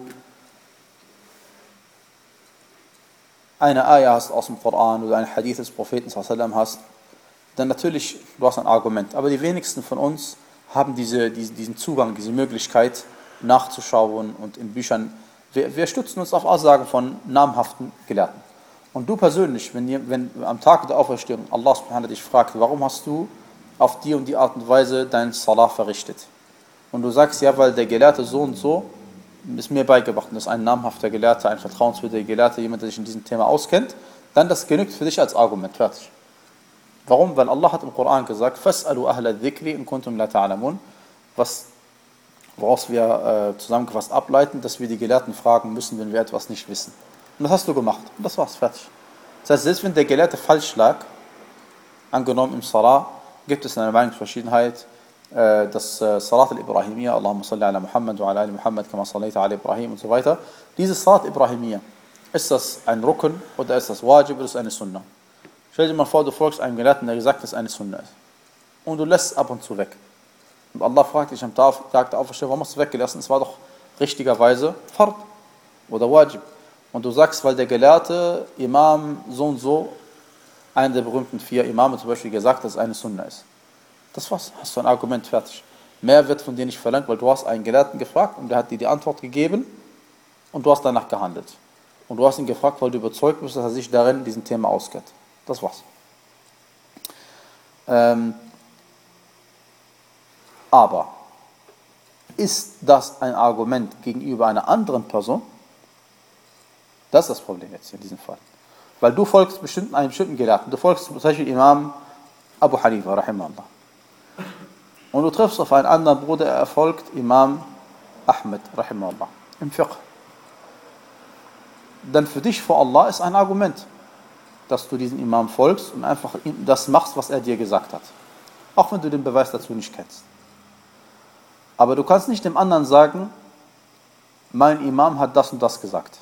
eine Ayah hast aus dem Koran oder ein Hadith des Propheten sallallahu alaihi wasallam hast, dann natürlich, du hast ein Argument. Aber die wenigsten von uns haben diese, diesen Zugang, diese Möglichkeit nachzuschauen und in Büchern. Wir, wir stützen uns auf Aussagen von namhaften Gelehrten. Und du persönlich, wenn, wenn am Tag der Auferstehung Allah subhanahu wa ta'ala dich fragt, warum hast du auf die und die Art und Weise dein Salah verrichtet? Und du sagst, ja, weil der Gelehrte so und so ist mir beigebracht, und das ist ein namhafter Gelehrter, ein vertrauenswürdiger Gelehrter, jemand, der sich in diesem Thema auskennt, dann das genügt für dich als Argument, fertig. Warum? Weil Allah hat im Koran gesagt, فَاسْأَلُوا أَهْلَ الذِّكْرِ إِن كُنتُمْ لَا تَعْلَمُونَ, was, woraus wir äh, zusammengefasst ableiten, dass wir die Gelehrten fragen müssen, wenn wir etwas nicht wissen. Und das hast du gemacht. Und das war's, fertig. Das heißt, selbst wenn der Gelehrte falsch lag, angenommen im Salah, gibt es eine Meinungsverschiedenheit, äh, das äh, Salat al-Ibrahimiyya, Allahumma salli ala Muhammad wa ala ali Muhammad, kama sallaita ala Ibrahim und so weiter. Dieses Salat Ibrahimiyya, ist das ein Rukn oder ist das Wajib oder ist das eine Sunna? Stell dir mal vor, du folgst einem Gelehrten, der gesagt hat, dass es eine Sunna ist. Und du lässt es ab und zu weg. Und Allah fragt dich am Tag der Auferstehung, warum hast du weggelassen? Es war doch richtigerweise Fard. oder Wajib. Und du sagst, weil der Gelehrte Imam so und so, einer der berühmten vier Imame zum Beispiel, gesagt hat, dass es eine Sunna ist. Das war's, hast du ein Argument fertig. Mehr wird von dir nicht verlangt, weil du hast einen Gelehrten gefragt und der hat dir die Antwort gegeben und du hast danach gehandelt. Und du hast ihn gefragt, weil du überzeugt bist, dass er sich darin in diesem Thema auskennt. Das war's. Ähm, aber ist das ein Argument gegenüber einer anderen Person? Das ist das Problem jetzt in diesem Fall. Weil du folgst bestimmt einem bestimmten Gelehrten. Du folgst zum Beispiel Imam Abu Hanifa, rahimahullah. Und du triffst auf einen anderen Bruder, er folgt Imam Ahmed, rahimahullah, im Fiqh. Dann für dich vor Allah ist ein Argument, dass du diesen Imam folgst und einfach das machst, was er dir gesagt hat. Auch wenn du den Beweis dazu nicht kennst. Aber du kannst nicht dem anderen sagen, mein Imam hat das und das gesagt.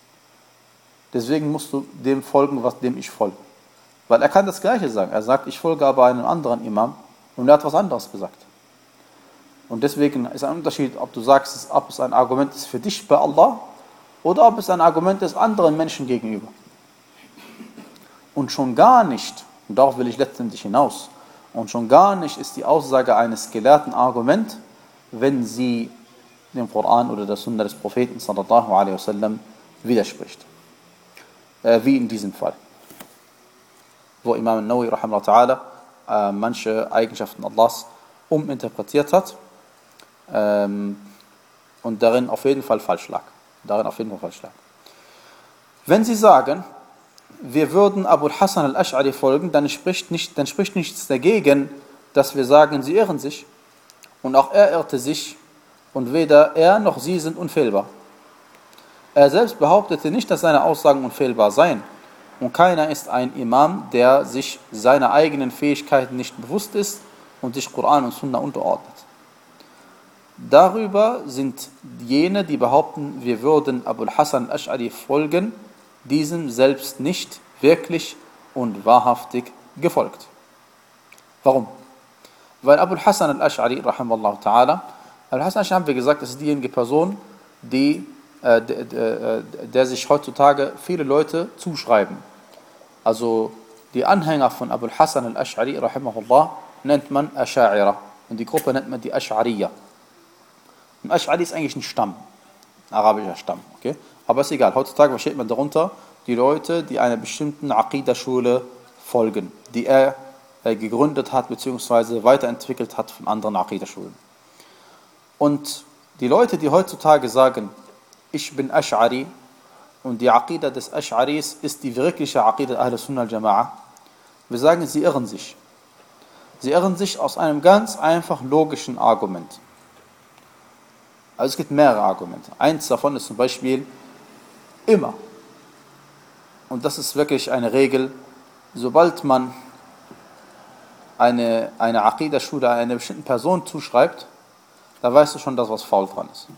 Deswegen musst du dem folgen, was dem ich folge. Weil er kann das Gleiche sagen. Er sagt, ich folge aber einem anderen Imam und er hat was anderes gesagt. Und deswegen ist ein Unterschied, ob du sagst, ob es ein Argument ist für dich bei Allah oder ob es ein Argument ist anderen Menschen gegenüber. Und schon gar nicht, und darauf will ich letztendlich hinaus, und schon gar nicht ist die Aussage eines Gelehrten Argument, wenn sie dem Koran oder der Sunna des Propheten sallallahu alaihi wasallam widerspricht. Äh, wie in diesem Fall, wo Imam al-Nawawi rahimahullah ta'ala äh, manche Eigenschaften Allahs uminterpretiert hat ähm, und darin auf jeden Fall falsch lag. Darin auf jeden Fall falsch lag. Wenn sie sagen, wir würden Abu Hassan al-Ash'ari folgen, dann spricht, nicht, dann spricht nichts dagegen, dass wir sagen, sie irren sich. Und auch er irrte sich und weder er noch sie sind unfehlbar. Er selbst behauptete nicht, dass seine Aussagen unfehlbar seien. Und keiner ist ein Imam, der sich seiner eigenen Fähigkeiten nicht bewusst ist und sich Koran und Sunna unterordnet. Darüber sind jene, die behaupten, wir würden Abu Hassan al-Ash'ari folgen, diesem selbst nicht wirklich und wahrhaftig gefolgt. Warum? Weil Abu Hassan al-Ash'ari, rahimahullah ta'ala, Al-Hassan al-Ash'ari haben wir gesagt, das ist diejenige Person, die, äh, der, der, der sich heutzutage viele Leute zuschreiben. Also die Anhänger von Abu Hassan al-Ash'ari, rahimahullah, nennt man Asha'ira. Und die Gruppe nennt man die Ash'ariya. Und Ash'ari ist eigentlich ein Stamm, ein arabischer Stamm. Okay? Aber ist egal, heutzutage versteht man darunter die Leute, die einer bestimmten Aqidah-Schule folgen, die er äh, gegründet hat bzw. weiterentwickelt hat von anderen Aqidah-Schulen. Und die Leute, die heutzutage sagen, ich bin Ash'ari und die Aqidah des Ash'aris ist die wirkliche Aqidah Ahl Sunnah al-Jama'a, wir sagen, sie irren sich. Sie irren sich aus einem ganz einfach logischen Argument. Also es gibt mehrere Argumente. Eins davon ist zum Beispiel immer, und das ist wirklich eine Regel, sobald man eine, eine Aqidah-Schule einer bestimmten Person zuschreibt, da weißt du schon, dass was faul dran ist.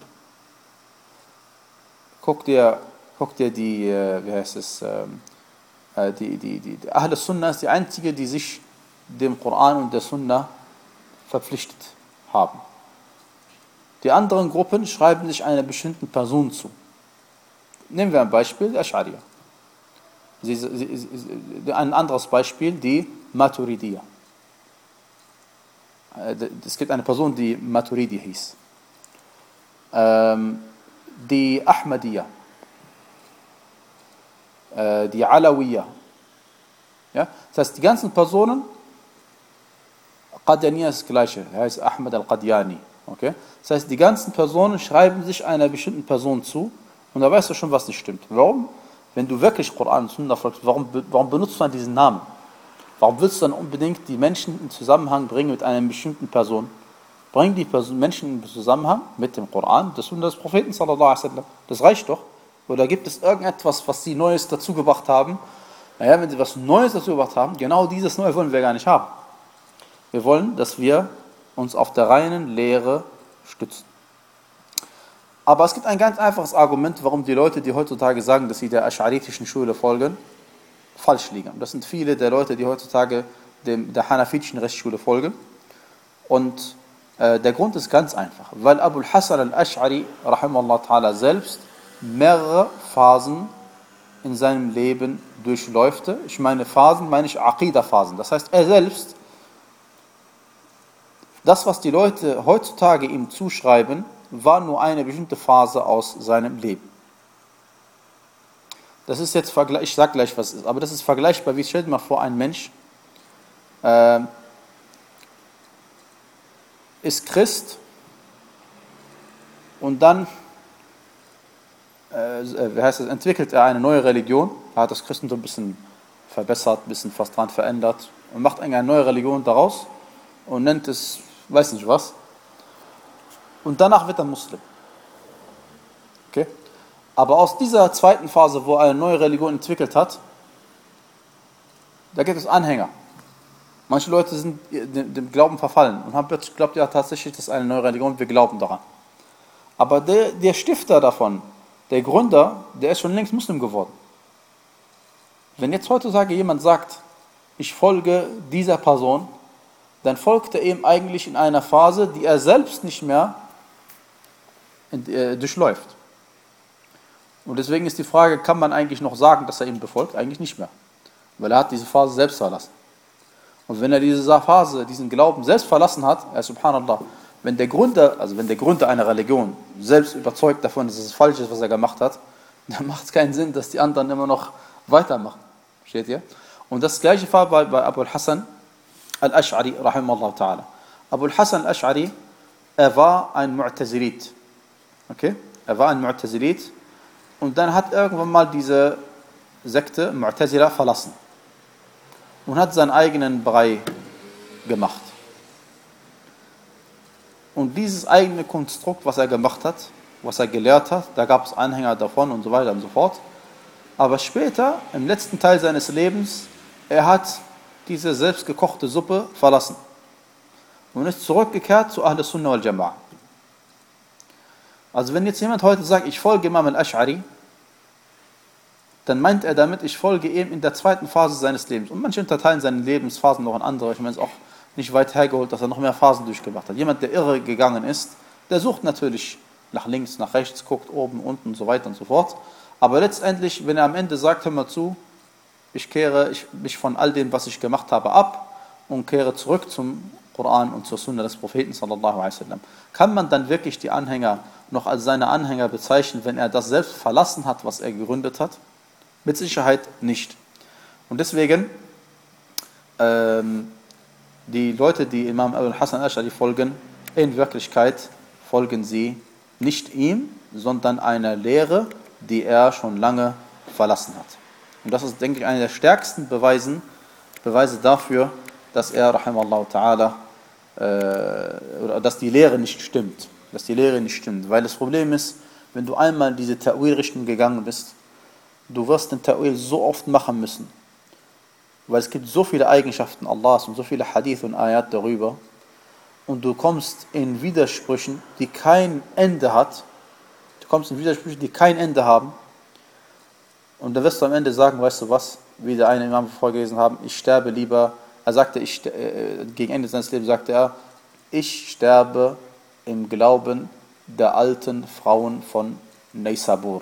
Guck dir, guck dir die, wie heißt es, die, die, die, die Ahl Sunnah ist die einzige, die sich dem Koran und der Sunnah verpflichtet haben. Die anderen Gruppen schreiben sich einer bestimmten Person zu. Nehmen wir ein Beispiel, die Ash'ariya. Sie, sie, sie, ein anderes Beispiel, die Maturidiyya. Es gibt eine Person, die Maturidi hieß. Ähm, die Ahmadiyya. Äh, die Alawiyya. Ja? Das heißt, die ganzen Personen, Qadianiyya ist das Gleiche, er heißt Ahmad al-Qadiani. Okay? Das heißt, die ganzen Personen schreiben sich einer bestimmten Person zu und da weißt du schon, was nicht stimmt. Warum? Wenn du wirklich Koran und Sunna folgst, warum, warum benutzt du dann diesen Namen? Warum willst du dann unbedingt die Menschen in Zusammenhang bringen mit einer bestimmten Person? Bring die Person, Menschen in Zusammenhang mit dem Koran, das Sunna des Propheten sallallahu alaihi wasallam. Das reicht doch. Oder gibt es irgendetwas, was sie Neues dazu gebracht haben? Naja, wenn sie was Neues dazu gebracht haben, genau dieses Neue wollen wir gar nicht haben. Wir wollen, dass wir uns auf der reinen Lehre stützen. Aber es gibt ein ganz einfaches Argument, warum die Leute, die heutzutage sagen, dass sie der asch'aritischen Schule folgen, falsch liegen. Das sind viele der Leute, die heutzutage dem, der hanafitischen Rechtsschule folgen. Und äh, der Grund ist ganz einfach, weil Abu Hassan al-Ash'ari, rahimahullah ta'ala, selbst mehrere Phasen in seinem Leben durchläufte. Ich meine Phasen, meine ich Aqidah-Phasen. Das heißt, er selbst, das, was die Leute heutzutage ihm zuschreiben, war nur eine bestimmte Phase aus seinem Leben. Das ist jetzt, ich sage gleich, was es ist, aber das ist vergleichbar, wie stell dir mal vor, ein Mensch äh, ist Christ und dann äh, wie heißt das, entwickelt er eine neue Religion, er hat das Christentum ein bisschen verbessert, ein bisschen fast dran verändert und macht eine neue Religion daraus und nennt es, weiß nicht was, und danach wird er Muslim. Okay? Aber aus dieser zweiten Phase, wo er eine neue Religion entwickelt hat, da gibt es Anhänger. Manche Leute sind dem, dem Glauben verfallen und haben plötzlich geglaubt, ja tatsächlich, das ist eine neue Religion, wir glauben daran. Aber der, der Stifter davon, der Gründer, der ist schon längst Muslim geworden. Wenn jetzt heutzutage jemand sagt, ich folge dieser Person, dann folgt er ihm eigentlich in einer Phase, die er selbst nicht mehr äh, durchläuft. Und deswegen ist die Frage, kann man eigentlich noch sagen, dass er ihm befolgt? Eigentlich nicht mehr. Weil er hat diese Phase selbst verlassen. Und wenn er diese Phase, diesen Glauben selbst verlassen hat, ja, subhanallah, wenn der Gründer, also wenn der Gründer einer Religion selbst überzeugt davon, dass es falsch ist, was er gemacht hat, dann macht es keinen Sinn, dass die anderen immer noch weitermachen. Versteht ihr? Und das gleiche Fall bei, bei Abu al-Hasan al-Ash'ari, rahimahullah ta'ala. Abu al-Hasan al-Ash'ari, er war ein Mu'tazilit. Okay? Er war ein Mu'tazilit. Und dann hat irgendwann mal diese Sekte, Mu'tazila, verlassen. Und hat seinen eigenen Brei gemacht. Und dieses eigene Konstrukt, was er gemacht hat, was er gelehrt hat, da gab es Anhänger davon und so weiter und so fort. Aber später, im letzten Teil seines Lebens, er hat diese selbstgekochte Suppe verlassen. Und ist zurückgekehrt zu Ahl Sunnah wal Jama'a. Also wenn jetzt jemand heute sagt, ich folge Imam al-Ash'ari, dann meint er damit, ich folge ihm in der zweiten Phase seines Lebens. Und manche unterteilen seine Lebensphasen noch in andere. Ich meine, es ist auch nicht weit hergeholt, dass er noch mehr Phasen durchgemacht hat. Jemand, der irre gegangen ist, der sucht natürlich nach links, nach rechts, guckt oben, unten und so weiter und so fort. Aber letztendlich, wenn er am Ende sagt, hör mal zu, ich kehre mich von all dem, was ich gemacht habe, ab und kehre zurück zum Koran und zur Sunna des Propheten sallallahu alaihi wasallam, kann man dann wirklich die Anhänger noch als seine Anhänger bezeichnen, wenn er das selbst verlassen hat, was er gegründet hat? Mit Sicherheit nicht. Und deswegen, ähm, die Leute, die Imam Abu al-Hasan al-Ash'ari folgen, in Wirklichkeit folgen sie nicht ihm, sondern einer Lehre, die er schon lange verlassen hat. Und das ist, denke ich, einer der stärksten Beweisen, Beweise dafür, dass er, rahimahullah ta'ala, äh, oder dass die Lehre nicht stimmt. Dass die Lehre nicht stimmt. Weil das Problem ist, wenn du einmal in diese Ta'wil-Richtung gegangen bist, du wirst den Ta'wil so oft machen müssen. Weil es gibt so viele Eigenschaften Allahs und so viele Hadith und Ayat darüber. Und du kommst in Widersprüchen, die kein Ende hat. Du kommst in Widersprüche, die kein Ende haben. Und dann wirst du am Ende sagen, weißt du was, wie der eine Imam vorgelesen haben, ich sterbe lieber, er sagte, ich, äh, gegen Ende seines Lebens sagte er, ich sterbe im Glauben der alten Frauen von Naysabur.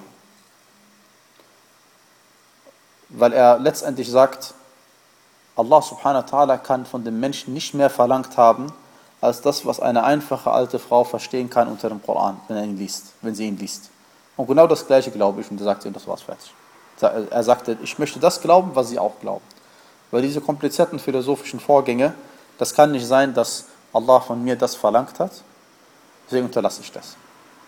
Weil er letztendlich sagt, Allah subhanahu wa ta'ala kann von dem Menschen nicht mehr verlangt haben, als das, was eine einfache alte Frau verstehen kann unter dem Koran, wenn er ihn liest, wenn sie ihn liest. Und genau das Gleiche glaube ich, und er sagte, das war's fertig. Er sagte, ich möchte das glauben, was sie auch glauben. Weil diese komplizierten philosophischen Vorgänge, das kann nicht sein, dass Allah von mir das verlangt hat, deswegen unterlasse ich das.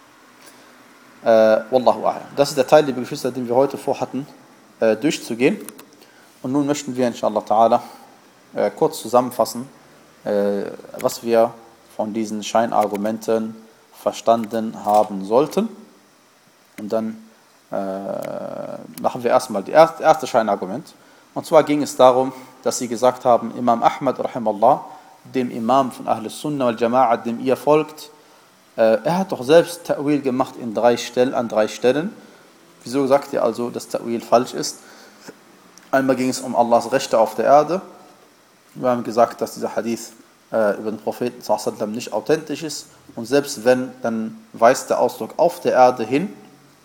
Äh, Wallahu a'lam. Das ist der Teil, liebe Geschwister, den wir heute vorhatten, äh, durchzugehen. Und nun möchten wir, inshallah ta'ala, äh, kurz zusammenfassen, äh, was wir von diesen Scheinargumenten verstanden haben sollten. Und dann äh, machen wir erstmal das erste, erste Scheinargument. Und zwar ging es darum, dass sie gesagt haben, Imam Ahmad, rahimahullah, dem Imam von Ahl Sunnah wal Jama'a, dem ihr folgt, äh, er hat doch selbst Ta'wil gemacht in drei Stellen, an drei Stellen. Wieso sagt ihr also, dass Ta'wil falsch ist? Einmal ging es um Allahs Rechte auf der Erde. Wir haben gesagt, dass dieser Hadith äh, über den Propheten sallallahu alaihi wasallam nicht authentisch ist. Und selbst wenn, dann weist der Ausdruck auf der Erde hin.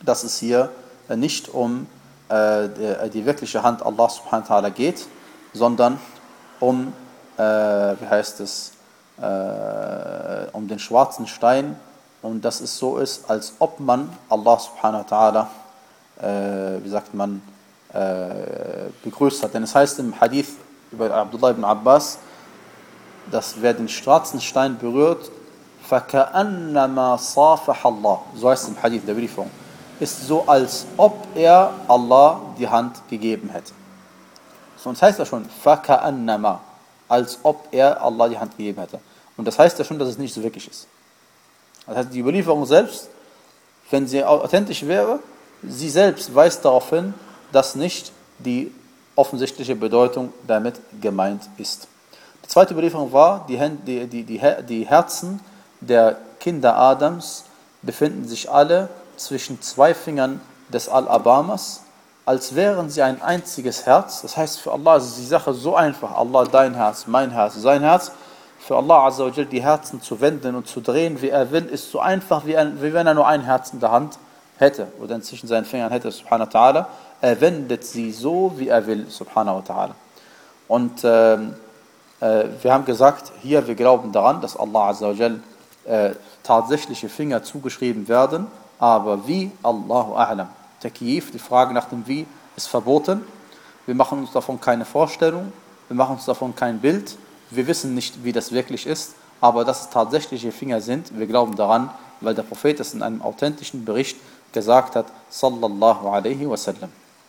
dass es hier nicht um äh, die, die wirkliche Hand Allah subhanahu wa ta'ala geht, sondern um, äh, wie heißt es, äh, um den schwarzen Stein, und dass es so ist, als ob man Allah subhanahu wa ta'ala, äh, wie sagt man, äh, begrüßt hat. Denn es heißt im Hadith über Abdullah ibn Abbas, dass wer den schwarzen Stein berührt, فَكَأَنَّمَا صَافَحَ اللَّهُ, so heißt es im Hadith der Überlieferung, ist so, als ob er Allah die Hand gegeben hätte. So, und das heißt ja schon, فَكَأَنَّمَا, als ob er Allah die Hand gegeben hätte. Und das heißt ja schon, dass es nicht so wirklich ist. Das heißt, die Überlieferung selbst, wenn sie authentisch wäre, sie selbst weist darauf hin, dass nicht die offensichtliche Bedeutung damit gemeint ist. Die zweite Überlieferung war, die, die, die, die, die Herzen der Kinder Adams befinden sich alle zwischen zwei Fingern des Al-Abamas, als wären sie ein einziges Herz. Das heißt, für Allah ist die Sache so einfach. Allah, dein Herz, mein Herz, sein Herz. Für Allah Azza wa Jal die Herzen zu wenden und zu drehen, wie er will, ist so einfach, wie, ein, wie wenn er nur ein Herz in der Hand hätte oder zwischen seinen Fingern hätte, subhanahu wa ta'ala. Er wendet sie so, wie er will, subhanahu wa ta'ala. Und ähm, äh, wir haben gesagt, hier, wir glauben daran, dass Allah Azza wa Jal äh, tatsächliche Finger zugeschrieben werden, aber wie, Allahu a'lam. Takyif, die Frage nach dem Wie, ist verboten. Wir machen uns davon keine Vorstellung, wir machen uns davon kein Bild. Wir wissen nicht, wie das wirklich ist, aber dass es tatsächliche Finger sind, wir glauben daran, weil der Prophet es in einem authentischen Bericht gesagt hat, sallallahu alaihi wasallam.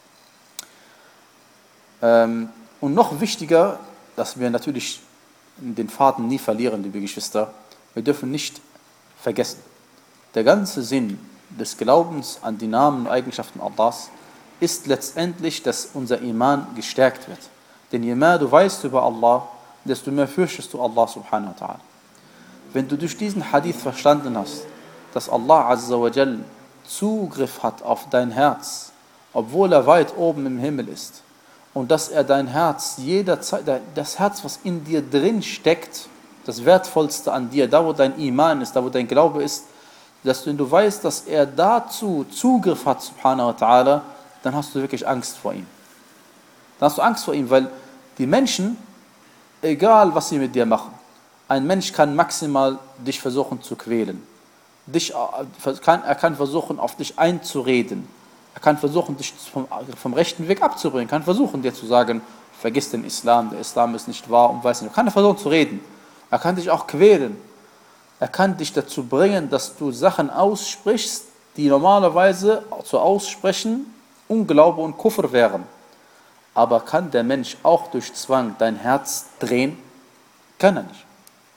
Ähm, und noch wichtiger, dass wir natürlich den Faden nie verlieren, liebe Geschwister, wir dürfen nicht vergessen, der ganze Sinn des Glaubens an die Namen und Eigenschaften Allahs ist letztendlich, dass unser Iman gestärkt wird. Denn je mehr du weißt über Allah, desto mehr fürchtest du Allah subhanahu wa ta'ala. Wenn du durch diesen Hadith verstanden hast, dass Allah Azza wa Jal Zugriff hat auf dein Herz, obwohl er weit oben im Himmel ist, und dass er dein Herz jederzeit, das Herz, was in dir drin steckt, das Wertvollste an dir, da wo dein Iman ist, da wo dein Glaube ist, dass du, wenn du weißt, dass er dazu Zugriff hat, subhanahu wa ta'ala, dann hast du wirklich Angst vor ihm. Dann hast du Angst vor ihm, weil die Menschen, egal was sie mit dir machen, ein Mensch kann maximal dich versuchen zu quälen. Dich, kann, er kann versuchen, auf dich einzureden. Er kann versuchen, dich vom, vom rechten Weg abzubringen. Er kann versuchen, dir zu sagen, vergiss den Islam, der Islam ist nicht wahr und weiß nicht. Er kann versuchen zu reden. Er kann dich auch quälen. Er kann dich dazu bringen, dass du Sachen aussprichst, die normalerweise zu aussprechen Unglaube und Kufr wären. Aber kann der Mensch auch durch Zwang dein Herz drehen? Kann er nicht.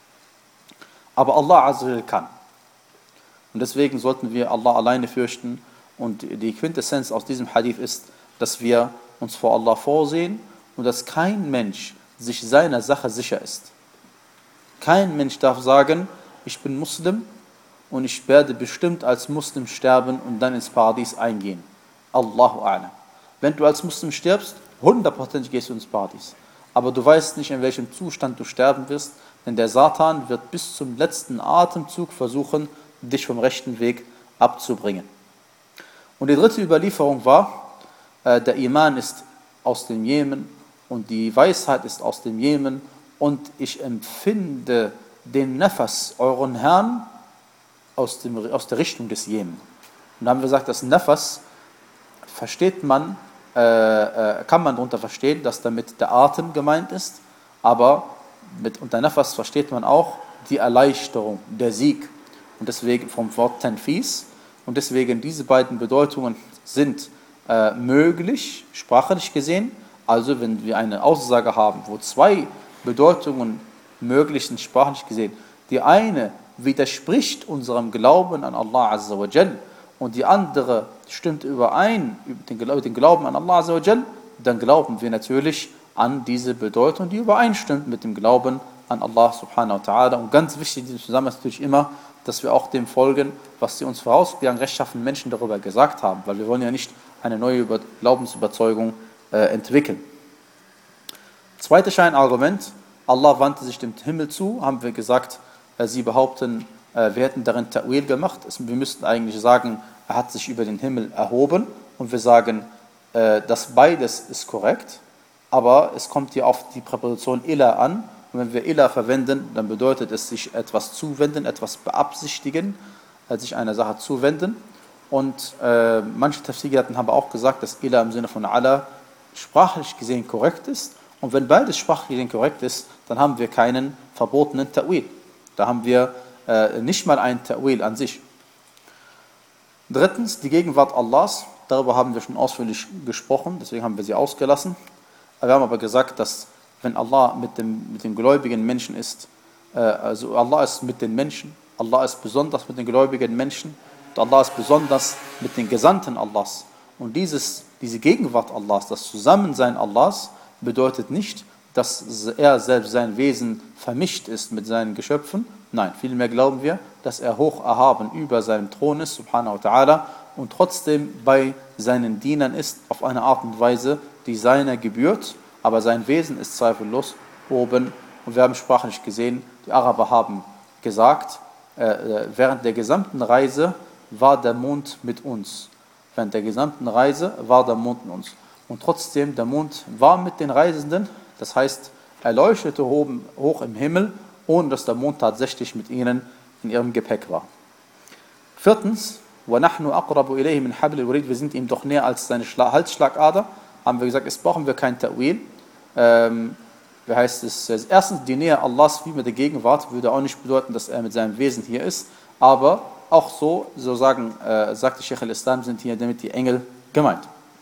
Aber Allah Azza wa Jal kann. Und deswegen sollten wir Allah alleine fürchten. Und die Quintessenz aus diesem Hadith ist, dass wir uns vor Allah vorsehen und dass kein Mensch sich seiner Sache sicher ist. Kein Mensch darf sagen, ich bin Muslim und ich werde bestimmt als Muslim sterben und dann ins Paradies eingehen. Allahu a'lam. Wenn du als Muslim stirbst, hundertprozentig gehst du ins Paradies. Aber du weißt nicht, in welchem Zustand du sterben wirst, denn der Satan wird bis zum letzten Atemzug versuchen, dich vom rechten Weg abzubringen. Und die dritte Überlieferung war, äh, der Iman ist aus dem Jemen und die Weisheit ist aus dem Jemen und ich empfinde den Nafas, euren Herrn, aus, dem, aus der Richtung des Jemen. Und da haben wir gesagt, das Nafas versteht man, äh, äh, kann man darunter verstehen, dass damit der Atem gemeint ist, aber mit unter Nafas versteht man auch die Erleichterung, der Sieg. Und deswegen vom Wort Tanfis. Und deswegen diese beiden Bedeutungen sind äh, möglich, sprachlich gesehen. Also wenn wir eine Aussage haben, wo zwei Bedeutungen möglich sind, sprachlich gesehen, die eine widerspricht unserem Glauben an Allah Azza wa Jal und die andere stimmt überein mit dem Glauben an Allah Azza wa Jal, dann glauben wir natürlich an diese Bedeutung, die übereinstimmt mit dem Glauben an Allah subhanahu wa ta'ala. Und ganz wichtig in diesem Zusammenhang ist natürlich immer, dass wir auch dem folgen, was die uns vorausgegangen rechtschaffenen Menschen darüber gesagt haben, weil wir wollen ja nicht eine neue Glaubensüberzeugung äh, entwickeln. Zweites Scheinargument, Allah wandte sich dem Himmel zu, haben wir gesagt, äh, sie behaupten, äh, wir hätten darin Ta'wil gemacht. Es, wir müssten eigentlich sagen, er hat sich über den Himmel erhoben und wir sagen, äh, dass beides ist korrekt, aber es kommt hier auf die Präposition ila an und wenn wir ila verwenden, dann bedeutet es sich etwas zuwenden, etwas beabsichtigen, äh, sich einer Sache zuwenden und äh, manche Tafsirgelehrten haben auch gesagt, dass ila im Sinne von ala sprachlich gesehen korrekt ist und wenn beides sprachlich gesehen korrekt ist, dann haben wir keinen verbotenen Ta'wil. Da haben wir äh, nicht mal einen Ta'wil an sich. Drittens, die Gegenwart Allahs, darüber haben wir schon ausführlich gesprochen, deswegen haben wir sie ausgelassen. Wir haben aber gesagt, dass wenn Allah mit dem, mit dem gläubigen Menschen ist, äh, also Allah ist mit den Menschen, Allah ist besonders mit den gläubigen Menschen und Allah ist besonders mit den Gesandten Allahs. Und dieses, diese Gegenwart Allahs, das Zusammensein Allahs, bedeutet nicht, dass er selbst sein Wesen vermischt ist mit seinen Geschöpfen. Nein, vielmehr glauben wir, dass er hoch erhaben über seinem Thron ist, subhanahu wa ta'ala, und trotzdem bei seinen Dienern ist, auf eine Art und Weise, die seiner gebührt, aber sein Wesen ist zweifellos oben. Und wir haben sprachlich gesehen, die Araber haben gesagt, äh, während der gesamten Reise war der Mond mit uns. Während der gesamten Reise war der Mond mit uns. Und trotzdem, der Mond war mit den Reisenden, das heißt, er leuchtete hoch im Himmel, ohne dass der Mond tatsächlich mit ihnen in ihrem Gepäck war. Viertens, وَنَحْنُ أَقْرَبُ إِلَيْهِ مِنْ حَبْلِ الْوَرِيدِ, wir sind ihm doch näher als seine Halsschlagader, haben wir gesagt, jetzt brauchen wir kein Ta'wil. Ähm, wie heißt es? Erstens, die Nähe Allahs wie mit der Gegenwart würde auch nicht bedeuten, dass er mit seinem Wesen hier ist, aber auch so, so sagen, äh, sagte Sheikh al-Islam, sind hier damit die Engel gemeint.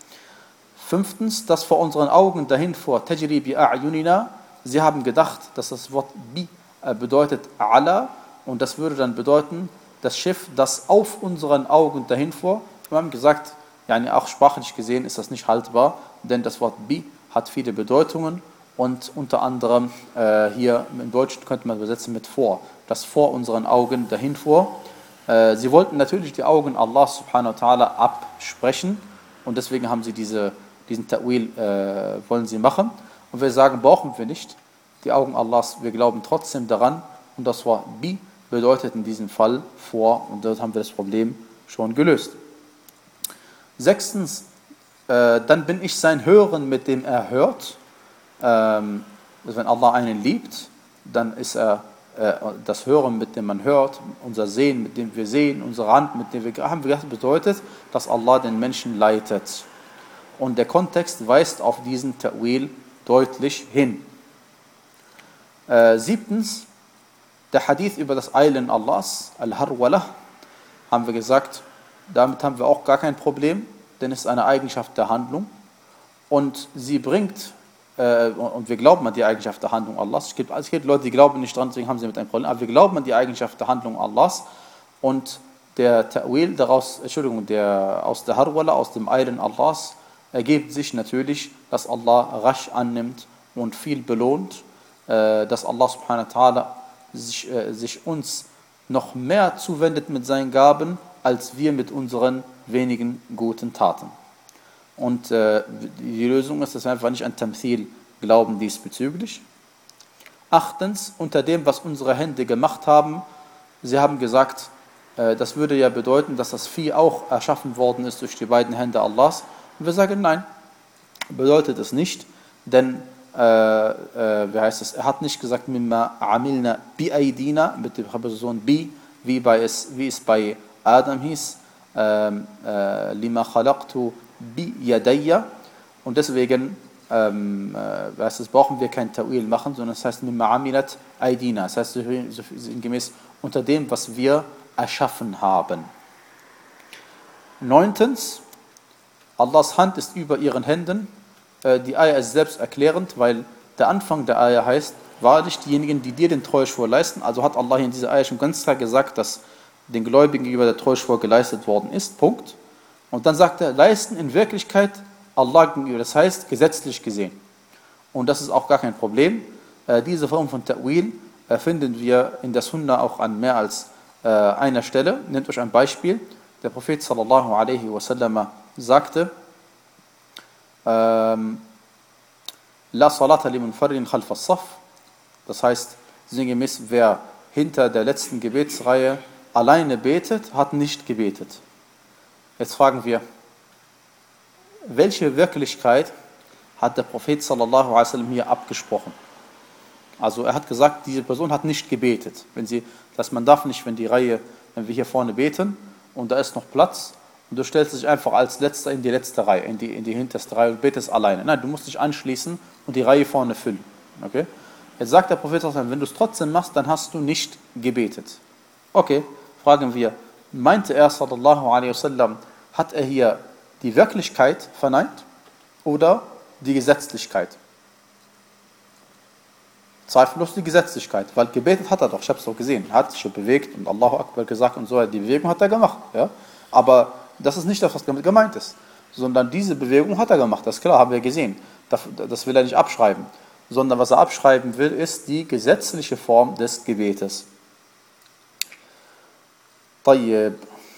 Fünftens, dass vor unseren Augen dahin vor Tajri bi a'yunina, sie haben gedacht, dass das Wort bi bedeutet ala und das würde dann bedeuten, das Schiff, das auf unseren Augen dahin fuhr. Wir haben gesagt, yani auch sprachlich gesehen ist das nicht haltbar, denn das Wort bi hat viele Bedeutungen und unter anderem äh, hier im Deutschen könnte man übersetzen mit vor, das vor unseren Augen dahin fuhr. Äh, sie wollten natürlich die Augen Allah subhanahu wa ta'ala absprechen und deswegen haben sie diese, diesen Ta'wil äh, wollen sie machen und wir sagen, brauchen wir nicht die Augen Allahs, wir glauben trotzdem daran und das Wort bi bedeutet in diesem Fall vor und dort haben wir das Problem schon gelöst. Sechstens, äh, dann bin ich sein Hören, mit dem er hört. Ähm, also wenn Allah einen liebt, dann ist er äh, das Hören, mit dem man hört, unser Sehen, mit dem wir sehen, unsere Hand, mit dem wir haben, das bedeutet, dass Allah den Menschen leitet. Und der Kontext weist auf diesen Ta'wil deutlich hin. Äh, siebtens, der Hadith über das Eilen Allahs, Al-Harwalah, haben wir gesagt, damit haben wir auch gar kein Problem, denn es ist eine Eigenschaft der Handlung und sie bringt, äh, und wir glauben an die Eigenschaft der Handlung Allahs, es gibt, es gibt Leute, die glauben nicht dran, deswegen haben sie mit einem Problem, aber wir glauben an die Eigenschaft der Handlung Allahs und der Ta'wil daraus, Entschuldigung, der, aus der Harwalah, aus dem Eilen Allahs, ergibt sich natürlich, dass Allah rasch annimmt und viel belohnt, äh, dass Allah subhanahu wa ta'ala sich, äh, sich uns noch mehr zuwendet mit seinen Gaben, als wir mit unseren wenigen guten Taten. Und äh, die Lösung ist, dass wir einfach nicht an Tamthil glauben diesbezüglich. Achtens, unter dem, was unsere Hände gemacht haben, sie haben gesagt, äh, das würde ja bedeuten, dass das Vieh auch erschaffen worden ist durch die beiden Hände Allahs. Und wir sagen, nein, bedeutet es nicht, denn Äh, äh, wie heißt es? Er hat nicht gesagt, mimma amilna bi aidina, mit der Präposition bi, wie, bei es, wie es bei Adam hieß, ähm, äh, lima khalaqtu bi yadayya. Und deswegen ähm, äh, heißt es, brauchen wir kein Ta'wil machen, sondern es heißt mimma amilat aidina. Das heißt, sinngemäß unter dem, was wir erschaffen haben. Neuntens, Allahs Hand ist über ihren Händen. Die Ayah ist selbst erklärend, weil der Anfang der Ayah heißt, wahrlich diejenigen, die dir den Treuschwur leisten, also hat Allah in dieser Ayah schon ganz klar gesagt, dass den Gläubigen gegenüber der Treuschwur geleistet worden ist, Punkt. Und dann sagt er, leisten in Wirklichkeit Allah gegenüber, das heißt gesetzlich gesehen. Und das ist auch gar kein Problem. Diese Form von Ta'wil finden wir in der Sunna auch an mehr als einer Stelle. Nehmt euch ein Beispiel. Der Prophet sallallahu alaihi wasallam sagte, La salata liman farrin khalf as-saf. Das heißt, sinngemäß, wer hinter der letzten Gebetsreihe alleine betet, hat nicht gebetet. Jetzt fragen wir, welche Wirklichkeit hat der Prophet sallallahu alaihi wasallam hier abgesprochen? Also er hat gesagt, diese Person hat nicht gebetet. Wenn sie, dass man darf nicht, wenn die Reihe, wenn wir hier vorne beten und da ist noch Platz und du stellst dich einfach als Letzter in die letzte Reihe, in die, in die hinterste Reihe und betest alleine. Nein, du musst dich anschließen und die Reihe vorne füllen. Okay? Jetzt sagt der Prophet sallallahu alaihi wasallam, wenn du es trotzdem machst, dann hast du nicht gebetet. Okay, fragen wir, meinte er sallallahu alaihi wasallam, hat er hier die Wirklichkeit verneint oder die Gesetzlichkeit? Zweifellos die Gesetzlichkeit, weil gebetet hat er doch, ich habe es doch gesehen, hat sich bewegt und Allahu Akbar gesagt und so, die Bewegung hat er gemacht. Ja? Aber das ist nicht das, was gemeint ist, sondern diese Bewegung hat er gemacht, das ist klar, haben wir gesehen. Das, das will er nicht abschreiben, sondern was er abschreiben will, ist die gesetzliche Form des Gebetes. Tayyib.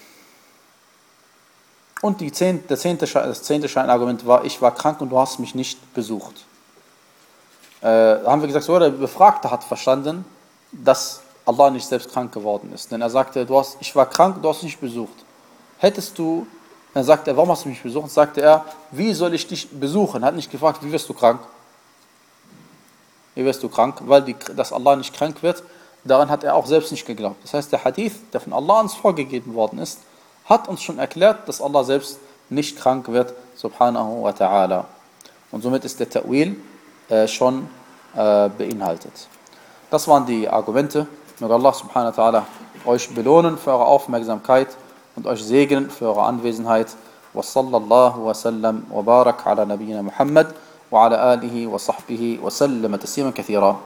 Und die zehnte, der zehnte, das zehnte Scheinargument war, ich war krank und du hast mich nicht besucht. Äh, da haben wir gesagt, so, der Befragte hat verstanden, dass Allah nicht selbst krank geworden ist. Denn er sagte, du hast, ich war krank, du hast mich nicht besucht. Hättest du, dann sagte er, warum hast du mich besucht? Sagte er, wie soll ich dich besuchen? Er hat nicht gefragt, wie wirst du krank? Wie wirst du krank? Weil die, dass Allah nicht krank wird, daran hat er auch selbst nicht geglaubt. Das heißt, der Hadith, der von Allah uns vorgegeben worden ist, hat uns schon erklärt, dass Allah selbst nicht krank wird, subhanahu wa ta'ala. Und somit ist der Ta'wil äh, schon äh, beinhaltet. Das waren die Argumente. Möge Allah subhanahu wa ta'ala euch belohnen für eure Aufmerksamkeit und euch segnen für eure Anwesenheit. Wa sallallahu wa sallam wa barak ala nabiyyina Muhammad wa ala alihi wa sahbihi wa sallam tasliman kathira.